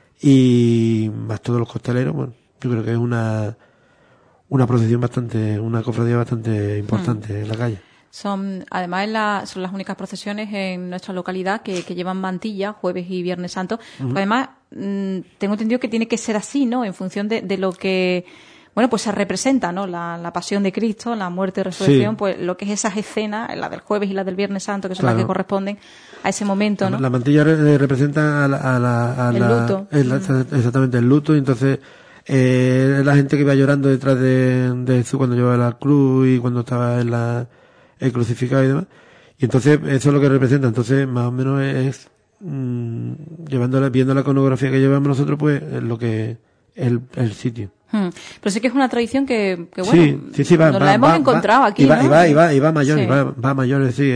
y más todos los costaleros, bueno, yo creo que es una procesión una cofradía bastante importante en la calle. Además son las únicas procesiones en nuestra localidad que llevan mantilla jueves y viernes santo. Además, tengo entendido que tiene que ser así, ¿no? En función de lo que, bueno, pues se representa, ¿no? La pasión de Cristo, la muerte y resurrección, pues lo que es esas escenas, la del jueves y la del viernes santo, que son las que corresponden a ese momento, ¿no? La mantilla representa el luto. Exactamente, el luto, y entonces la gente que va llorando detrás de Jesús cuando lleva la cruz y cuando estaba el crucificado y demás. Y entonces eso es lo que representa. Entonces, más o menos es viendo la iconografía que llevamos nosotros, pues es lo que es el sitio. Pero sí que es una tradición que bueno, sí, nos la hemos encontrado aquí, ¿no? Y va mayor, va mayor, sí.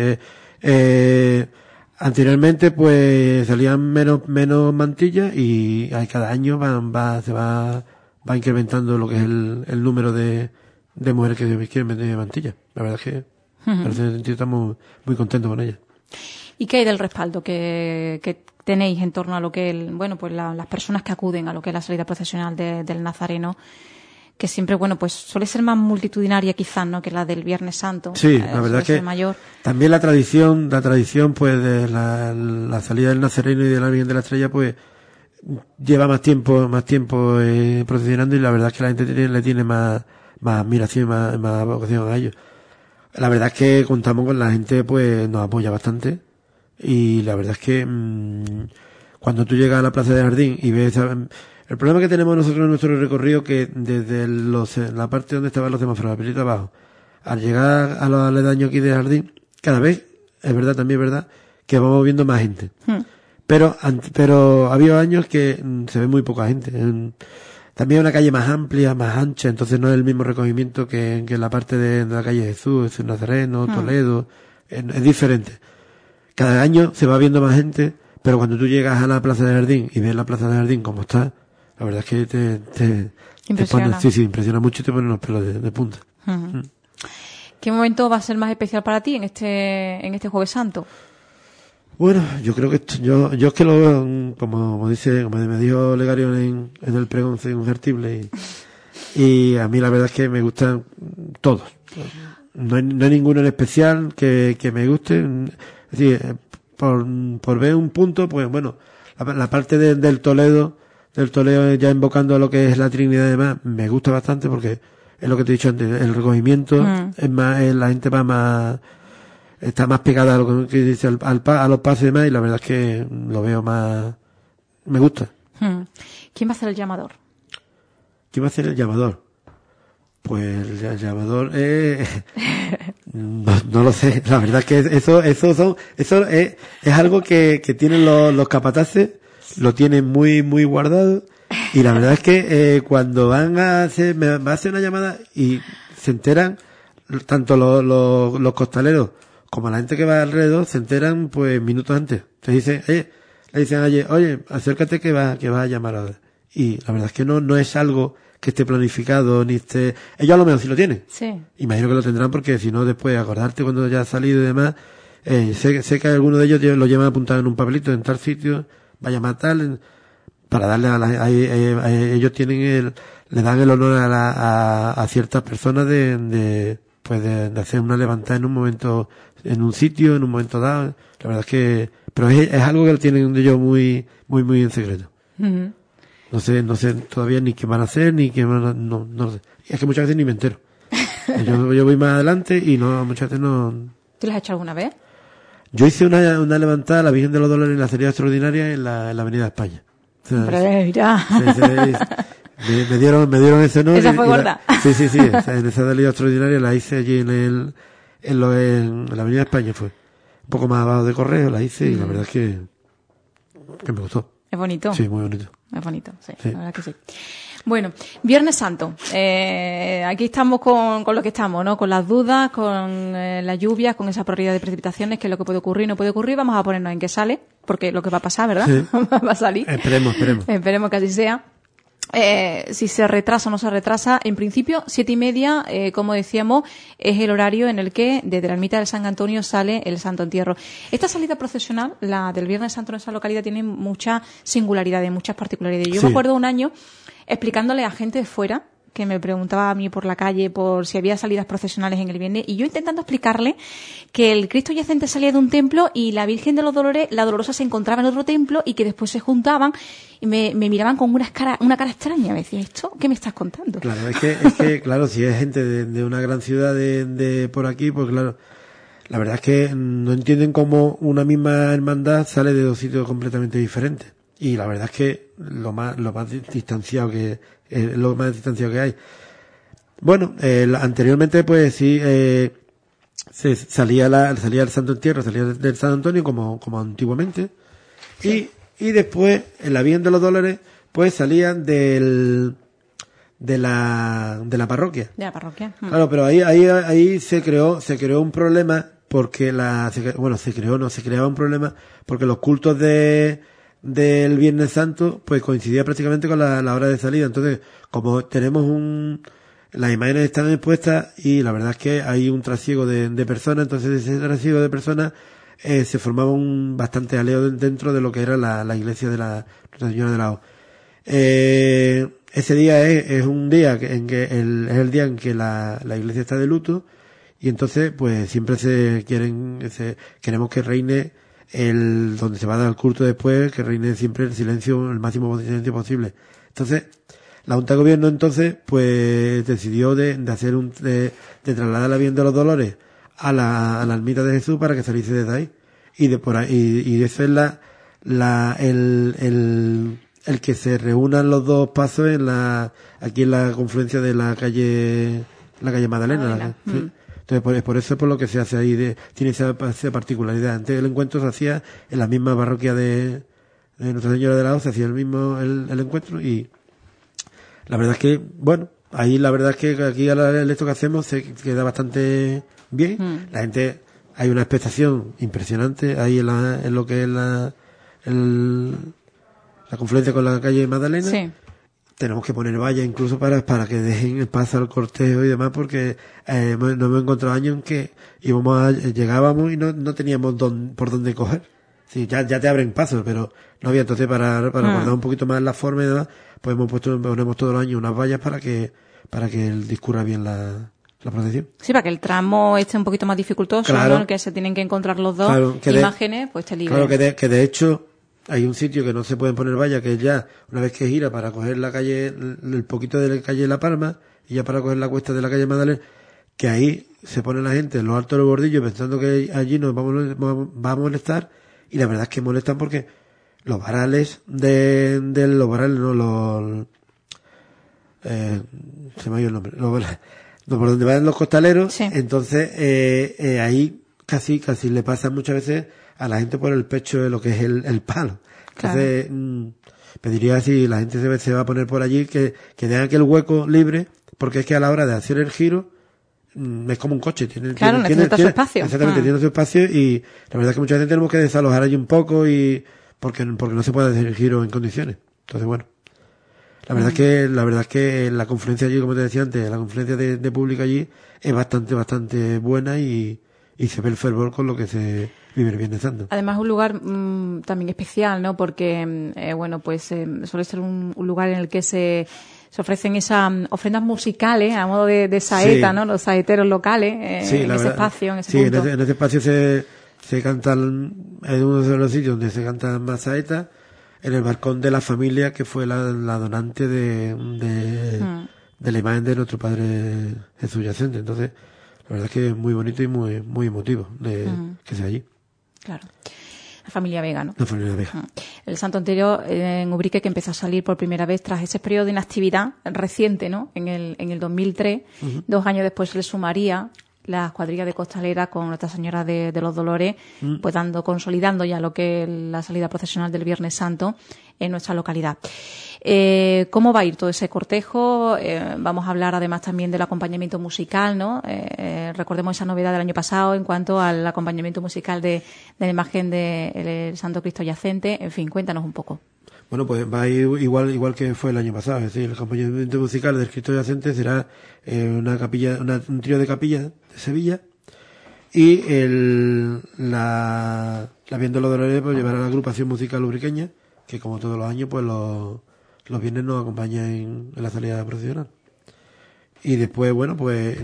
Anteriormente, pues, salían menos mantillas y cada año se va incrementando lo que es el número de mujeres que quieren vender mantillas. La verdad es que en ese sentido estamos muy contentos con ellas. ¿Y qué hay del respaldo que tenéis en torno a lo que pues las personas que acuden a lo que es la salida procesional del Nazareno, que siempre, bueno, pues suele ser más multitudinaria quizás, ¿no?, que la del Viernes Santo? Sí, la verdad que mayor. También la tradición pues de la salida del Nazareno y de la Virgen de la Estrella, pues lleva más tiempo procesionando, y la verdad es que la gente le tiene más admiración y más vocación a ellos. La verdad es que contamos con la gente, pues nos apoya bastante, y la verdad es que cuando tú llegas a la Plaza de Jardín y ves el problema que tenemos nosotros en nuestro recorrido, que desde la parte donde estaban los semáforos, la pelita abajo, al llegar a los aledaños aquí de Jardín, cada vez también es verdad que vamos viendo más gente. Pero ha habido años que se ve muy poca gente. También es una calle más amplia, más ancha, entonces no es el mismo recogimiento que en la parte de la calle Jesús, Nazareno, Toledo, es diferente. Cada año se va viendo más gente, pero cuando tú llegas a la Plaza de Jardín y ves la Plaza de Jardín como está, la verdad es que te impresiona. Impresiona mucho y te pone los pelos de punta. ¿Qué momento va a ser más especial para ti en este Jueves Santo? Bueno, yo creo que yo es que lo veo, como me dijo Olegario en el pregón invertible, y a mí la verdad es que me gustan todos. No hay ninguno en especial que me guste. Es decir, por ver un punto, pues bueno, la parte del Toledo ya invocando a lo que es la Trinidad y demás, me gusta bastante porque es lo que te he dicho antes, el recogimiento es más, la gente va más, está más pegada a lo que dice a los pasos y demás, y la verdad es que lo veo más, me gusta. ¿Quién va a ser el llamador? ¿Quién va a ser el llamador? Pues el llamador, no lo sé, la verdad es que eso es algo que tienen los capataces, lo tienen muy, muy guardado, y la verdad es que, cuando va a hacer una llamada y se enteran, tanto los costaleros como la gente que va alrededor, se enteran pues minutos antes. Le dicen, oye, acércate que va a llamar ahora. Y la verdad es que no es algo que esté planificado, ni esté... Ellos a lo mejor sí lo tienen. Sí. Imagino que lo tendrán porque si no, después acordarte cuando ya ha salido y demás. Sé que algunos de ellos lo llevan apuntado en un papelito, en tal sitio, va a llamar tal, para darle ellos tienen le dan el honor a ciertas personas de hacer una levantada en un momento, en un sitio, en un momento dado. La verdad es que, pero es algo que lo tienen ellos muy, muy, muy en secreto. Uh-huh. No sé todavía ni qué van a hacer, ni qué van a, no sé. Es que muchas veces ni me entero. Yo voy más adelante y muchas veces no. ¿Tú las has hecho alguna vez? Yo hice una levantada a la Virgen de los Dolores en la Salida Extraordinaria en la Avenida España. O sea, hombre, mira. Me dieron ese honor. ¿Esa fue gorda? Sí. En esa Salida Extraordinaria la hice allí en la Avenida España fue. Un poco más abajo de Correo la hice y la verdad es que me gustó. Es bonito. Sí, muy bonito. Es bonito, sí, la verdad que sí. Bueno, Viernes Santo. Aquí estamos con lo que estamos, ¿no? Con las dudas, con las lluvias, con esa probabilidad de precipitaciones, que es lo que puede ocurrir, no puede ocurrir. Vamos a ponernos en qué sale, porque lo que va a pasar, ¿verdad? Sí. Va a salir. Esperemos. Esperemos que así sea. Si se retrasa o no se retrasa, en principio 7:30, como decíamos, es el horario en el que desde la ermita del San Antonio sale el Santo Entierro. Esta salida procesional, la del Viernes Santo en esa localidad, tiene muchas singularidades, muchas particularidades. Yo me acuerdo un año explicándole a gente de fuera que me preguntaba a mí por la calle por si había salidas procesionales en el viernes, y yo intentando explicarle que el Cristo yacente salía de un templo y la Virgen de los Dolores, la Dolorosa, se encontraba en otro templo, y que después se juntaban y me miraban con una cara extraña. Me decía, ¿esto qué me estás contando? Claro, es que claro, si es gente de una gran ciudad de por aquí, pues claro, la verdad es que no entienden cómo una misma hermandad sale de dos sitios completamente diferentes. Y la verdad es que lo más distanciado que hay. Bueno, anteriormente pues sí, salía el Santo Entierro, salía del San Antonio como antiguamente. Sí. Y después, en la Virgen de los Dolores, pues salían de la parroquia. De la parroquia. Claro, pero ahí se creó un problema porque se creaba un problema porque los cultos del Viernes Santo pues coincidía prácticamente con la hora de salida. Entonces, como tenemos las imágenes están expuestas y la verdad es que hay un trasiego de personas, entonces ese trasiego de personas se formaba un bastante aleo dentro de lo que era la iglesia de la Nuestra Señora de la O. Ese día es un día es el día en que la iglesia está de luto, y entonces pues siempre queremos que reine donde se va a dar el culto después, que reine siempre el silencio, el máximo silencio posible. Entonces, la Junta de Gobierno entonces pues decidió de trasladar la Virgen de los Dolores a la ermita de Jesús para que saliese desde ahí. Y eso es el que se reúnan los dos pasos aquí en la confluencia de la calle Magdalena. ¿Sí? Entonces, por eso es por lo que se hace ahí, tiene esa particularidad. Antes el encuentro se hacía en la misma parroquia de Nuestra Señora de la O, se hacía el mismo el encuentro, y la verdad es que, bueno, ahí la verdad es que aquí esto que hacemos se queda bastante bien. La gente, hay una expectación impresionante ahí en lo que es la confluencia con la calle Magdalena. Sí. Tenemos que poner vallas incluso para que dejen el paso al cortejo y demás, porque nos hemos encontrado años en que llegábamos y no teníamos por dónde coger. Sí, ya te abren paso, pero no había. Entonces para guardar un poquito más la forma y demás, pues ponemos todos los años unas vallas para que discurra bien la la procesión. Sí, para que el tramo esté un poquito más dificultoso, claro, ¿no? Que se tienen que encontrar los dos imágenes, pues te libre. Claro, que de hecho hay un sitio que no se pueden poner vallas, que es ya, una vez que gira para coger la calle, el poquito de la calle La Palma, y ya para coger la cuesta de la calle Magdalena, que ahí se pone la gente en los altos de los bordillos pensando que allí nos va a molestar, y la verdad es que molestan porque los varales los varales, no, se me ha ido el nombre, por donde van los costaleros, sí. Entonces ahí casi le pasa muchas veces a la gente por el pecho de lo que es el palo. Entonces pediría, si la gente se va a poner por allí, que dejan aquel hueco libre, porque es que a la hora de hacer el giro es como un coche, necesita su espacio. Exactamente, tiene su espacio, y la verdad es que muchas veces tenemos que desalojar allí un poco, y porque no se puede hacer el giro en condiciones. Entonces, bueno, la verdad es que la confluencia allí, como te decía antes, la confluencia de público allí es bastante buena, y se ve el fervor con lo que se vive el Viernes Santo. Además, un lugar también especial, ¿no? Porque, suele ser un lugar en el que se ofrecen esas ofrendas musicales a modo de saeta, sí, ¿no? Los saeteros locales, en ese espacio, en ese punto. Sí, en ese espacio se cantan, es uno de los sitios donde se cantan más saetas, en el balcón de la familia que fue la donante de la imagen de nuestro Padre Jesús Yacente. Entonces, la verdad es que es muy bonito y muy emotivo que sea allí. Claro. La familia Vega, ¿no? La familia Vega. El santo anterior en Ubrique, que empezó a salir por primera vez tras ese periodo de inactividad reciente, ¿no? En el 2003. 2 años después se le sumaría la escuadrilla de costalera con Nuestra Señora de los Dolores, pues consolidando ya lo que es la salida procesional del Viernes Santo en nuestra localidad. ¿Cómo va a ir todo ese cortejo? Vamos a hablar además también del acompañamiento musical, ¿no? Recordemos esa novedad del año pasado en cuanto al acompañamiento musical de la imagen del Santo Cristo Yacente. En fin, cuéntanos un poco. Bueno, pues va a ir igual que fue el año pasado. Es decir, el acompañamiento musical del Cristo Yacente será un trío de capillas de Sevilla, y la Virgen de los Dolores pues llevará la agrupación musical ubriqueña, que como todos los años pues los viernes nos acompaña en la salida procesional. Y después, bueno, pues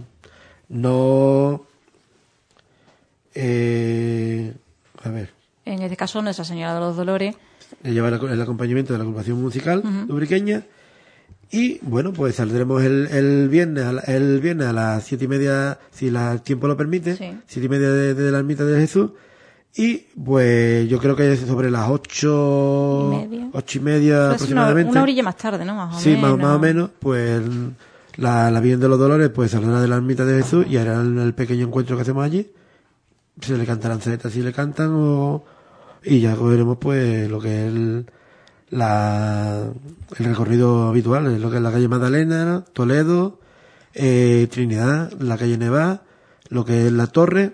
a ver. En este caso, Nuestra Señora de los Dolores lleva el acompañamiento de la agrupación musical ubriqueña. Y bueno, pues saldremos el viernes a las 7:30, si el tiempo lo permite, 7:30 de la ermita de Jesús. Y pues yo creo que sobre las 8:30 aproximadamente. Una horilla más tarde, ¿no? Más o menos, pues la Virgen de los Dolores pues saldrá de la ermita de Jesús y harán el pequeño encuentro que hacemos allí. Se le cantarán saetas si le cantan, y ya veremos pues lo que es el recorrido habitual, lo que es la calle Magdalena, Toledo, Trinidad, la calle Nevá, lo que es la Torre.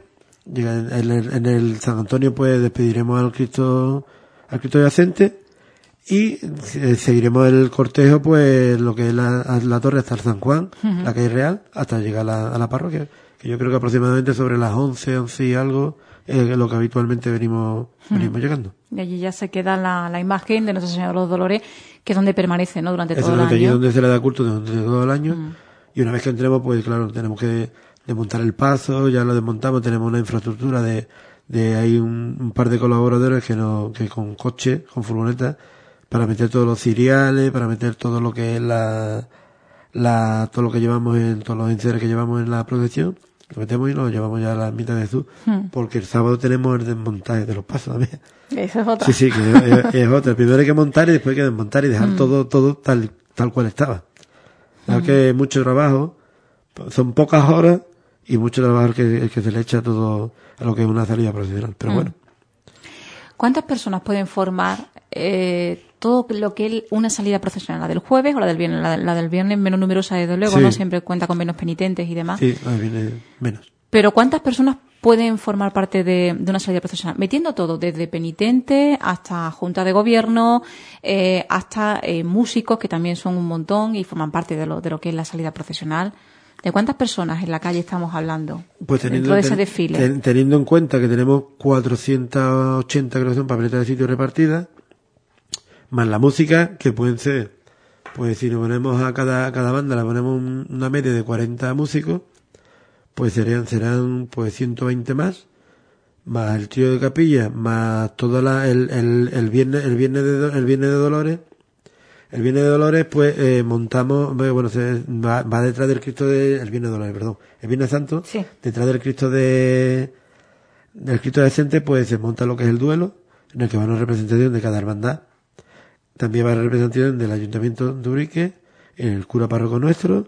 En el San Antonio pues despediremos al Cristo Yacente, y seguiremos el cortejo pues lo que es la Torre hasta el San Juan, la calle Real, hasta llegar a la parroquia, que yo creo que aproximadamente sobre las 11 y algo es lo que habitualmente venimos llegando. Y allí ya se queda la imagen de Nuestra Señora de los Dolores, que es donde permanece, ¿no? Durante todo el año. Allí donde se le da culto durante todo el año. Y una vez que entremos, pues claro, tenemos que desmontar el paso, ya lo desmontamos, tenemos una infraestructura de hay un par de colaboradores que con coche, con furgoneta, para meter todos los ciriales, para meter todo lo que es todo lo que llevamos todos los enseres que llevamos en la procesión, lo metemos y lo llevamos ya a la ermita de Jesús, porque el sábado tenemos el desmontaje de los pasos también. Eso es otra. Sí, que es otra. Primero hay que montar y después hay que desmontar y dejar todo tal cual estaba. Claro que mucho trabajo, son pocas horas y mucho trabajo que se le echa todo a lo que es una salida profesional, pero bueno. ¿Cuántas personas pueden formar todo lo que es una salida procesional? ¿La del jueves o la del viernes? La del viernes menos numerosa, desde luego, ¿no? Siempre cuenta con menos penitentes y demás. Sí, viene menos. Pero ¿cuántas personas pueden formar parte de una salida procesional? Metiendo todo, desde penitentes hasta junta de gobierno, hasta músicos, que también son un montón y forman parte de lo que es la salida procesional. ¿De cuántas personas en la calle estamos hablando pues dentro de ese desfile? Teniendo en cuenta que tenemos 480, creo que son, papeletas de sitio repartidas, más la música, que pueden ser, pues si nos ponemos a cada banda, le ponemos una media de 40 músicos, pues serán pues 120 más el trío de capilla, más toda el viernes de Dolores. El Viernes de Dolores, pues, montamos, bueno, va detrás del Cristo el Viernes de Dolores, perdón. El Viernes Santo, sí. Detrás del Cristo del Cristo decente, pues se monta lo que es el duelo, en el que va una representación de cada hermandad. También va la representación del Ayuntamiento de Ubrique, el cura párroco nuestro,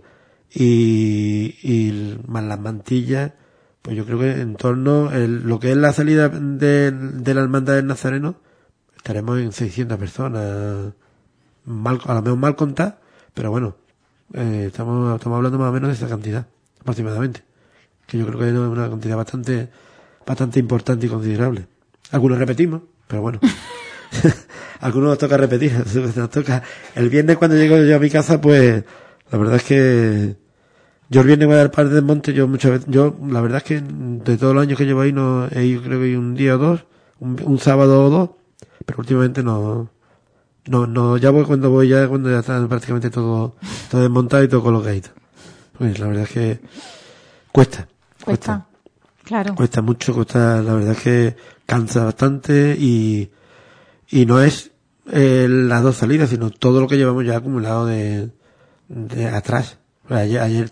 y más las mantillas, pues yo creo que en torno, lo que es la salida de la hermandad del Nazareno, estaremos en 600 personas, a lo mejor mal contar, pero bueno, estamos hablando más o menos de esa cantidad, aproximadamente, que yo creo que es una cantidad bastante importante y considerable. Algunos repetimos, pero bueno, algunos nos toca repetir, nos toca. El viernes cuando llego yo a mi casa, pues la verdad es que yo el viernes voy a dar parte del monte, la verdad es que de todos los años que llevo ahí no he ido, creo que un día o dos, un sábado o dos, pero últimamente no, ya voy cuando ya está prácticamente todo desmontado y todo colocadito. Pues la verdad es que cuesta. Claro. Cuesta mucho, la verdad es que cansa bastante y no es las dos salidas, sino todo lo que llevamos ya acumulado de atrás. Ayer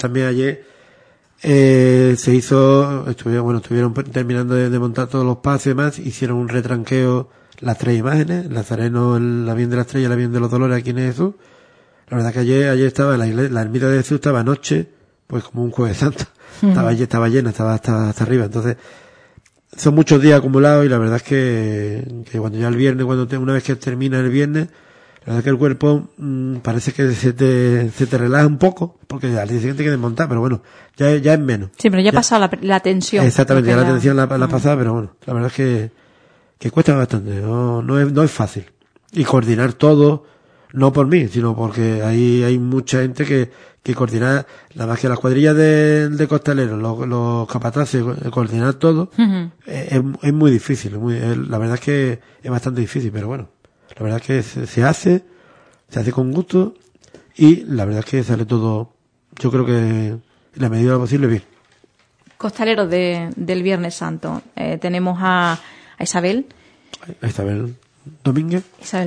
estuvieron terminando de montar todos los pasos y demás, hicieron un retranqueo, las tres imágenes, el Nazareno, la Virgen de la Estrella, la Virgen de los Dolores aquí en Jesús. La verdad que ayer estaba la ermita de Jesús, estaba anoche, pues como un Jueves Santo. Estaba llena, estaba hasta arriba. Entonces, son muchos días acumulados y la verdad es que cuando ya el viernes, una vez que termina el viernes, la verdad es que el cuerpo parece que se te relaja un poco, porque al día siguiente hay que desmontar, pero bueno, ya es menos. Sí, pero ya ha pasado la tensión. Exactamente, ya la tensión la pasada, pero bueno, la verdad es que cuesta bastante, no es fácil. Y coordinar todo, no por mí, sino porque hay mucha gente que coordinar, nada más que las cuadrillas de costaleros, los capataces, coordinar todo, es muy difícil, la verdad es que es bastante difícil, pero bueno, la verdad es que se hace con gusto y la verdad es que sale todo, yo creo que en la medida de lo posible bien. Costaleros del Viernes Santo, tenemos a Isabel Domínguez.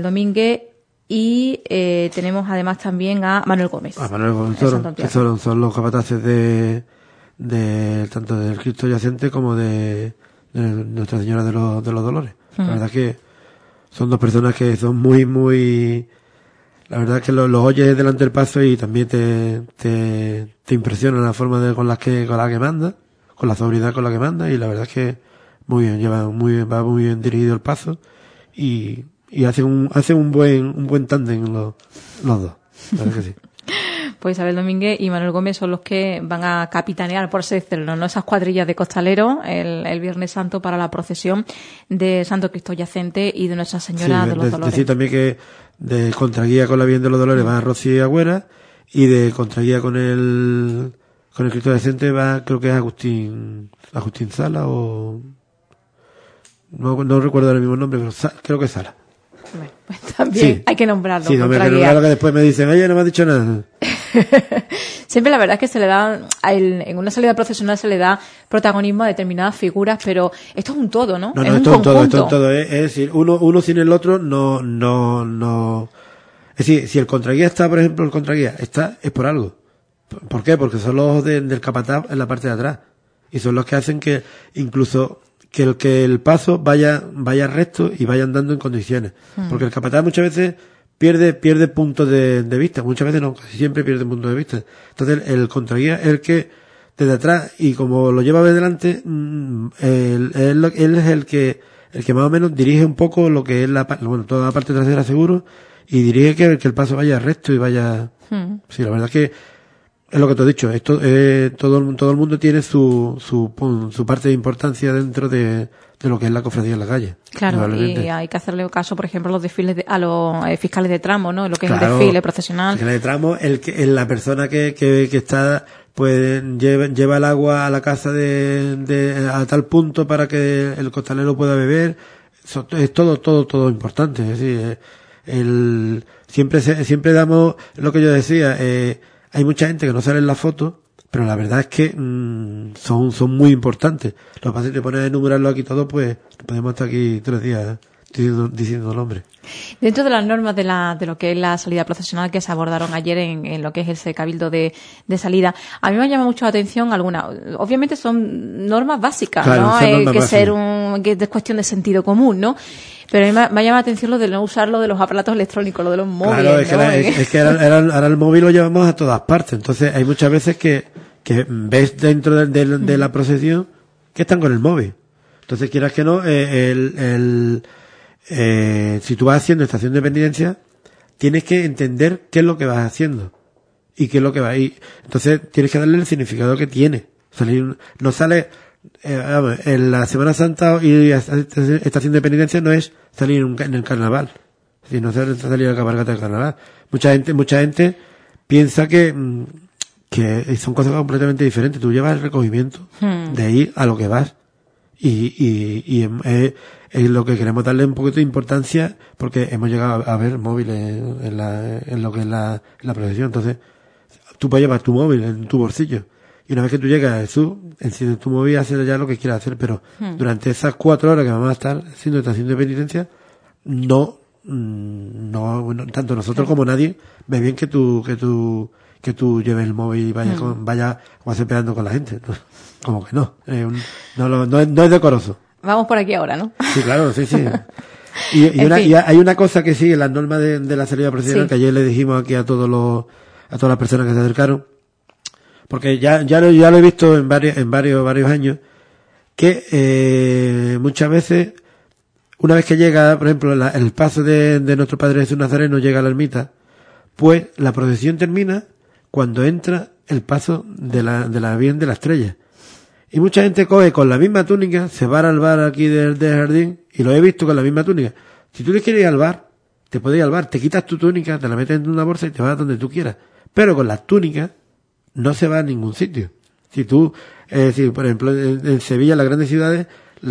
Y tenemos además también a Manuel Gómez. Manuel Gómez, que son los capataces de tanto del Cristo Yacente como de Nuestra Señora de los Dolores. La verdad que son dos personas que son muy, la verdad que los oyes delante del paso y también te impresiona la forma con la que manda, con la sobriedad con la que manda, y la verdad es que muy bien, va muy bien dirigido el paso y hacen un buen tándem los dos, la verdad que sí. Pues Isabel Domínguez y Manuel Gómez son los que van a capitanear, por así decirlo, ¿no? Esas cuadrillas de costaleros el Viernes Santo para la procesión de Santo Cristo Yacente y de Nuestra Señora de los Dolores. Decir también que de contraguía con la Virgen de los Dolores va Rocío y Agüera, y de contraguía con el Cristo Yacente va, creo que es Agustín Sala o no recuerdo el mismo nombre, pero creo que es Sala. Bueno, pues también hay que nombrarlo. Sí, no me nombrarlo, que después me dicen, oye, no me has dicho nada. Siempre la verdad es que se le da, en una salida procesional se le da protagonismo a determinadas figuras, pero esto es un todo, ¿no? No, esto es un todo. Es decir, uno sin el otro no. Es decir, si el contraguía está, por ejemplo, es por algo. ¿Por qué? Porque son los ojos del capataz en la parte de atrás. Y son los que hacen que incluso que el paso vaya recto y vaya andando en condiciones. Porque el capataz muchas veces pierde puntos de vista, muchas veces no, casi siempre pierde puntos de vista. Entonces el contraguía es el que desde atrás, y como lo lleva de delante, él es el que más o menos dirige un poco lo que es toda la parte trasera seguro, y dirige que el paso vaya recto y vaya. Sí, la verdad es que es lo que te he dicho, esto, todo el mundo tiene su parte de importancia dentro de lo que es la cofradía en la calle. Claro, y hay que hacerle caso, por ejemplo, a los desfiles a los fiscales de tramo, ¿no? Lo que es el desfile procesional. Fiscales de tramo, la persona que está, pues, lleva el agua a la casa a tal punto para que el costalero pueda beber. Es todo importante. Es decir, siempre damos lo que yo decía, hay mucha gente que no sale en la foto, pero la verdad es que son muy importantes. Lo que pasa es que te pones a enumerarlo aquí todo, pues podemos estar aquí 3 días diciendo el nombre. Dentro de las normas de lo que es la salida procesional que se abordaron ayer en lo que es ese cabildo de salida, a mí me llama mucho la atención algunas. Obviamente son normas básicas, claro, ¿no? Que es cuestión de sentido común, ¿no? Pero a mí me llama la atención lo de no usar lo de los aparatos electrónicos, lo de los móviles. Claro, es que ahora el móvil lo llevamos a todas partes. Entonces hay muchas veces que ves dentro de la procesión que están con el móvil. Entonces quieras que no, si tú vas haciendo estación de penitencia, tienes que entender qué es lo que vas haciendo y qué es lo que va ahí. Entonces tienes que darle el significado que tiene. No sale en la Semana Santa y estación de penitencia no es salir en el carnaval, es decir, no es salir a la cabalgata del carnaval. Mucha gente piensa que son cosas completamente diferentes. Tú llevas el recogimiento de ahí a lo que vas y es lo que queremos darle un poquito de importancia, porque hemos llegado a ver móviles en lo que es la procesión. Entonces tú puedes llevar tu móvil en tu bolsillo y una vez que tú llegas, tú enciendes tu móvil y haces ya lo que quieras hacer, pero durante esas 4 horas que vamos a estar haciendo estación de penitencia, no, tanto nosotros como nadie ve bien que tú lleves el móvil y vayas como peleando con la gente, ¿no? Como que no, no es decoroso. Vamos por aquí ahora, ¿no? Sí, claro, sí. Y hay una cosa que sí, en las normas de la salida procesional, que ayer le dijimos aquí a todas las personas que se acercaron, porque ya lo he visto en varios años, que muchas veces, una vez que llega, por ejemplo, el paso de nuestro Padre Jesús Nazareno llega a la ermita, pues la procesión termina cuando entra el paso de la Virgen de la Estrella. Y mucha gente coge con la misma túnica, se va al bar aquí del jardín, y lo he visto con la misma túnica. Si tú te quieres ir al bar, te puedes ir al bar, te quitas tu túnica, te la metes en una bolsa y te vas donde tú quieras. Pero con las túnicas no se va a ningún sitio. Si tú, por ejemplo, en Sevilla, en las grandes ciudades,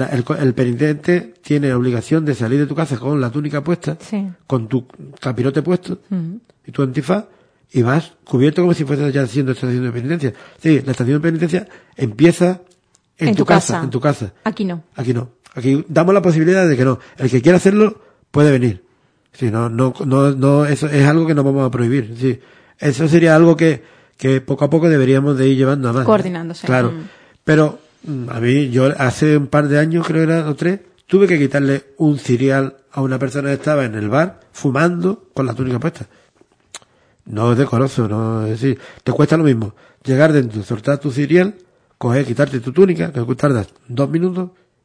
el penitente tiene la obligación de salir de tu casa con la túnica puesta, con tu capirote puesto y tu antifaz, y vas cubierto como si fueras ya haciendo estación de penitencia. Sí, la estación de penitencia empieza en tu casa. Aquí no. Aquí damos la posibilidad de que no. El que quiera hacerlo puede venir. Sí, no, eso es algo que no vamos a prohibir. Sí, eso sería algo que poco a poco deberíamos de ir llevando a más. Coordinándose. Claro. Pero a mí, yo hace un par de años, creo que era, o 3, tuve que quitarle un cirial a una persona que estaba en el bar fumando con la túnica puesta. No es decoroso, no, es decir, te cuesta lo mismo llegar dentro, soltar tu cirial, coger, quitarte tu túnica, que tardas 2 minutos,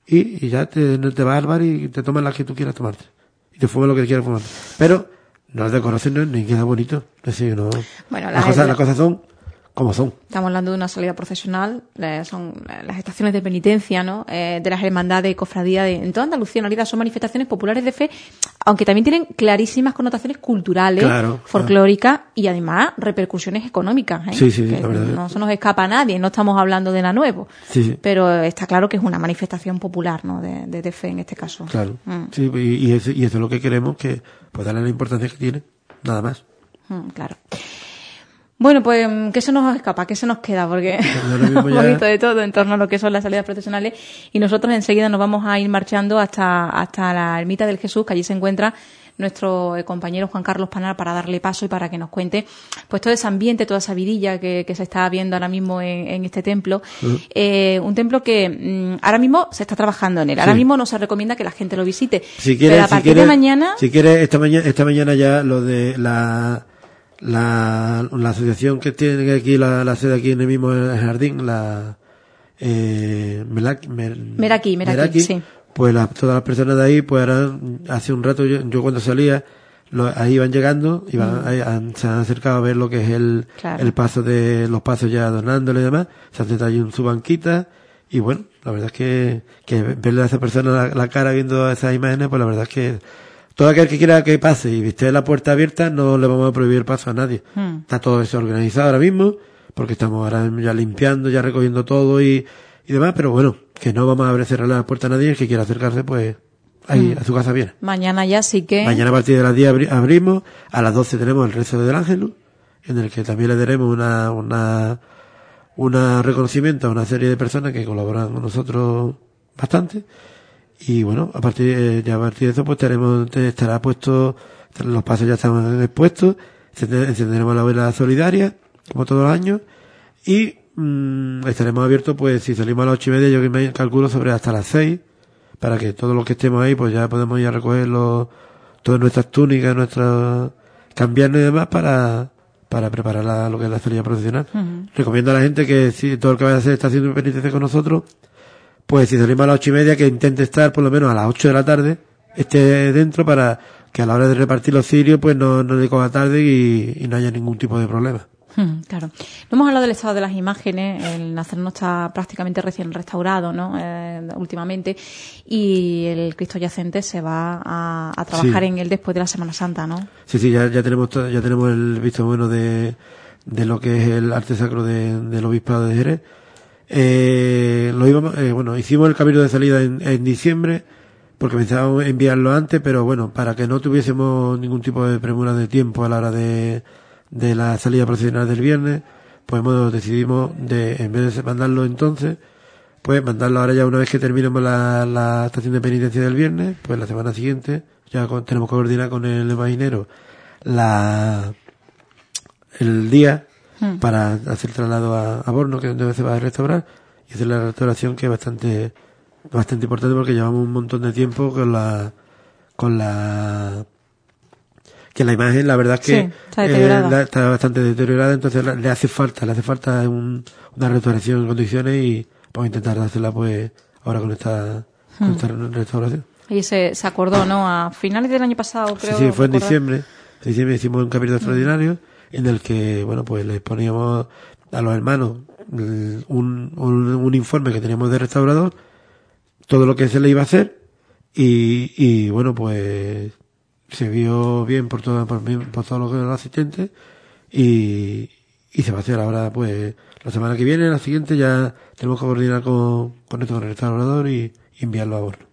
y ya te vas al bar y te tomas la que tú quieras tomarte. Y te fumas lo que quieras fumar. Pero no es decoroso ni queda bonito. Es decir, no. Bueno, las cosas son como son. Estamos hablando de una salida procesional, son las estaciones de penitencia, ¿no? De las hermandades y cofradías en toda Andalucía, en realidad son manifestaciones populares de fe, aunque también tienen clarísimas connotaciones culturales, folclóricas y además repercusiones económicas, ¿eh? Sí, la verdad. No se nos escapa a nadie, no estamos hablando de nada nuevo. Sí. Pero está claro que es una manifestación popular, ¿no? De fe en este caso. Claro. Sí, y eso es lo que queremos, que pues darle la importancia que tiene, nada más. Claro. Bueno, pues, ¿qué se nos escapa? ¿Qué se nos queda? Porque un poquito de todo en torno a lo que son las salidas procesionales, y nosotros enseguida nos vamos a ir marchando hasta la Ermita del Jesús, que allí se encuentra nuestro compañero Juan Carlos Panar, para darle paso y para que nos cuente pues todo ese ambiente, toda esa vidilla que se está viendo ahora mismo en este templo. Un templo que ahora mismo se está trabajando en él. Ahora mismo no se recomienda que la gente lo visite. Pero a partir de mañana... Si quieres, esta mañana ya lo de la asociación que tiene aquí la sede aquí en el mismo jardín, Meraki, sí. Pues todas las personas de ahí, pues ahora, hace un rato yo cuando salía, ahí iban llegando, se han acercado a ver lo que es el paso los pasos ya adornándole y demás, se han sentado allí en su banquita, y bueno, la verdad es que verle a esa persona la cara viendo esas imágenes, pues la verdad es que todo aquel que quiera que pase y esté la puerta abierta, no le vamos a prohibir paso a nadie. Está todo eso organizado ahora mismo, porque estamos ahora ya limpiando, ya recogiendo todo y demás, pero bueno, que no vamos a cerrar la puerta a nadie. El que quiera acercarse, pues ahí a su casa viene. Mañana ya sí que... Mañana a partir de las 10 abrimos, a las 12 tenemos el rezo del Ángelus, en el que también le daremos un reconocimiento a una serie de personas que colaboran con nosotros bastante. Y bueno, a partir de eso pues estará puesto, los pasos ya están expuestos, encenderemos la vela solidaria, como todos los años, y estaremos abiertos, pues si salimos a las 8:30, yo que me calculo sobre hasta las 6, para que todos los que estemos ahí, pues ya podemos ir a recoger todas nuestras túnicas, cambiarnos y demás para preparar lo que es la salida procesional. Recomiendo a la gente que si todo el que vaya a hacer está haciendo penitencia con nosotros, pues si salimos a las 8:30, que intente estar por lo menos a las 8 de la tarde, esté dentro, para que a la hora de repartir los cirios pues no le coja tarde y no haya ningún tipo de problema. Claro. No hemos hablado del estado de las imágenes. El Nazareno está prácticamente recién restaurado, ¿no? Últimamente. Y el Cristo yacente se va a trabajar en él después de la Semana Santa, ¿no? Sí, ya tenemos el visto bueno de lo que es el arte sacro del Obispado de Jerez. Hicimos el camino de salida en diciembre, porque pensábamos enviarlo antes, pero bueno, para que no tuviésemos ningún tipo de premura de tiempo a la hora de la salida procesional del viernes, pues decidimos en vez de mandarlo entonces, pues mandarlo ahora ya una vez que terminemos la estación de penitencia del viernes, pues la semana siguiente ya tenemos que coordinar con el imaginero el día para hacer el traslado a Borno, que es donde se va a restaurar, y hacer la restauración, que es bastante importante, porque llevamos un montón de tiempo que la imagen, la verdad es que está bastante deteriorada, entonces le hace falta una restauración en condiciones, y vamos a intentar hacerla pues ahora con esta restauración. Y se acordó, ¿no? A finales del año pasado, creo. Sí, fue en diciembre. En diciembre hicimos un capítulo extraordinario en el que, bueno, pues les poníamos a los hermanos un informe que teníamos de restaurador, todo lo que se le iba a hacer, y bueno, pues se vio bien por todos los asistentes, y se va a hacer ahora, pues la semana que viene, la siguiente, ya tenemos que coordinar con el restaurador y enviarlo a Borno.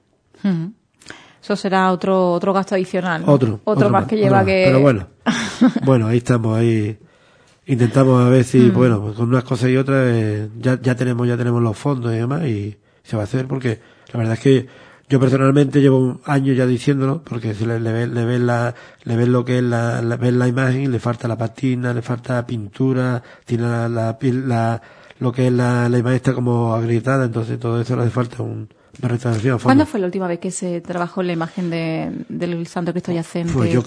Eso será otro gasto adicional, ¿no? Otro más que lleva que... Pero bueno, ahí estamos, ahí intentamos a ver si, bueno, pues con unas cosas y otras, ya tenemos los fondos y demás, y se va a hacer, porque la verdad es que yo personalmente llevo un año ya diciéndolo, porque si le ves lo que es ves la imagen, le falta la patina, le falta pintura, tiene lo que es la imagen está como agrietada, entonces todo eso le hace falta una restauración. ¿Cuándo fue la última vez que se trabajó la imagen del Santo Cristo Yacente? Pues yo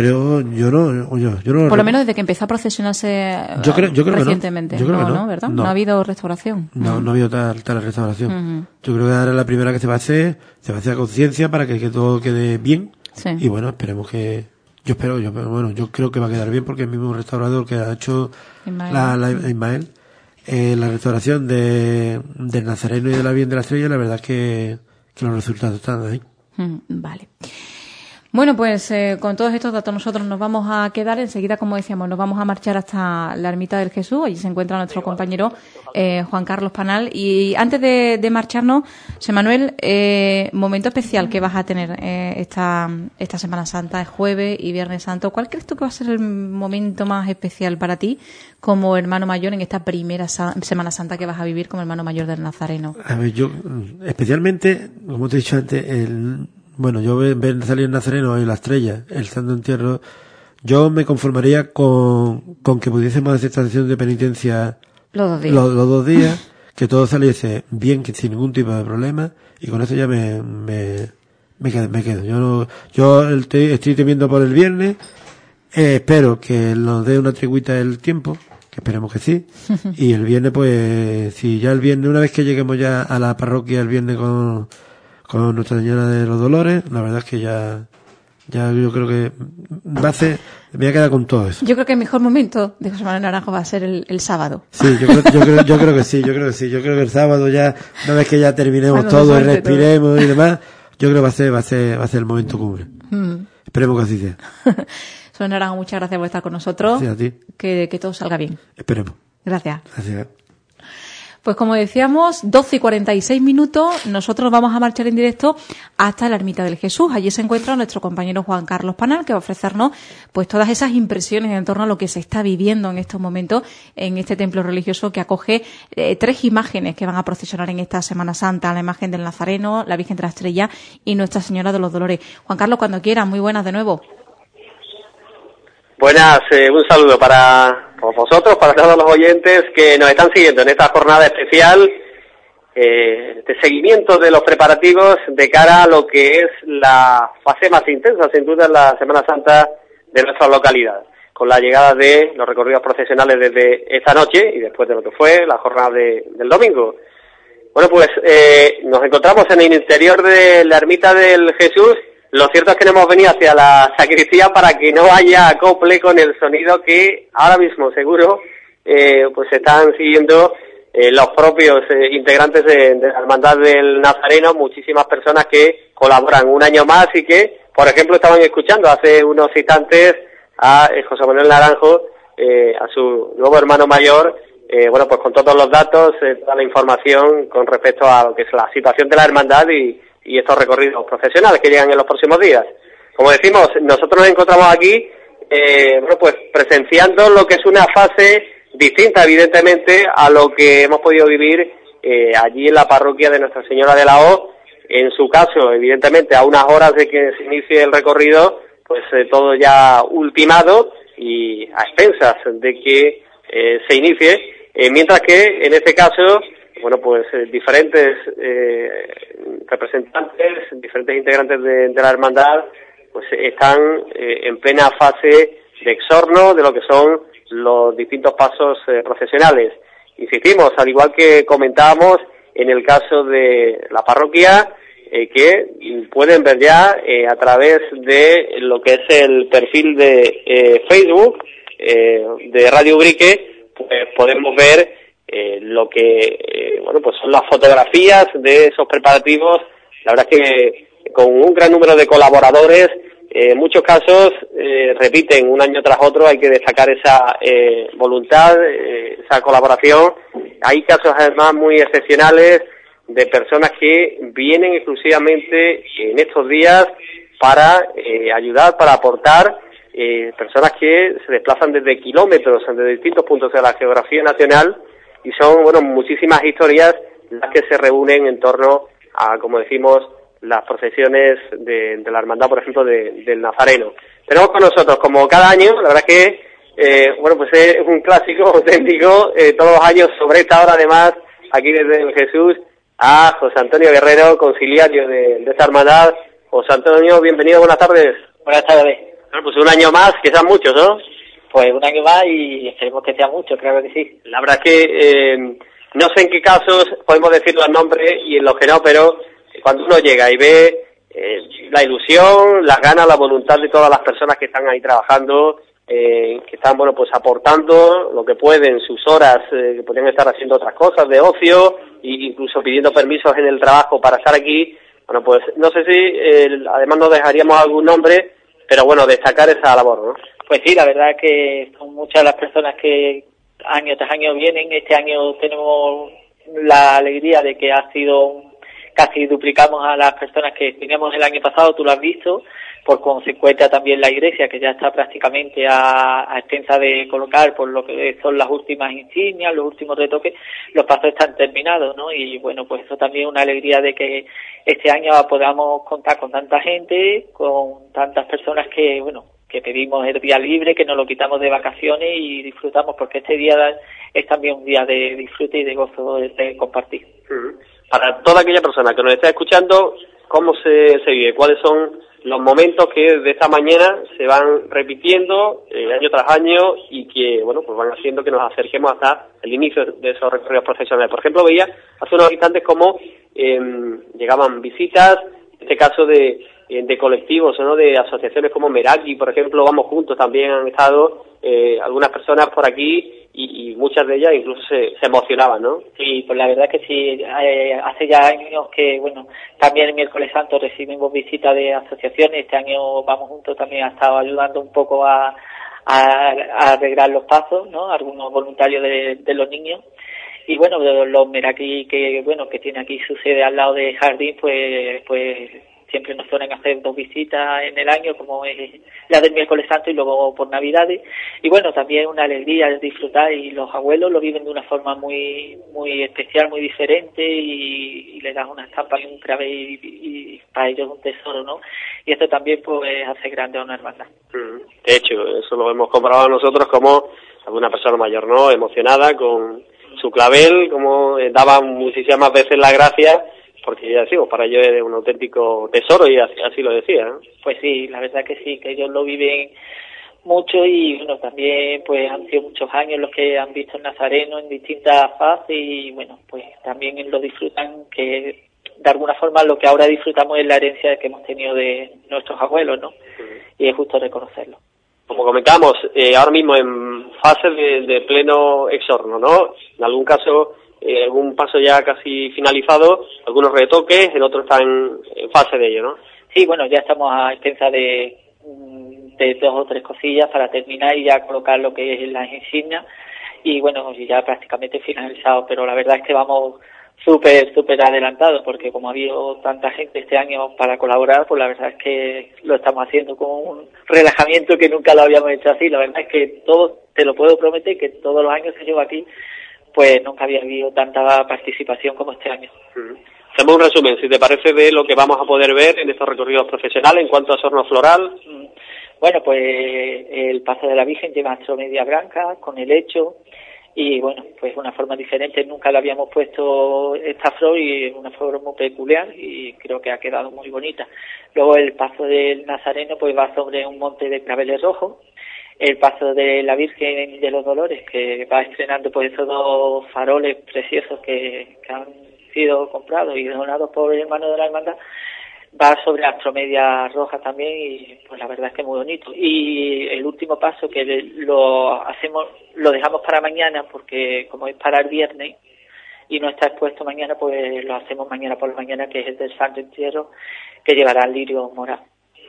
no. Por lo menos desde que empezó a procesionarse recientemente. Yo creo que no, ¿verdad? No ha habido restauración. No ha habido tal restauración. Yo creo que ahora es la primera que se va a hacer a conciencia, para que todo quede bien. Sí. Y bueno, esperemos que... Yo creo que va a quedar bien, porque el mismo restaurador que ha hecho Ismael, la restauración del Nazareno y de la Virgen de la Estrella, la verdad es que los resultados están ahí. Vale. Bueno, pues con todos estos datos nosotros nos vamos a quedar. Enseguida, como decíamos, nos vamos a marchar hasta la Ermita del Jesús. Allí se encuentra nuestro compañero Juan Carlos Panal. Y antes de marcharnos, José Manuel, momento especial que vas a tener esta Semana Santa, es Jueves y Viernes Santo. ¿Cuál crees tú que va a ser el momento más especial para ti como hermano mayor en esta primera Semana Santa que vas a vivir como hermano mayor del Nazareno? A ver, yo especialmente, como te he dicho antes, yo ver salir el Nazareno y la Estrella, el Santo Entierro, yo me conformaría con que pudiésemos hacer esta sesión de penitencia los 2 días, que todo saliese bien, que sin ningún tipo de problema, y con eso ya me quedo. Yo estoy temiendo por el viernes, espero que nos dé una triguita el tiempo, que esperemos que sí, y el viernes, pues, si ya el viernes, una vez que lleguemos ya a la parroquia el viernes con Nuestra Señora de los Dolores, la verdad es que ya yo creo que me voy a quedar con todo eso. Yo creo que el mejor momento de José Manuel Naranjo va a ser el sábado. Sí, yo creo que sí. Yo creo que el sábado, ya, una vez que ya terminemos todo y respiremos todo y demás, yo creo que va a ser el momento cumbre. Esperemos que así sea. José Naranjo, muchas gracias por estar con nosotros. Sí, a ti. Que todo salga bien. Esperemos. Gracias. Gracias. Pues como decíamos, 12:46, nosotros vamos a marchar en directo hasta la Ermita del Jesús. Allí se encuentra nuestro compañero Juan Carlos Panal, que va a ofrecernos pues todas esas impresiones en torno a lo que se está viviendo en estos momentos en este templo religioso que acoge 3 imágenes que van a procesionar en esta Semana Santa: la imagen del Nazareno, la Virgen de la Estrella y Nuestra Señora de los Dolores. Juan Carlos, cuando quieras, muy buenas de nuevo. Buenas, un saludo para vosotros, para todos los oyentes que nos están siguiendo en esta jornada especial de seguimiento de los preparativos de cara a lo que es la fase más intensa, sin duda, en la Semana Santa de nuestra localidad, con la llegada de los recorridos procesionales desde esta noche y después de lo que fue la jornada del domingo. Bueno, pues nos encontramos en el interior de la Ermita del Jesús. Lo cierto es que no hemos venido hacia la sacristía para que no haya acople con el sonido que ahora mismo seguro pues están siguiendo los propios integrantes de la Hermandad del Nazareno, muchísimas personas que colaboran un año más y que, por ejemplo, estaban escuchando hace unos instantes a José Manuel Naranjo, a su nuevo hermano mayor, bueno, pues con todos los datos, toda la información con respecto a lo que es la situación de la hermandad y estos recorridos profesionales que llegan en los próximos días. Como decimos, nosotros nos encontramos aquí, bueno, pues presenciando lo que es una fase distinta, evidentemente, a lo que hemos podido vivir allí en la parroquia de Nuestra Señora de la O. En su caso, evidentemente, a unas horas de que se inicie el recorrido, pues todo ya ultimado y a expensas de que se inicie, mientras que en este caso, bueno, pues diferentes representantes, diferentes integrantes de la hermandad, pues están en plena fase de exorno de lo que son los distintos pasos procesionales. Insistimos, al igual que comentábamos en el caso de la parroquia, que pueden ver ya a través de lo que es el perfil de Facebook de Radio Ubrique, pues podemos ver lo que bueno, pues son las fotografías de esos preparativos. La verdad es que con un gran número de colaboradores, en muchos casos repiten un año tras otro. Hay que destacar esa voluntad, esa colaboración. Hay casos además muy excepcionales de personas que vienen exclusivamente en estos días para ayudar, para aportar, personas que se desplazan desde kilómetros, desde distintos puntos de la geografía nacional, y son, bueno, muchísimas historias las que se reúnen en torno a, como decimos, las procesiones de la hermandad, por ejemplo, del Nazareno. Tenemos con nosotros, como cada año, la verdad que, bueno, pues es un clásico auténtico, todos los años sobre esta hora, además, aquí desde el Jesús, a José Antonio Guerrero, conciliario de esta hermandad. José Antonio, bienvenido, buenas tardes. Buenas tardes. Bueno, pues un año más, que sean muchos, ¿no? Pues un año más y esperemos que sea mucho, claro que sí. La verdad es que no sé en qué casos podemos decir los nombres y en los que no, pero cuando uno llega y ve la ilusión, las ganas, la voluntad de todas las personas que están ahí trabajando, que están, bueno, pues aportando lo que pueden, sus horas, que podrían estar haciendo otras cosas de ocio, e incluso pidiendo permisos en el trabajo para estar aquí. Bueno, pues no sé si además nos dejaríamos algún nombre, pero bueno, destacar esa labor, ¿no? Pues sí, la verdad es que son muchas las personas que año tras año vienen. Este año tenemos la alegría de que ha sido casi duplicamos a las personas que teníamos el año pasado, tú lo has visto, por consecuencia también la iglesia, que ya está prácticamente a extensa de colocar por lo que son las últimas insignias, los últimos retoques. Los pasos están terminados, ¿no? Y bueno, pues eso también es una alegría de que este año podamos contar con tanta gente, con tantas personas que, bueno, que pedimos el día libre, que nos lo quitamos de vacaciones y disfrutamos, porque este día es también un día de disfrute y de gozo de compartir. Para toda aquella persona que nos está escuchando, ¿cómo se vive? ¿Cuáles son los momentos que de esta mañana se van repitiendo año tras año y que, bueno, pues van haciendo que nos acerquemos hasta el inicio de esos recorridos profesionales? Por ejemplo, veía hace unos instantes cómo llegaban visitas, en este caso de colectivos, ¿no?, de asociaciones como Meraki, por ejemplo, Vamos Juntos, también han estado algunas personas por aquí y muchas de ellas incluso se emocionaban, ¿no? Sí, pues la verdad que sí, hace ya años que, bueno, también el miércoles santo recibimos visitas de asociaciones. Este año Vamos Juntos también ha estado ayudando un poco a arreglar los pasos, ¿no?, algunos voluntarios de los niños. Y bueno, los Meraki que tiene aquí su sede al lado de Jardín, pues siempre nos suelen hacer 2 visitas en el año, como es la del miércoles santo y luego por Navidades. Y bueno, también una alegría es disfrutar, y los abuelos lo viven de una forma muy muy especial, muy diferente, y le dan una estampa y un clave y para ellos un tesoro, ¿no? Y esto también pues hace grande a una hermandad. De hecho, eso lo hemos comprobado nosotros como alguna persona mayor, ¿no? Emocionada con su clavel, como daba muchísimas veces la gracia, porque ya decimos, para ellos es un auténtico tesoro, y así lo decía, ¿no? Pues sí, la verdad que sí, que ellos lo viven mucho, y bueno, también pues han sido muchos años los que han visto el Nazareno en distintas fases, y bueno, pues también lo disfrutan, que de alguna forma lo que ahora disfrutamos es la herencia que hemos tenido de nuestros abuelos, ¿no? Y es justo reconocerlo. Como comentamos, ahora mismo en fase de pleno exorno, ¿no? En algún caso, algún paso ya casi finalizado, algunos retoques, el otro está en fase de ello, ¿no? Sí, bueno, ya estamos a expensa de 2 o 3 cosillas para terminar y ya colocar lo que es las insignias, y bueno, ya prácticamente finalizado, pero la verdad es que vamos súper adelantado, porque como ha habido tanta gente este año para colaborar, pues la verdad es que lo estamos haciendo con un relajamiento que nunca lo habíamos hecho así. La verdad es que todo, te lo puedo prometer, que todos los años que llevo aquí, pues nunca había habido tanta participación como este año. Hacemos un resumen, si te parece, de lo que vamos a poder ver en estos recorridos profesionales en cuanto a sorno floral. Bueno, pues el paso de la Virgen lleva astromedia blanca con el hecho, y bueno, pues una forma diferente, nunca le habíamos puesto esta flor, y es una flor muy peculiar, y creo que ha quedado muy bonita. Luego el paso del Nazareno pues va sobre un monte de claveles rojos. El paso de la Virgen de los Dolores, que va estrenando pues esos 2 faroles preciosos que han sido comprados y donados por el hermano de la hermandad, va sobre astromedia roja también, y pues la verdad es que es muy bonito. Y el último paso, que lo dejamos para mañana, porque como es para el viernes y no está expuesto mañana, pues lo hacemos mañana por la mañana, que es el del Santo Entierro, que llevará el lirio morado.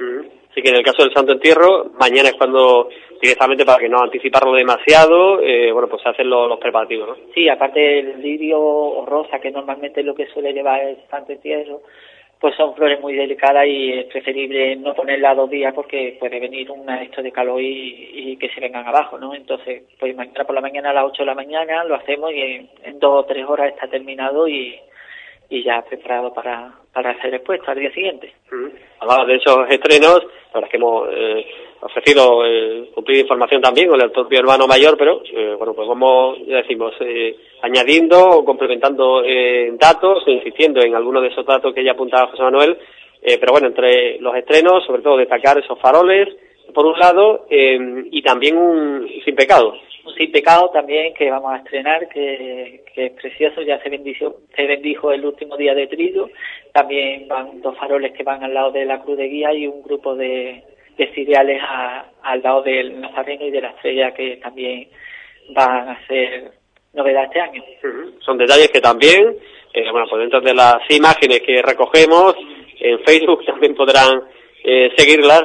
Así que en el caso del Santo Entierro, mañana es cuando directamente, para que no anticiparlo demasiado, bueno, pues se hacen los preparativos, ¿no? Sí, aparte del lirio o rosa, que normalmente es lo que suele llevar el Santo Entierro, pues son flores muy delicadas, y es preferible no ponerla 2 días, porque puede venir un esto de calor y que se vengan abajo, ¿no? Entonces, pues mañana por la mañana a las 8 de la mañana lo hacemos, y en 2 o 3 horas está terminado y ya preparado para ser expuesto al día siguiente. Hablaba de esos estrenos, la verdad es que hemos ofrecido cumplir información también con el propio hermano mayor, pero bueno, pues vamos, ya decimos, añadiendo o complementando datos, insistiendo en algunos de esos datos que ya apuntaba José Manuel, pero bueno, entre los estrenos, sobre todo destacar esos faroles, por un lado, y también un Sin Pecado. Un Sin Pecado también, que vamos a estrenar, que es precioso, ya se bendijo el último día de Triduo. También van 2 faroles que van al lado de la cruz de guía, y un grupo de ciriales al lado del Nazareno y de la estrella, que también van a ser novedad este año. Son detalles que también, bueno, pues dentro de las imágenes que recogemos en Facebook también podrán seguirlas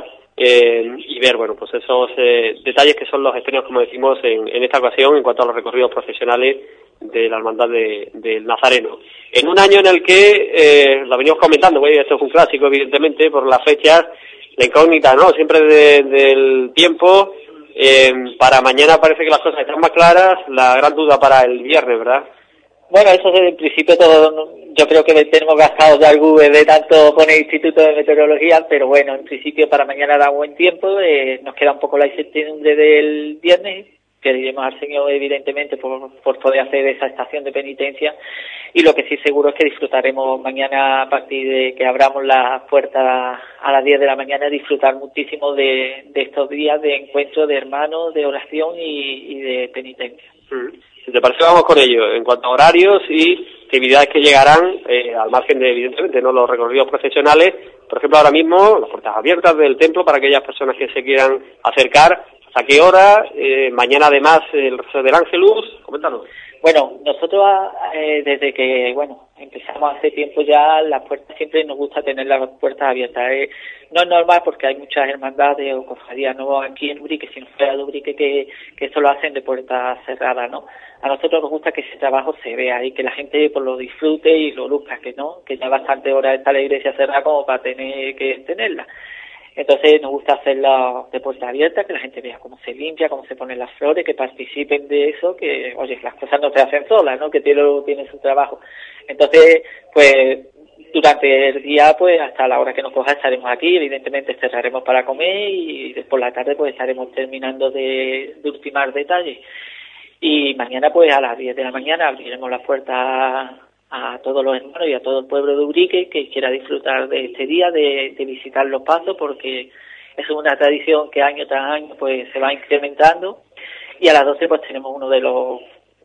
y ver, bueno, pues esos detalles que son los estrenos, como decimos, en esta ocasión en cuanto a los recorridos profesionales de la hermandad del Nazareno. En un año en el que, lo venimos comentando, bueno, esto es un clásico evidentemente por las fechas, la incógnita, ¿no?, siempre del tiempo. Para mañana parece que las cosas están más claras, la gran duda para el viernes, ¿verdad? Bueno, eso desde el principio todo, yo creo que tenemos gastados ya el Google de tanto poner Instituto de Meteorología, pero bueno, en principio para mañana da buen tiempo, nos queda un poco la incertidumbre del viernes, pediremos al Señor evidentemente por poder hacer esa estación de penitencia, y lo que sí seguro es que disfrutaremos mañana, a partir de que abramos las puertas a las 10 de la mañana, disfrutar muchísimo de estos días de encuentro de hermanos, de oración y de penitencia. Si te parece, vamos con ello, en cuanto a horarios y actividades que llegarán, al margen de, evidentemente, no los recorridos profesionales. Por ejemplo, ahora mismo, las puertas abiertas del templo para aquellas personas que se quieran acercar. ¿A qué hora? Mañana, además, el rezo del Ángelus. Coméntanos. Bueno, nosotros desde que, empezamos hace tiempo ya, las puertas siempre nos gusta tener las puertas abiertas. No es normal porque hay muchas hermandades o cofradías, no aquí en Ubrique, sino fuera de Ubrique, que esto lo hacen de puertas cerradas, ¿no? A nosotros nos gusta que ese trabajo se vea y que la gente pues lo disfrute y lo luzca, que ya bastante horas está la iglesia cerrada como para tener que tenerla. Entonces nos gusta hacerla de puerta abierta, que la gente vea cómo se limpia, cómo se ponen las flores, que participen de eso, que, oye, las cosas no se hacen solas, ¿no? Que tiene su trabajo. Entonces, pues, durante el día, pues, hasta la hora que nos coja estaremos aquí, evidentemente cerraremos para comer y por la tarde, pues, estaremos terminando de ultimar detalles. Y mañana, pues, a las 10 de la mañana abriremos las puertas a todos los hermanos y a todo el pueblo de Ubrique que quiera disfrutar de este día, de visitar los pasos, porque es una tradición que año tras año pues se va incrementando, y a las 12 pues tenemos uno de los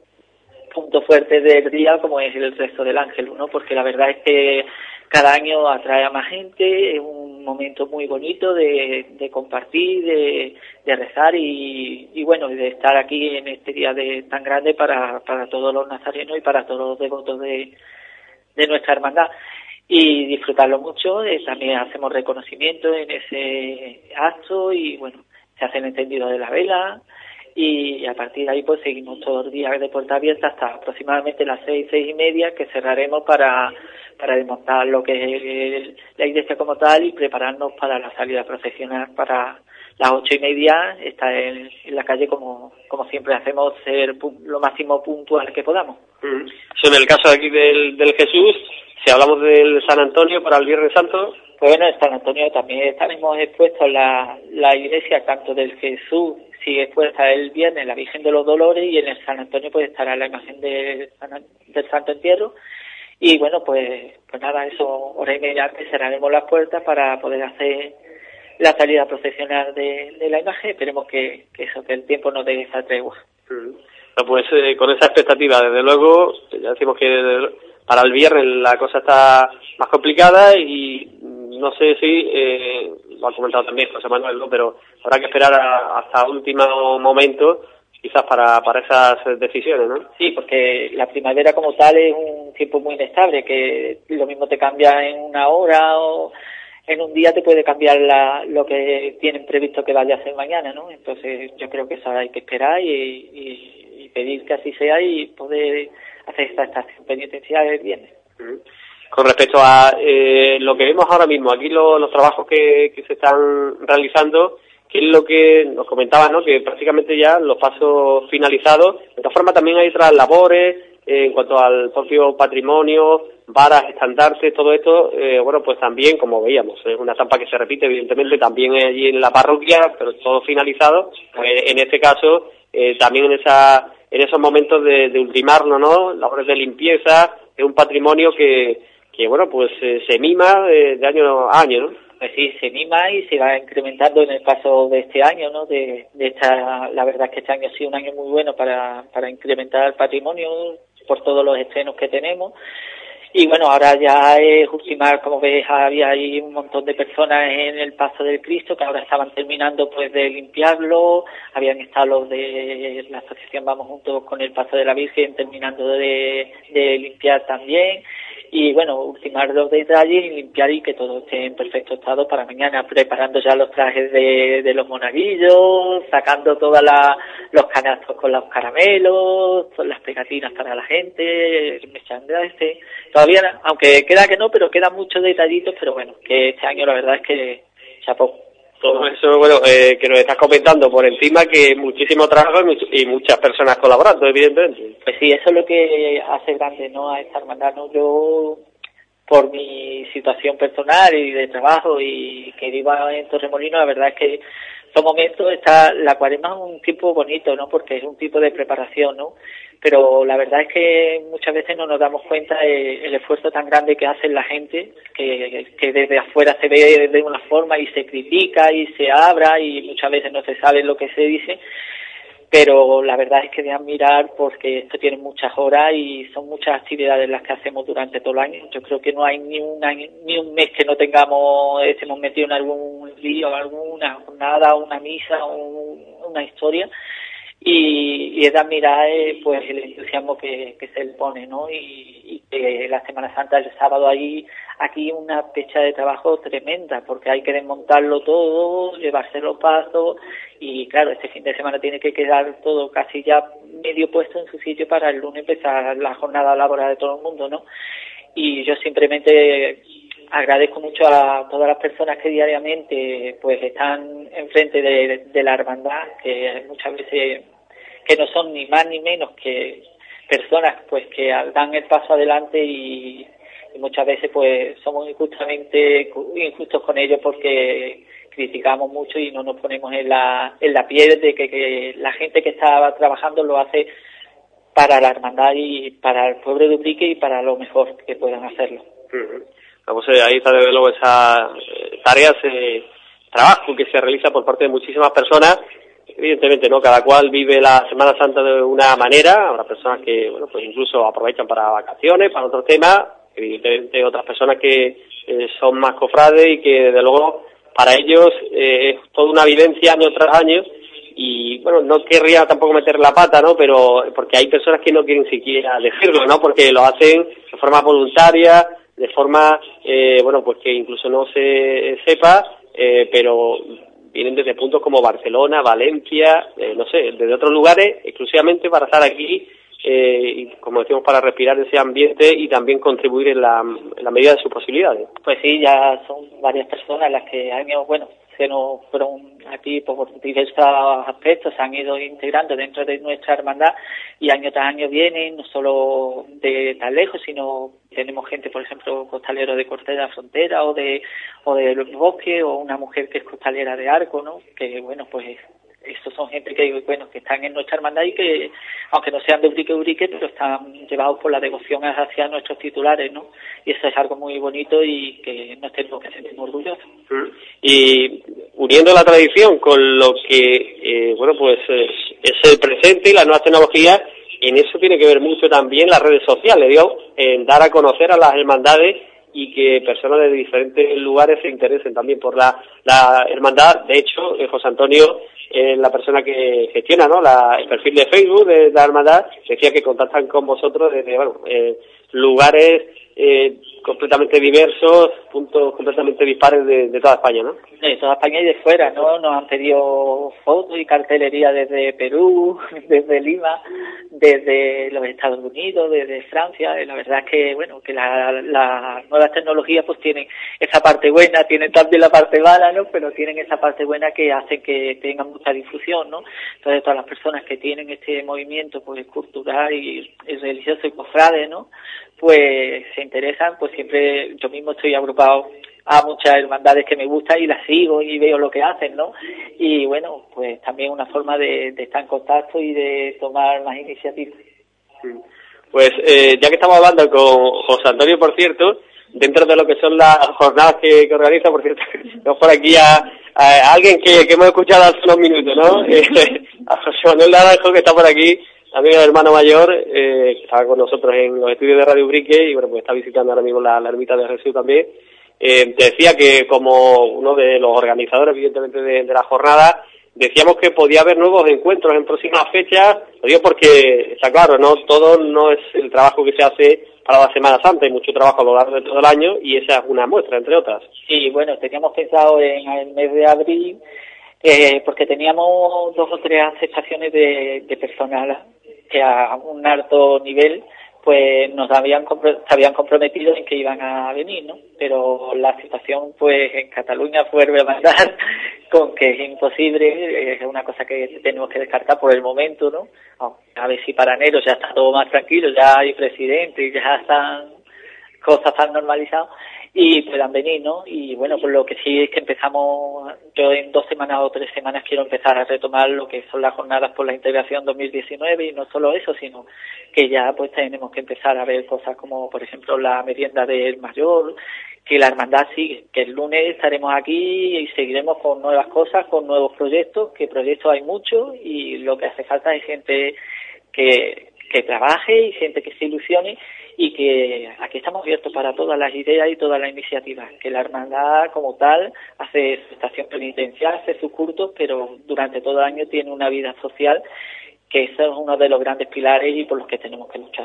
puntos fuertes del día, como es el resto del Ángel, ¿no? Porque la verdad es que cada año atrae a más gente, es un momento muy bonito de compartir, de rezar y bueno, de estar aquí en este día tan grande para todos los nazarenos y para todos los devotos de nuestra hermandad, y disfrutarlo mucho. También hacemos reconocimiento en ese acto y bueno, se hacen encendidos de la vela y a partir de ahí pues seguimos todos los días de puerta abierta hasta aproximadamente las 6:30, que cerraremos para desmontar lo que es la iglesia como tal y prepararnos para la salida procesional para las 8:30, estar en la calle como siempre hacemos, ser lo máximo puntual que podamos. En el caso aquí del Jesús, si hablamos del San Antonio para el Viernes Santo. Pues bueno, el San Antonio también estaremos expuestos, la iglesia tanto del Jesús sigue expuesta el viernes, la Virgen de los Dolores, y en el San Antonio pues estará la imagen del Santo Entierro. Y bueno, pues nada, eso, 1:30 antes cerraremos las puertas para poder hacer la salida procesional de la imagen. Esperemos que el tiempo nos dé esa tregua. Pues con esa expectativa, desde luego, ya decimos que para el viernes la cosa está más complicada y no sé si, lo ha comentado también José Manuel, ¿no? Pero habrá que esperar hasta último momento quizás para esas decisiones, ¿no? Sí, porque la primavera como tal es un tiempo muy inestable, que lo mismo te cambia en una hora o en un día te puede cambiar lo que tienen previsto que vaya a hacer mañana, ¿no? Entonces yo creo que eso hay que esperar y pedir que así sea y poder hacer esta estación penitencial el viernes. Con respecto a lo que vemos ahora mismo, aquí los trabajos que se están realizando, que es lo que nos comentaban, ¿no? Que prácticamente ya los pasos finalizados. De esta forma también hay otras labores en cuanto al propio patrimonio, varas, estandartes, todo esto, bueno, pues también, como veíamos, es una estampa que se repite, evidentemente, también allí en la parroquia, pero todo finalizado. Pues en este caso, también en esos momentos de ultimarlo, ¿no? Labores de limpieza, es un patrimonio que bueno, pues se mima de año a año, ¿no? Pues sí, se mima y se va incrementando en el paso de este año, ¿no? La verdad es que este año ha sido un año muy bueno para incrementar el patrimonio por todos los estrenos que tenemos. Y bueno, ahora ya es ultimar, como ves, había ahí un montón de personas en el Paso del Cristo que ahora estaban terminando pues de limpiarlo, habían estado los de la asociación Vamos Juntos con el Paso de la Virgen terminando de limpiar también. Y bueno, ultimar los detalles y limpiar y que todo esté en perfecto estado para mañana, preparando ya los trajes de los monaguillos, sacando todos los canastos con los caramelos, las pegatinas para la gente, el merchandising. Todavía, aunque queda que no, pero quedan muchos detallitos, pero bueno, que este año la verdad es que chapó. Todo eso, bueno, que nos estás comentando por encima, que muchísimo trabajo y muchas personas colaborando, evidentemente. Pues sí, eso es lo que hace grande, ¿no?, a esta hermandad, ¿no? Yo, por mi situación personal y de trabajo y que vivo en Torremolinos, la verdad es que son momentos, la cuaresma es un tiempo bonito, ¿no?, porque es un tipo de preparación, ¿no?, pero la verdad es que muchas veces no nos damos cuenta el esfuerzo tan grande que hace la gente, que desde afuera se ve de una forma y se critica y se abra y muchas veces no se sabe lo que se dice, pero la verdad es que de admirar porque esto tiene muchas horas y son muchas actividades las que hacemos durante todo el año. Yo creo que no hay ni un mes que no estemos metidos en algún lío, alguna jornada, una misa, una historia. y es de admirar pues el entusiasmo que se le pone, ¿no? Y que la Semana Santa, el sábado, aquí una fecha de trabajo tremenda, porque hay que desmontarlo todo, llevarse los pasos, y claro, este fin de semana tiene que quedar todo casi ya medio puesto en su sitio para el lunes empezar la jornada laboral de todo el mundo, ¿no? Y yo simplemente agradezco mucho a todas las personas que diariamente pues están enfrente de la hermandad, que muchas veces que no son ni más ni menos que personas pues que dan el paso adelante y muchas veces pues somos injustos con ellos porque criticamos mucho y no nos ponemos en la piel de que la gente que está trabajando lo hace para la hermandad y para el pueblo de Ubrique y para lo mejor que puedan hacerlo. Vamos, ahí está desde luego esa tareas, trabajo que se realiza por parte de muchísimas personas. Evidentemente, ¿no? Cada cual vive la Semana Santa de una manera. Habrá personas que, bueno, pues incluso aprovechan para vacaciones, para otros temas. Evidentemente, otras personas que son más cofrades y que, desde luego, para ellos es toda una vivencia año tras año. Y, bueno, no querría tampoco meter la pata, ¿no? Pero porque hay personas que no quieren siquiera decirlo, ¿no? Porque lo hacen de forma voluntaria, de forma, bueno, pues que incluso no se sepa, pero vienen desde puntos como Barcelona, Valencia, no sé, desde otros lugares, exclusivamente para estar aquí, y como decimos, para respirar ese ambiente y también contribuir en la medida de sus posibilidades. Pues sí, ya son varias personas las que años, bueno, se nos fueron aquí por diversos aspectos, se han ido integrando dentro de nuestra hermandad y año tras año vienen, no solo de tan lejos, sino tenemos gente, por ejemplo, costalero de Corte de la Frontera o de los Bosques, o una mujer que es costalera de Arco, ¿no? Que, bueno, pues estos son gente que, bueno, que están en nuestra hermandad y que, aunque no sean de Ubrique, pero están llevados por la devoción hacia nuestros titulares, ¿no? Y eso es algo muy bonito y que nos tenemos que sentir orgullosos. Y uniendo la tradición con lo que, bueno, pues es el presente y las nuevas tecnologías, en eso tiene que ver mucho también las redes sociales, digo, en dar a conocer a las hermandades y que personas de diferentes lugares se interesen también por la hermandad. De hecho, José Antonio, la persona que gestiona, ¿no?, el perfil de Facebook de la hermandad, decía que contactan con vosotros desde, bueno, lugares completamente diversos, puntos completamente dispares de toda España, ¿no? De toda España y de fuera, ¿no? Nos han pedido fotos y cartelería desde Perú, desde Lima, desde los Estados Unidos, desde Francia. La verdad es que, bueno, que las nuevas tecnologías pues tienen esa parte buena, tienen también la parte mala, ¿no? Pero tienen esa parte buena que hace que tengan mucha difusión, ¿no? Entonces, todas las personas que tienen este movimiento pues cultural y religioso y cofrade, ¿no?, pues se interesan, pues siempre yo mismo estoy agrupado a muchas hermandades que me gustan y las sigo y veo lo que hacen, ¿no? Y bueno, pues también una forma de estar en contacto y de tomar más iniciativas. Pues ya que estamos hablando con José Antonio, por cierto, dentro de lo que son las jornadas que organiza, por cierto, tenemos por aquí a alguien que hemos escuchado hace unos minutos, ¿no? A José Manuel Naranjo, que está por aquí, también el hermano mayor, que estaba con nosotros en los estudios de Radio Ubrique y, bueno, pues está visitando ahora mismo la ermita de Jesús también. Te decía que como uno de los organizadores, evidentemente, de la jornada, decíamos que podía haber nuevos encuentros en próximas fechas. Lo digo porque, está claro, todo no es el trabajo que se hace para la Semana Santa, hay mucho trabajo a lo largo de todo el año y esa es una muestra, entre otras. Sí, bueno, teníamos pensado en el mes de abril, porque teníamos 2 o 3 aceptaciones de personal que a un alto nivel pues se habían comprometido en que iban a venir, ¿no? Pero la situación pues en Cataluña vuelve a mandar con que es imposible, es una cosa que tenemos que descartar por el momento, ¿no? A ver si para enero ya está todo más tranquilo, ya hay presidente y ya están cosas tan normalizadas y puedan venir, ¿no? Y bueno, pues lo que sí es que empezamos, yo en 2 semanas o 3 semanas quiero empezar a retomar lo que son las jornadas por la integración 2019 y no solo eso, sino que ya pues tenemos que empezar a ver cosas como, por ejemplo, la merienda del mayor, que la hermandad sigue, que el lunes estaremos aquí y seguiremos con nuevas cosas, con nuevos proyectos, que proyectos hay muchos y lo que hace falta es gente que trabaje y gente que se ilusione y que aquí estamos abiertos para todas las ideas y todas las iniciativas, que la hermandad como tal hace su estación penitencial, hace sus cultos, pero durante todo el año tiene una vida social eso es uno de los grandes pilares y por los que tenemos que luchar.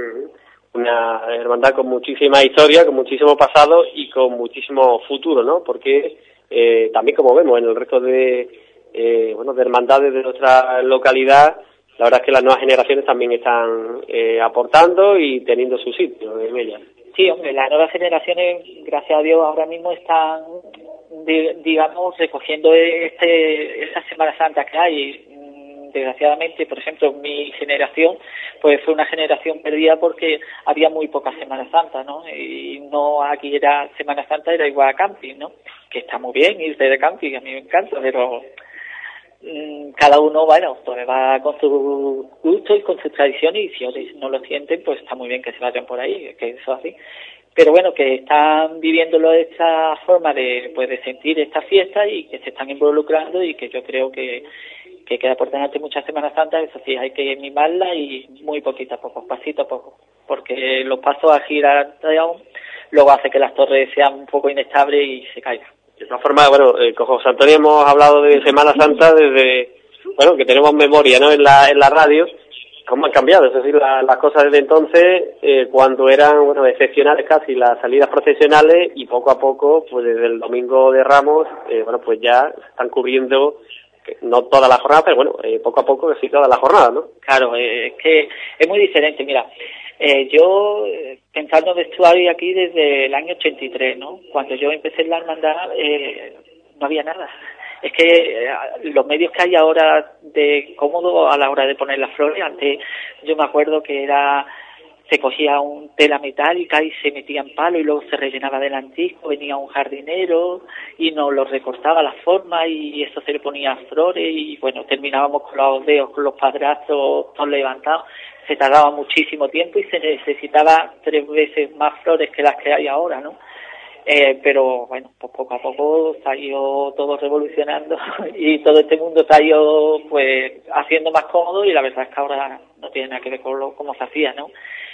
Una hermandad con muchísima historia, con muchísimo pasado y con muchísimo futuro, ¿no? Porque también, como vemos en el resto de hermandades de nuestra localidad, la verdad es que las nuevas generaciones también están aportando y teniendo su sitio en ellas. Sí, hombre, las nuevas generaciones, gracias a Dios, ahora mismo están, digamos, recogiendo esta Semana Santa que hay. Desgraciadamente, por ejemplo, mi generación, pues fue una generación perdida porque había muy poca Semana Santa, ¿no? Y no aquí era Semana Santa, era igual a camping, ¿no? Que está muy bien irse de camping, a mí me encanta, pero cada uno, bueno, pues va con su gusto y con sus tradiciones, y si otros no lo sienten, pues está muy bien que se vayan por ahí, que eso así. Pero bueno, que están viviéndolo de esta forma de sentir esta fiesta y que se están involucrando, y que yo creo que queda por delante muchas Semanas Santas. Eso sí, hay que mimarla y muy poquito a poco, pasito a poco, porque los pasos a girar luego hace que las torres sean un poco inestables y se caigan. De todas formas, con José Antonio hemos hablado de Semana Santa desde, que tenemos memoria, ¿no? En la radio, cómo han cambiado, es decir, las cosas desde entonces, cuando eran, excepcionales casi las salidas procesionales, y poco a poco, pues desde el Domingo de Ramos, pues ya se están cubriendo, no toda la jornada, pero poco a poco sí toda la jornada, ¿no? Claro, es que es muy diferente, mira. Yo, pensando en vestuario aquí desde el año 83, ¿no? Cuando yo empecé en la hermandad, no había nada. Es que los medios que hay ahora de cómodo a la hora de poner las flores, antes yo me acuerdo que se cogía un tela metálica y se metía en palo y luego se rellenaba del antisco, venía un jardinero y nos lo recortaba la forma y eso se le ponía flores y terminábamos con los dedos, con los padrazos todos levantados. Se tardaba muchísimo tiempo y se necesitaba 3 veces más flores que las que hay ahora, ¿no? Pero pues poco a poco se ha ido todo revolucionando y todo este mundo se ha ido pues haciendo más cómodo, y la verdad es que ahora no tiene nada que ver con cómo se hacía, ¿no?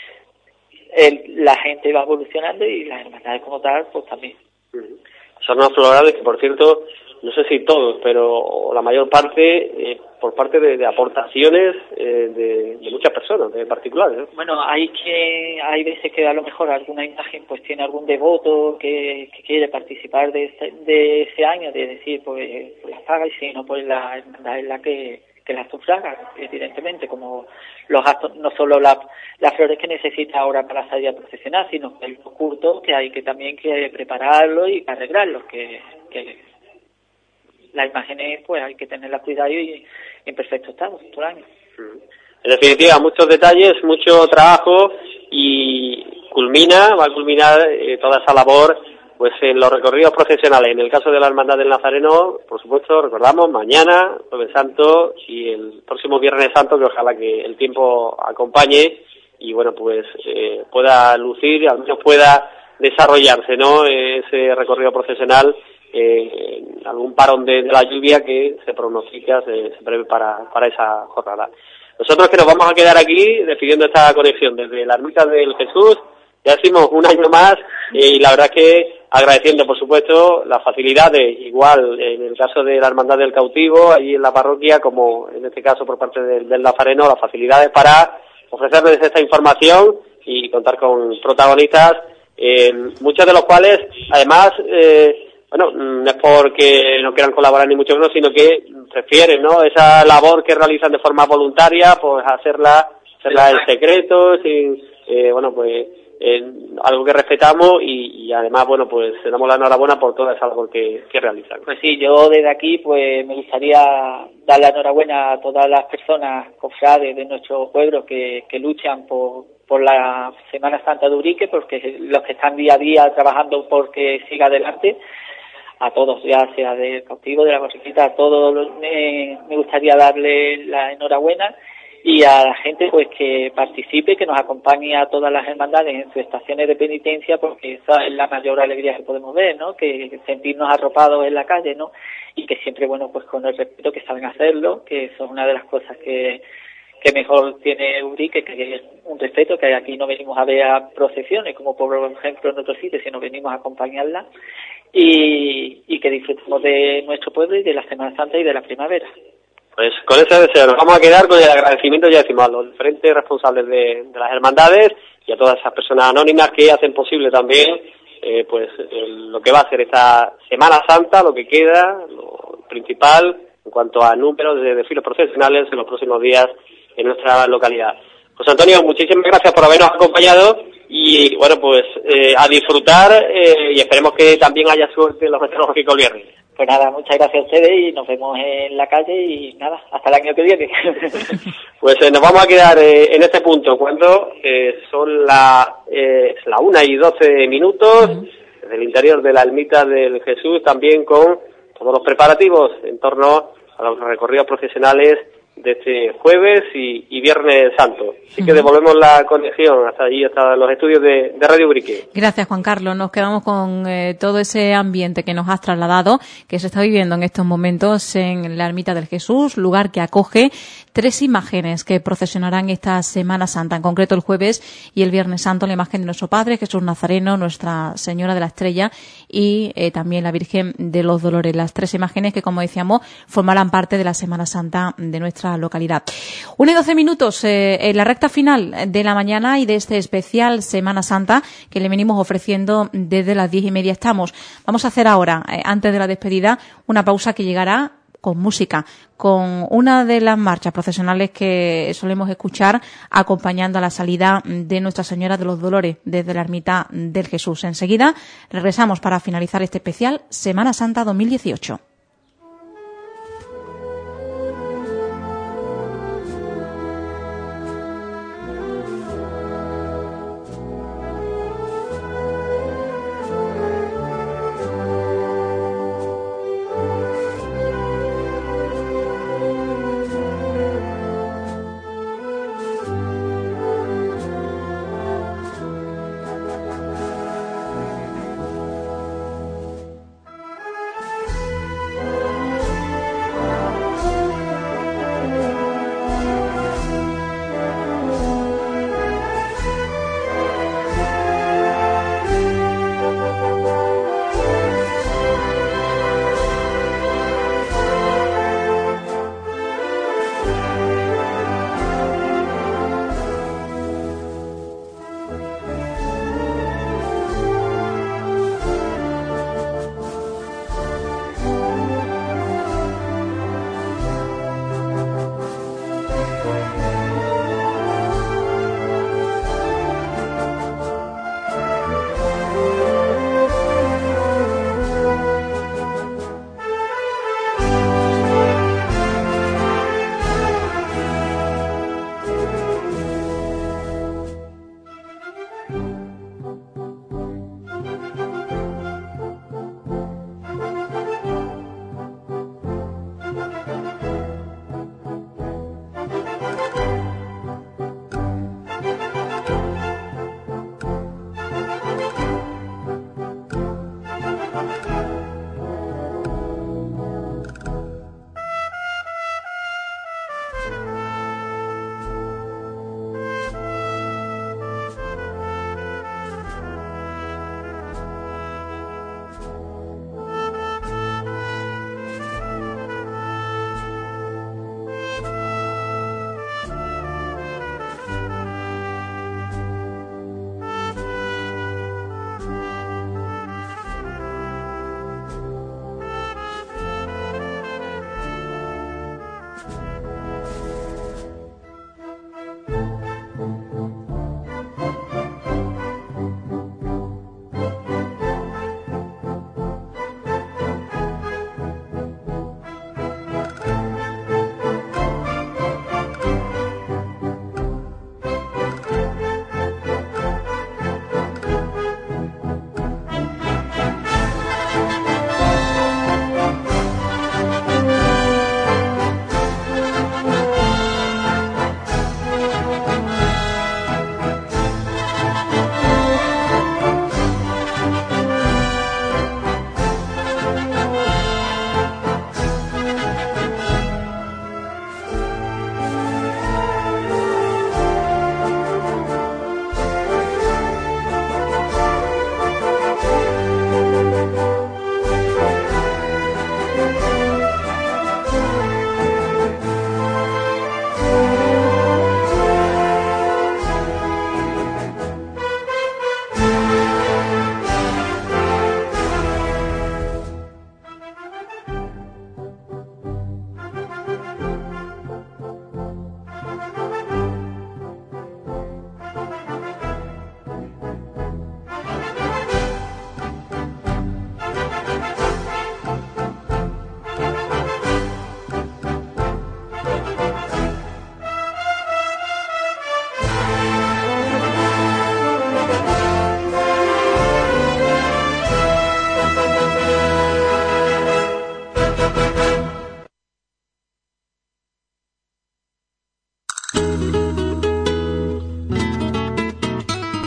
La gente va evolucionando y las hermandades como tal pues también. Son unos florales que, por cierto, no sé si todos, pero la mayor parte por parte de aportaciones de muchas personas, de particulares, ¿no? Bueno, hay veces que a lo mejor alguna imagen pues tiene algún devoto que quiere participar de ese año, de decir pues las paga, y si no, pues la hermandad es la que las sufraga, evidentemente, como los actos, no solo las flores que necesita ahora para la salida profesional, sino el culto que hay que también que prepararlo y arreglarlos, que las imágenes pues hay que tenerlas cuidado y en perfecto estado todo el año. En definitiva, muchos detalles, mucho trabajo, y va a culminar toda esa labor pues en los recorridos procesionales. En el caso de la Hermandad del Nazareno, por supuesto, recordamos, mañana, Jueves Santo, y el próximo Viernes Santo, que ojalá que el tiempo acompañe y pueda lucir, al menos pueda desarrollarse, ¿no? Ese recorrido procesional, algún parón de la lluvia que se pronostica, se prevé para esa jornada. Nosotros que nos vamos a quedar aquí despidiendo esta conexión desde la Ermita del Jesús, ya decimos un año más, y la verdad es que agradeciendo, por supuesto, las facilidades, igual en el caso de la Hermandad del Cautivo, ahí en la parroquia, como en este caso por parte del Nazareno, las facilidades para ofrecerles esta información y contar con protagonistas, muchos de los cuales, además, no es porque no quieran colaborar ni mucho menos, sino que prefieren, ¿no?, esa labor que realizan de forma voluntaria, pues hacerla en secreto, sin, algo que respetamos, y además, pues le damos la enhorabuena por toda esa labor que realizan. Pues sí, yo desde aquí pues me gustaría dar la enhorabuena a todas las personas, cofrades de nuestro pueblo que luchan por la Semana Santa de Ubrique, porque los que están día a día trabajando porque siga adelante. A todos, ya sea del Cautivo, de la Borriquita, a todos me gustaría darle la enhorabuena, y a la gente pues que participe, que nos acompañe a todas las hermandades en sus estaciones de penitencia, porque esa es la mayor alegría que podemos ver, ¿no? Que sentirnos arropados en la calle, ¿no? Y que siempre, pues con el respeto que saben hacerlo, que eso es una de las cosas que mejor tiene Ubrique, que es un respeto, que aquí no venimos a ver a procesiones, como por ejemplo en otros sitios, sino venimos a acompañarla, y que disfrutemos de nuestro pueblo y de la Semana Santa y de la primavera. Pues con ese deseo nos vamos a quedar con el agradecimiento, ya decimos, a los diferentes responsables de las hermandades y a todas esas personas anónimas que hacen posible también lo que va a ser esta Semana Santa, lo que queda, lo principal en cuanto a números de desfiles procesionales en los próximos días en nuestra localidad. José Antonio, muchísimas gracias por habernos acompañado y bueno, pues a disfrutar y esperemos que también haya suerte en los meteorológicos el viernes. Pues nada, muchas gracias a ustedes y nos vemos en la calle y nada, hasta el año que viene. Pues nos vamos a quedar en este punto cuando son las 1:12 desde el interior de la ermita del Jesús, también con todos los preparativos en torno a los recorridos procesionales de este jueves y Viernes Santo. Así que devolvemos la conexión hasta allí, hasta los estudios de Radio Ubrique. Gracias, Juan Carlos. Nos quedamos con todo ese ambiente que nos has trasladado, que se está viviendo en estos momentos en la Ermita del Jesús, lugar que acoge 3 imágenes que procesionarán esta Semana Santa, en concreto el jueves y el Viernes Santo, la imagen de nuestro Padre Jesús Nazareno, Nuestra Señora de la Estrella y también la Virgen de los Dolores. Las 3 imágenes que, como decíamos, formarán parte de la Semana Santa de nuestra localidad. 1:12 en la recta final de la mañana y de este especial Semana Santa que le venimos ofreciendo desde las 10:30. Vamos a hacer ahora, antes de la despedida, una pausa que llegará con música, con una de las marchas procesionales que solemos escuchar acompañando a la salida de Nuestra Señora de los Dolores desde la Ermita del Jesús. Enseguida regresamos para finalizar este especial Semana Santa 2018.